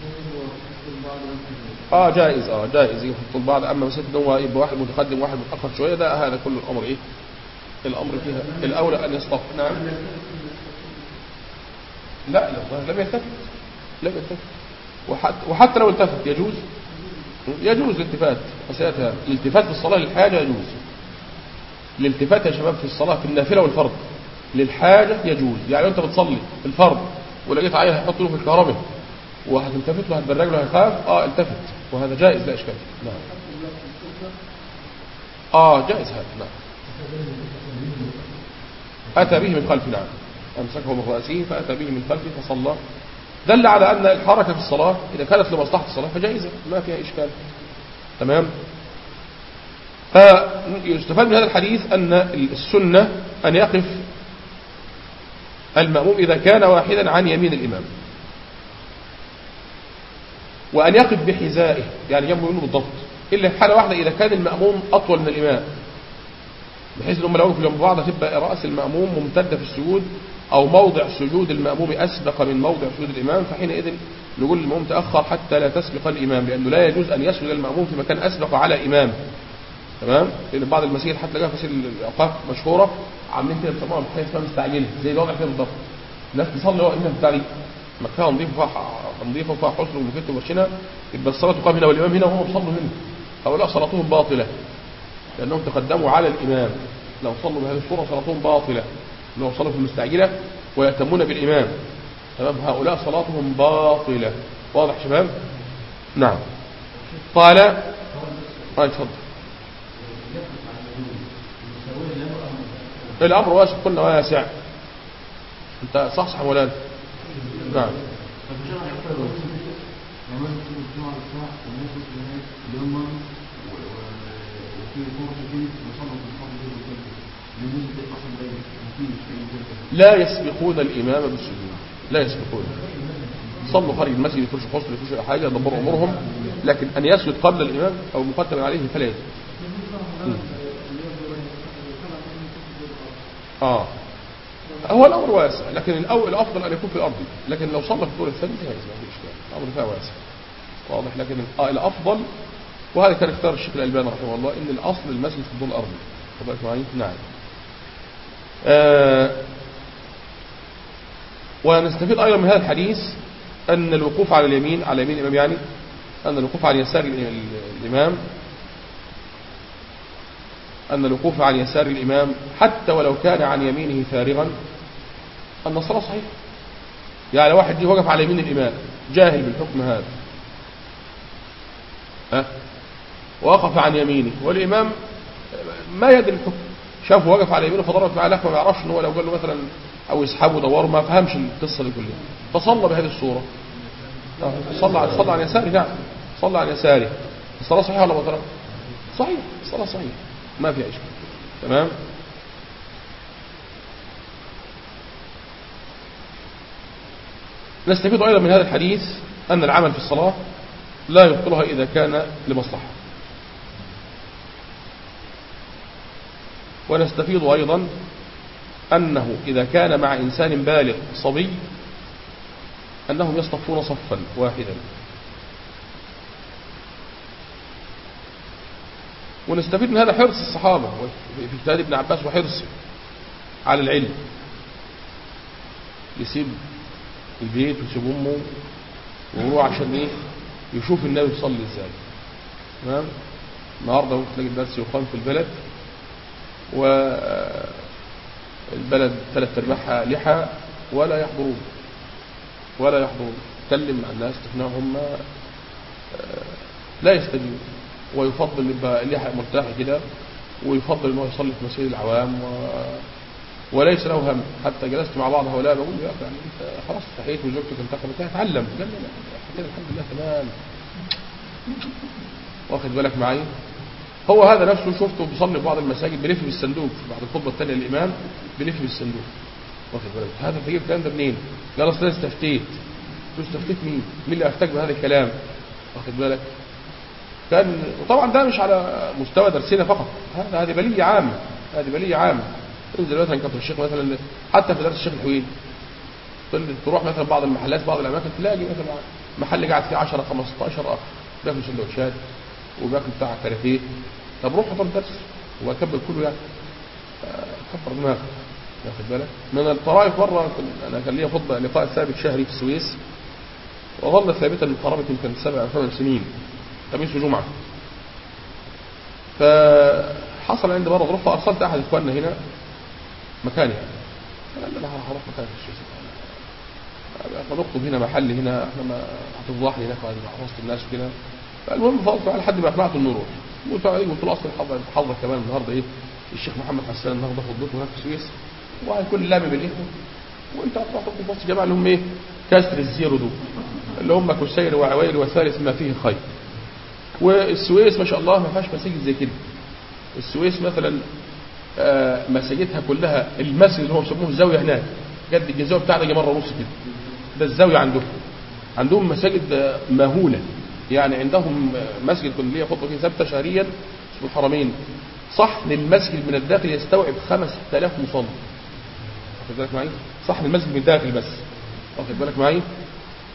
آه جائز، آه جائز يحط البعض. أما مسألة أنه يبقى واحد متقدم واحد متأخر شوية، ده هذا كل الأمر إيه؟ الأمر فيها الأولى أن يصطف. نعم. لا لا لم يلتفت، لم يلتفت. وحتى, وحتى لو التفت يجوز، يجوز الالتفات. مسألة الالتفات في الصلاة للحاجة يجوز. الالتفات يا شباب في الصلاة في النافلة والفرض للحاجة يجوز. يعني أنت بتصلي الفرض ولقيت عيل هيحط له في الكهرباء وهتلتفت له هتبرج له هيخاف، اه التفت، وهذا جائز لا إشكال. نعم. اه جائز هذا. نعم. أتى به من خلفه. نعم. أمسكه من رأسه فأتى به من خلفه فصلى. دل على أن الحركة في الصلاة إذا كانت لمصلحة الصلاة فجائزة ما فيها إشكال. تمام. فيستفاد من هذا الحديث أن السنة أن يقف المأموم إذا كان واحدا عن يمين الإمام، وأن يقف بحذائه يعني جنبه منه بالضبط، إلا في حالة واحدة إذا كان المأموم أطول من الإمام، بحيث أنهم لو وقفوا جنب بعض تبقى رأس المأموم ممتدة في السجود، أو موضع سجود المأموم أسبق من موضع سجود الإمام، فحينئذ نقول المأموم تأخر حتى لا تسبق الإمام، لأنه لا يجوز أن يسجد المأموم في مكان أسبق على إمامه، تمام. لان بعض المساجد حتى لقاها في الاوقاف مشهوره عاملين كده بيسموها حاجه اسمها مستعجله زي الوضع كده بالضبط. الناس تصلي وقت هنا بتاع دي مكانها نظيفه وفيها نظيفه وفيها حسن ومكتب ومشينا، يبقى الصلاه تقام هنا والامام هنا وهم بيصلوا هنا. هؤلاء صلاتهم باطله لانهم تقدموا على الامام. لو صلوا بهذه الصوره صلاتهم باطله، لو صلوا في المستعجله ويهتمون بالامام تمام، هؤلاء صلاتهم باطله. واضح شباب؟ نعم. قال اه اتفضل. الامر واسع، قلنا واسع. انت صح صح ولا لا؟ نعم. لا يسبقون الامام بالسجود، لا يسبقون. صلوا خارج المسجد يفرشوا حصر يفرشوا حاجه يدبروا امورهم، لكن ان يسجد قبل الامام او مقدم عليه فلا يسجد. اه هو الامر واسع، لكن الاول الافضل ان يكون في الارض، لكن لو صلى في الدور الثاني فلا يسجد، ما فيش اشكال، الامر فيها واسع. واضح. لكن آه الافضل، وهذا كان اختيار الشيخ الالباني رحمه الله، ان الاصل المسجد في الدور الارضي. تفضل معي. نعم. آه ونستفيد ايضا من هذا الحديث ان الوقوف على اليمين، على يمين الامام يعني، ان الوقوف على يسار الامام ان الوقوف عن يسار الامام حتى ولو كان عن يمينه فارغا ان الصلاه صحيحه. يعني واحد وقف على يمين الامام جاهل بالحكم هذا، ها وقف عن يمينه والامام ما يدري الحكم، شافه وقف على يمينه فضربت معاه لكن ما يعرفش ان هو لو قال له مثلا او يسحبه دوره ما فهمش القصه دي كلها، فصلى بهذه الصوره. صلى صلى عن يساره. نعم صلى عن يساره. الصلاه صحيحه ولا باطله؟ صحيح، الصلاه صحيحه ما فيها اشكال. تمام. نستفيد ايضا من هذا الحديث ان العمل في الصلاه لا يبطلها اذا كان لمصلحه. ونستفيد ايضا انه اذا كان مع انسان بالغ صبي انهم يصطفون صفا واحدا. ونستفيد من هذا حرص الصحابه في اجتهاد ابن عباس وحرصه على العلم، يسيب البيت ويسيب امه ويروح عشان ايه؟ يشوف النبي يصلي ازاي. تمام. النهارده ممكن تلاقي الدرس يقام في البلد والبلد ثلاث ارباعها لحى ولا يحضرون ولا يحضرون تكلم مع الناس تقنعهم لا يستجيبون، ويفضل يبقى اللحى مرتاح كده، ويفضل انه يصلي في مسجد العوام و... وليس له هم. حتى جلست مع بعض هؤلاء بقول له يعني انت خلاص استحيت وزوجتك انتخبت اتعلم. قال لي لا الحمد لله تمام. واخد بالك معي؟ هو هذا نفسه شفته بيصلي في بعض المساجد بيلف بالصندوق بعد الخطبه الثانيه الامام بيلف بالصندوق. واخد بالك؟ هذا تجيب الكلام ده منين؟ قال اصل انا استفتيت. استفتيت مين؟ مين اللي افتاك بهذا الكلام؟ واخد بالك؟ كان وطبعا ده مش على مستوى درسنا فقط، هذا هذه بليه عامه، هذه بليه عامه. انزل مثلا كفر الشيخ مثلا، حتى في درس الشيخ الحويني تروح مثلا بعض المحلات بعض الاماكن تلاقي مثلا محل قاعد فيه عشرة خمستاشر اخ بياكل سندوتشات وبياكل بتاع كاراتيه. طب روح حضر درس واكبر كله يعني كبر دماغك. واخد بالك؟ من الطرائف مره انا كان لي خطبه لقاء ثابت شهري في السويس وظل ثابتا من قرابه يمكن سبع او ثمان سنين، خميس وجمعه. فحصل عندي مره ظروف فارسلت احد اخواننا هنا مكاني يعني. قال انا هروح مكان في الشيخ فنخطب هنا محل هنا احنا ما هتفضحني هناك بعد ما وسط الناس وكده. فالمهم فضلت على حد ما اقنعته انه يروح. قلت له قلت له اصلا حضر حضر كمان النهارده ايه الشيخ محمد حسان النهارده خطبته هناك في السويس وهيكون لامي بالاخوه وانت هتروح تخطب في وسط الجماعه اللي هم ايه كسر الزيرو دول اللي هم كسير وعويل وثالث ما فيه خير. والسويس ما شاء الله ما فيهاش مساجد زي كده. السويس مثلا آه مساجدها كلها المسجد اللي هو بيسموه الزاويه هناك قد الجزاويه بتاعتها دي مره ونص كده. ده الزاويه عندهم عندهم مساجد مهوله يعني. عندهم مسجد كل ليه خطبه فيه ثابته شهريا اسمه الحرمين، صحن المسجد من الداخل يستوعب خمسة آلاف مصلي. واخد بالك معي؟ صحن المسجد من الداخل بس. واخد بالك معي؟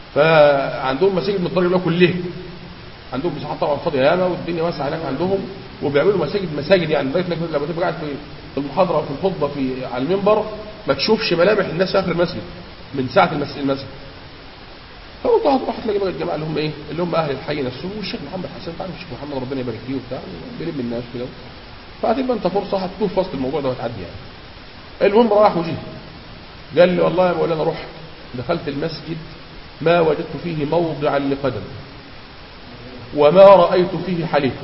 فعندهم مساجد متضرب له كلها، عندهم مساحات طبعا فاضيه ياما والدنيا واسعه هناك عندهم وبيعملوا مساجد مساجد يعني لغايه انك لما تبقى قاعد في المحاضره وفي الخطبه في على المنبر ما تشوفش ملامح الناس في اخر المسجد من ساعه المسجد المسجد. فقلت راح تلاقي بقى الجماعه اللي هم ايه اللي هم اهل الحي نفسهم والشيخ محمد حسن تعرف الشيخ محمد ربنا يبارك فيه وبتاع بيلم الناس كده. فهتبقى انت فرصه هتكون في وسط الموضوع ده وتعدي يعني. المهم راح وجه قال لي والله يا مولانا رحت دخلت المسجد ما وجدت فيه موضعا لقدم وما رأيت فيه حليفا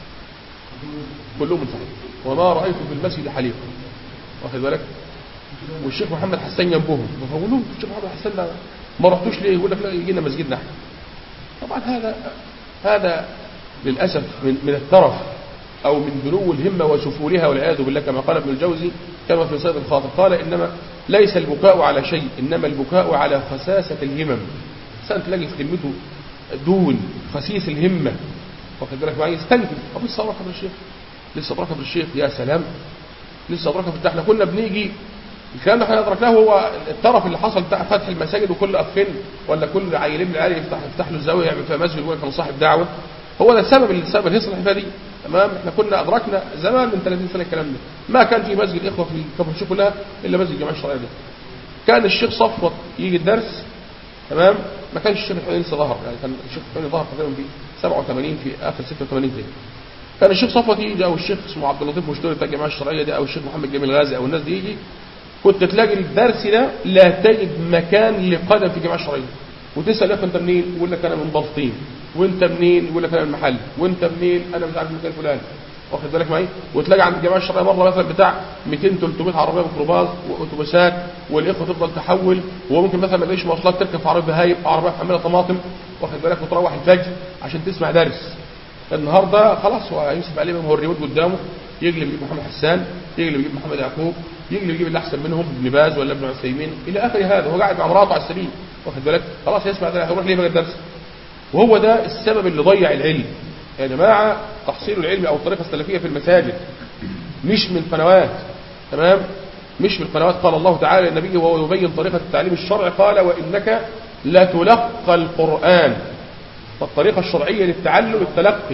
كلهم من صحيح وما رأيت في المسجد حليفا واخد بالك. والشيخ محمد حسان جنبهم بقول لهم الشيخ محمد حسان ده ما رحتوش ليه؟ يقول لك لا يجينا مسجدنا احنا. طبعا هذا هذا للاسف من من الترف او من دنو الهمه وسفولها والعياذ بالله كما قال ابن الجوزي كما في صيد الخاطر قال انما ليس البكاء على شيء انما البكاء على خساسه الهمم. انسان تلاقي في كلمته دون خسيس الهمه واخد بالك معايا يستنكر. طب لسه ابرك في الشيخ لسه ابرك في الشيخ يا سلام لسه ابرك في احنا كنا بنيجي الكلام ده احنا ادركناه هو الطرف اللي حصل بتاع فتح المساجد وكل اخين ولا كل عيل ابن العيال يفتح يفتح له الزاويه يعمل فيها مسجد ويقول كان صاحب دعوه. هو ده السبب اللي السبب الهيصه الحفاظ دي تمام. احنا كنا ادركنا زمان من ثلاثين سنه الكلام ده ما كان في مسجد اخوه في كفر الشيخ كلها الا مسجد الجماعه الشرعيه ده. كان الشيخ صفوت يجي الدرس تمام ما كانش الشيخ الحسين لسه ظهر يعني كان الشيخ الحسين ظهر تقريبا في سبعة وثمانين في اخر ستة وثمانين كده. كان الشيخ صفوت يجي او الشيخ اسمه عبد اللطيف مشتري بتاع الجماعه الشرعيه دي او الشيخ محمد جميل غازي او الناس دي يجي كنت تلاقي الدرس ده لا تجد مكان لقدم في الجماعه الشرعيه وتسال اخ انت منين يقول لك انا من بلطيم وانت منين يقول لك انا من المحل وانت منين انا مش عارف المكان الفلاني واخد بالك معايا. وتلاقي عند الجماعه الشرعيه مره مثلا بتاع مئتين ثلاثمائة عربيه ميكروباص واتوبيسات والاخوه تفضل تحول وممكن مثلا ما تلاقيش مواصلات تركب في عربيه بهايم عربيه محمله طماطم واخد بالك وتروح الفجر عشان تسمع درس. النهارده خلاص هو يوسف عليه هو الريموت قدامه يقلب يجيب محمد حسان يقلب يجيب محمد يعقوب يقلب يجيب اللي احسن منهم ابن باز ولا ابن عثيمين الى اخر هذا. هو قاعد مع مراته على السبيل واخد بالك خلاص يسمع ده هيروح ليه بقى الدرس. وهو ده السبب اللي ضيع العلم يا جماعه. تحصيل العلم او الطريقه السلفيه في المساجد مش من قنوات تمام مش من قنوات. قال الله تعالى للنبي وهو يبين طريقه التعليم الشرعي قال وانك لتلقى القران. فالطريقه الشرعيه للتعلم التلقي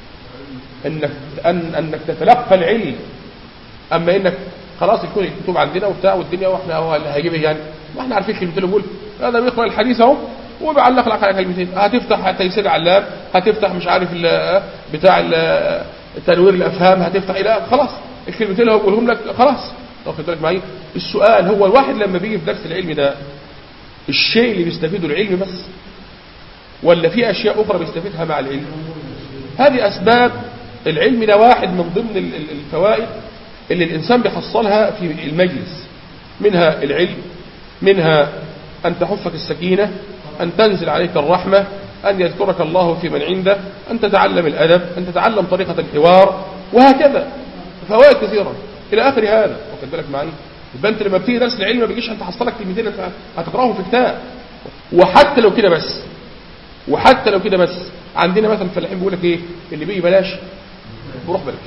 انك أن انك تتلقى العلم. اما انك خلاص يكون الكتب عندنا وبتاع والدنيا واحنا هو اللي هيجيب يعني ما احنا عارفين كلمتين بيقول هذا بيقرا الحديث اهو وبيعلق لك على كلمتين هتفتح تيسير علام هتفتح مش عارف بتاع تنوير الافهام هتفتح الى خلاص الكلمتين اللي هو بيقولهم لك خلاص واخد بالك معايا. السؤال هو الواحد لما بيجي في درس العلم ده الشيء اللي بيستفيده العلم بس ولا في اشياء اخرى بيستفيدها مع العلم؟ هذه اسباب العلم ده واحد من ضمن الفوائد اللي الانسان بيحصلها في المجلس. منها العلم منها ان تحفك السكينه ان تنزل عليك الرحمه ان يذكرك الله في من عنده ان تتعلم الادب ان تتعلم طريقه الحوار وهكذا فوائد كثيره الى اخر هذا واخد بالك معايا. يبقى انت لما بتيجي درس العلم ما بيجيش انت حصلك كلمتين هتقراهم في كتاب. وحتى لو كده بس وحتى لو كده بس عندنا مثلا الفلاحين بيقول لك ايه اللي بيجي بلاش بروح بلاش.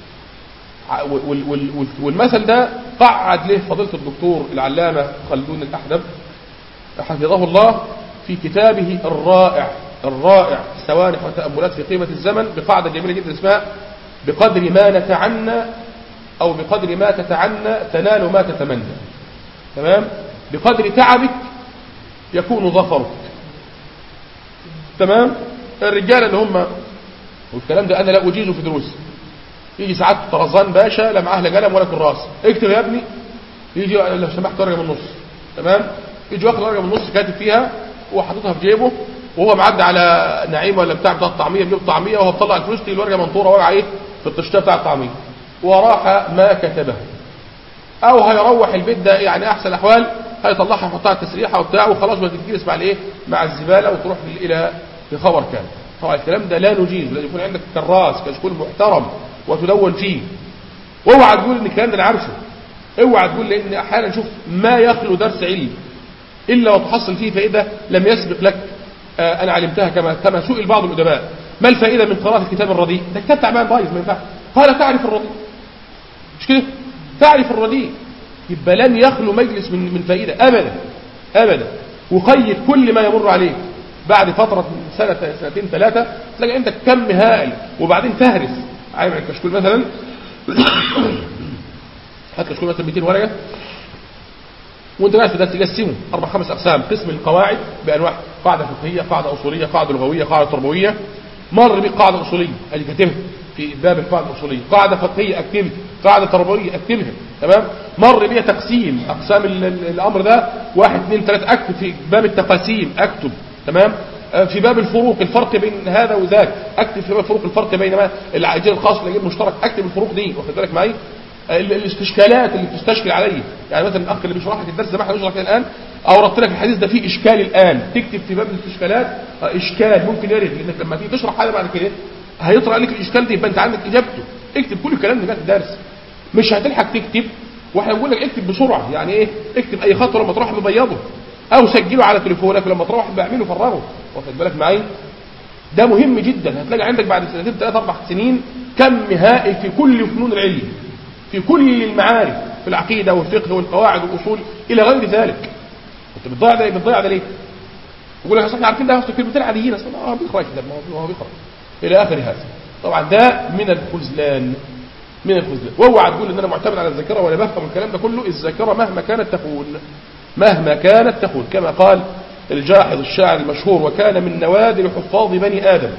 والمثل ده قعد له فضيله الدكتور العلامه خلدون الاحدب حفظه الله في كتابه الرائع الرائع سوانح وتأملات في قيمة الزمن بقاعدة جميلة جدا اسمها بقدر ما نتعنى أو بقدر ما تتعنى تنال ما تتمنى. تمام. بقدر تعبك يكون ظفرك. تمام. الرجال اللي هم والكلام ده أنا لا أجيزه في دروسي. يجي ساعات طرزان باشا لا معاه لا قلم ولا كراس اكتب يا ابني يجي لو سمحت ورقة من النص. تمام. يجي واخد ورقة من النص كاتب فيها وحاططها في جيبه وهو معدي على نعيم ولا بتاع بتاع الطعميه بيجيب طعميه وهو بيطلع الفلوس تيجي الورقه منطوره واقعه ايه في الطشته بتاع الطعميه وراح ما كتبه. او هيروح البيت ده يعني احسن احوال هيطلعها يحطها على التسريحه وبتاع وخلاص بتجلس مع الايه مع الزباله وتروح الى لخبر كامل. طبعا الكلام ده لا نجيز لازم يكون عندك كراس كشكول محترم وتدون فيه. واوعى تقول ان الكلام ده انا عارفه. اوعى تقول لان احيانا شوف ما يخلو درس علم الا وتحصل فيه فائده لم يسبق لك آه انا علمتها كما كما سئل بعض الادباء ما الفائده من قراءه الكتاب الرديء؟ ده كتاب تعبان بايظ ما ينفعش. قال تعرف الرديء مش كده؟ تعرف الرديء يبقى لن يخلو مجلس من من فائده ابدا ابدا. وقيد كل ما يمر عليك بعد فتره سنه سنتين ثلاثه تلاقي عندك كم هائل وبعدين فهرس عامل الكشكول مثلا هات كشكول مثلا مئتين ورقه وانت قاعد في ده تقسمه اربع خمس اقسام. قسم القواعد بانواع، قاعده فقهيه، قاعده اصوليه، قاعده لغويه، قاعده تربويه. مر بيه قاعده اصوليه ادي كاتبها في باب القاعده الاصوليه، قاعده فقهيه اكتبها، قاعده تربويه اكتبها، تمام. مر بيه تقسيم اقسام الامر ده واحد اثنين ثلاثه اكتب في باب التقاسيم اكتب، تمام. في باب الفروق الفرق بين هذا وذاك اكتب في باب الفروق الفرق بين الاجير الخاص والاجير المشترك اكتب الفروق دي، واخد بالك معايا. الاستشكالات اللي بتستشكل علي، يعني مثلا الاخ اللي بيشرح لك الدرس زي ما احنا بنشرح الان اوردت لك الحديث ده فيه اشكال الان، تكتب في باب الاستشكالات اشكال ممكن يرد، لانك لما تيجي تشرح حاجه بعد كده هيطرح لك الاشكال ده يبقى انت عندك اجابته. اكتب كل الكلام ده في الدرس، مش هتلحق تكتب واحنا بنقول لك اكتب بسرعه. يعني ايه؟ اكتب اي خط لما تروح مبيضه او سجله على تليفونك ولما تروح بعمله فرغه، واخد بالك معايا. ده مهم جدا. هتلاقي عندك بعد سنتين ثلاث اربع سنين كم هائل في كل فنون العلم، في كل المعارف، في العقيده والفقه والقواعد والاصول الى غير ذلك. انت بتضيع ده بتضيع ده ليه؟ يقول لك احنا عارفين ده اصل كلمتين عاديين اصلا اه بيقرا كده ما هو بيقرا الى اخر هذا. طبعا ده من الخذلان، من الخذلان. واوعى تقول ان انا معتمد على الذاكره ولا بفهم الكلام ده كله. الذاكره مهما كانت تخون، مهما كانت تخون، كما قال الجاحظ الشاعر المشهور: وكان من نوادر حفاظ بني ادم.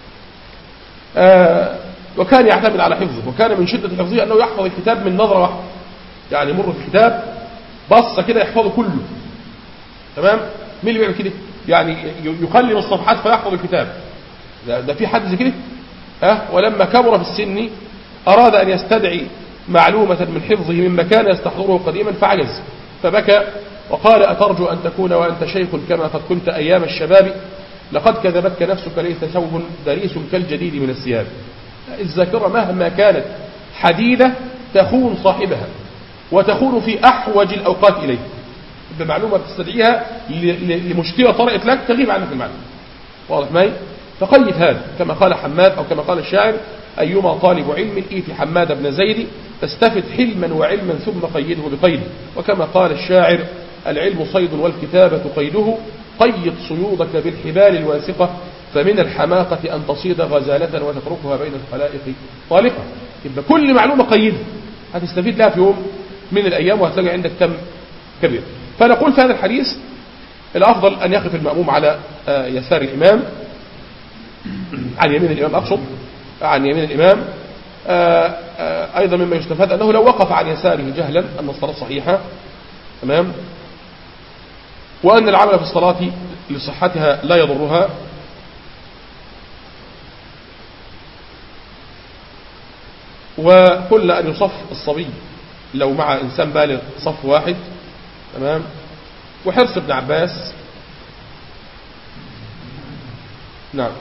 آه وكان يعتمد على حفظه، وكان من شده حفظه انه يحفظ الكتاب من نظره واحده. يعني يمر في الكتاب بصه كده يحفظه كله، تمام. مين اللي بيعمل كده؟ يعني يقلم الصفحات فيحفظ الكتاب. ده, ده في حد زي كده؟ ها. ولما كبر في السن اراد ان يستدعي معلومه من حفظه مما كان يستحضره قديما فعجز، فبكى وقال: أترجو أن تكون وأنت شيخ كما قد كنت أيام الشباب؟ لقد كذبتك نفسك ليس ثوب دريس كالجديد من الثياب. الذاكرة مهما كانت حديدة تخون صاحبها، وتخون في أحوج الأوقات إليه. بمعلومة بتستدعيها لمشكلة طرأت لك تغيب عنك المعلومة، واضح معي؟ فقيد هذا كما قال حماد أو كما قال الشاعر: أيما طالب علم إيت حماد بن زيد تستفد حلما وعلما ثم قيده بقيده. وكما قال الشاعر: العلم صيد والكتابة قيده، قيد صيودك بالحبال الواثقة، فمن الحماقة أن تصيد غزالة وتتركها بين الخلائق طالقة. يبقى كل معلومة قيدها هتستفيد لها في يوم من الأيام وهتلاقي عندك كم كبير. فنقول في هذا الحديث الأفضل أن يقف المأموم على يسار الإمام، عن يمين الإمام أقصد، عن يمين الإمام. أيضا مما يستفاد أنه لو وقف عن يساره جهلا أن الصلاة صحيحة، تمام، وأن العمل في الصلاة لصحتها لا يضرها. وكل أن يصف الصبي لو مع إنسان بالغ صف واحد، تمام. وحرص ابن عباس، نعم،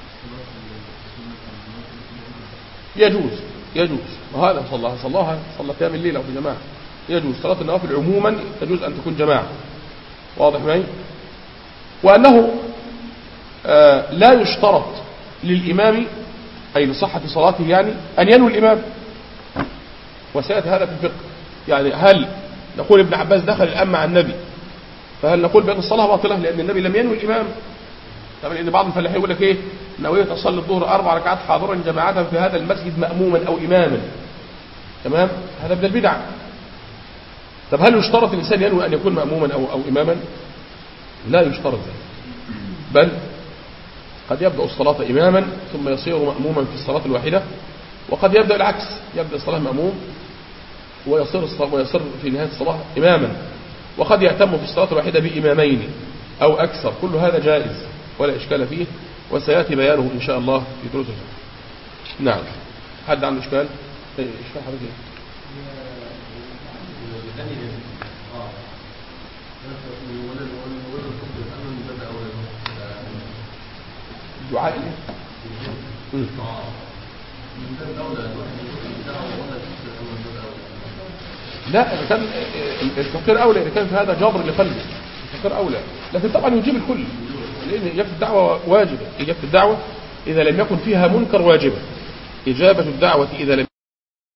يجوز يجوز وهذا صلى صلاها صلى قيام الليل أو في جماعة، يجوز. صلاة النوافل عموما تجوز أن تكون جماعة، واضح معي. وأنه آه لا يشترط للإمام أي لصحة صلاته يعني أن ينوي الإمام، وسيأتي هذا في الفقه. يعني هل نقول ابن عباس دخل الآن مع النبي فهل نقول بأن الصلاة باطلة لأن النبي لم ينوي الإمام؟ طبعا لأن بعض الفلاحين يقول لك إيه، نويت أصلي الظهر أربع ركعات حاضرا جماعة في هذا المسجد مأموما أو إماما، تمام. هذا من البدع. طب هل يشترط الإنسان ينوي أن يكون مأموما أو, أو إماما؟ لا يشترط ذلك، بل قد يبدأ الصلاة إماما ثم يصير مأموما في الصلاة الواحدة، وقد يبدأ العكس، يبدأ الصلاة مأموم ويصير ويصير في نهاية الصلاة إماما، وقد يأتم في الصلاة الواحدة بإمامين أو أكثر. كل هذا جائز ولا إشكال فيه، وسيأتي بيانه إن شاء الله في دروس الفقه. نعم. حد عنده إشكال؟ إشكال حضرتك إيه؟ الدعاء إيه؟ لا، إذا كان الفقير أولى، إذا كان في هذا جبر لقلبه الفقير أولى، لكن طبعا يجيب الكل، لأن إجابة الدعوة واجبة. إجابة الدعوة إذا لم يكن فيها منكر واجبة، إجابة الدعوة إذا لم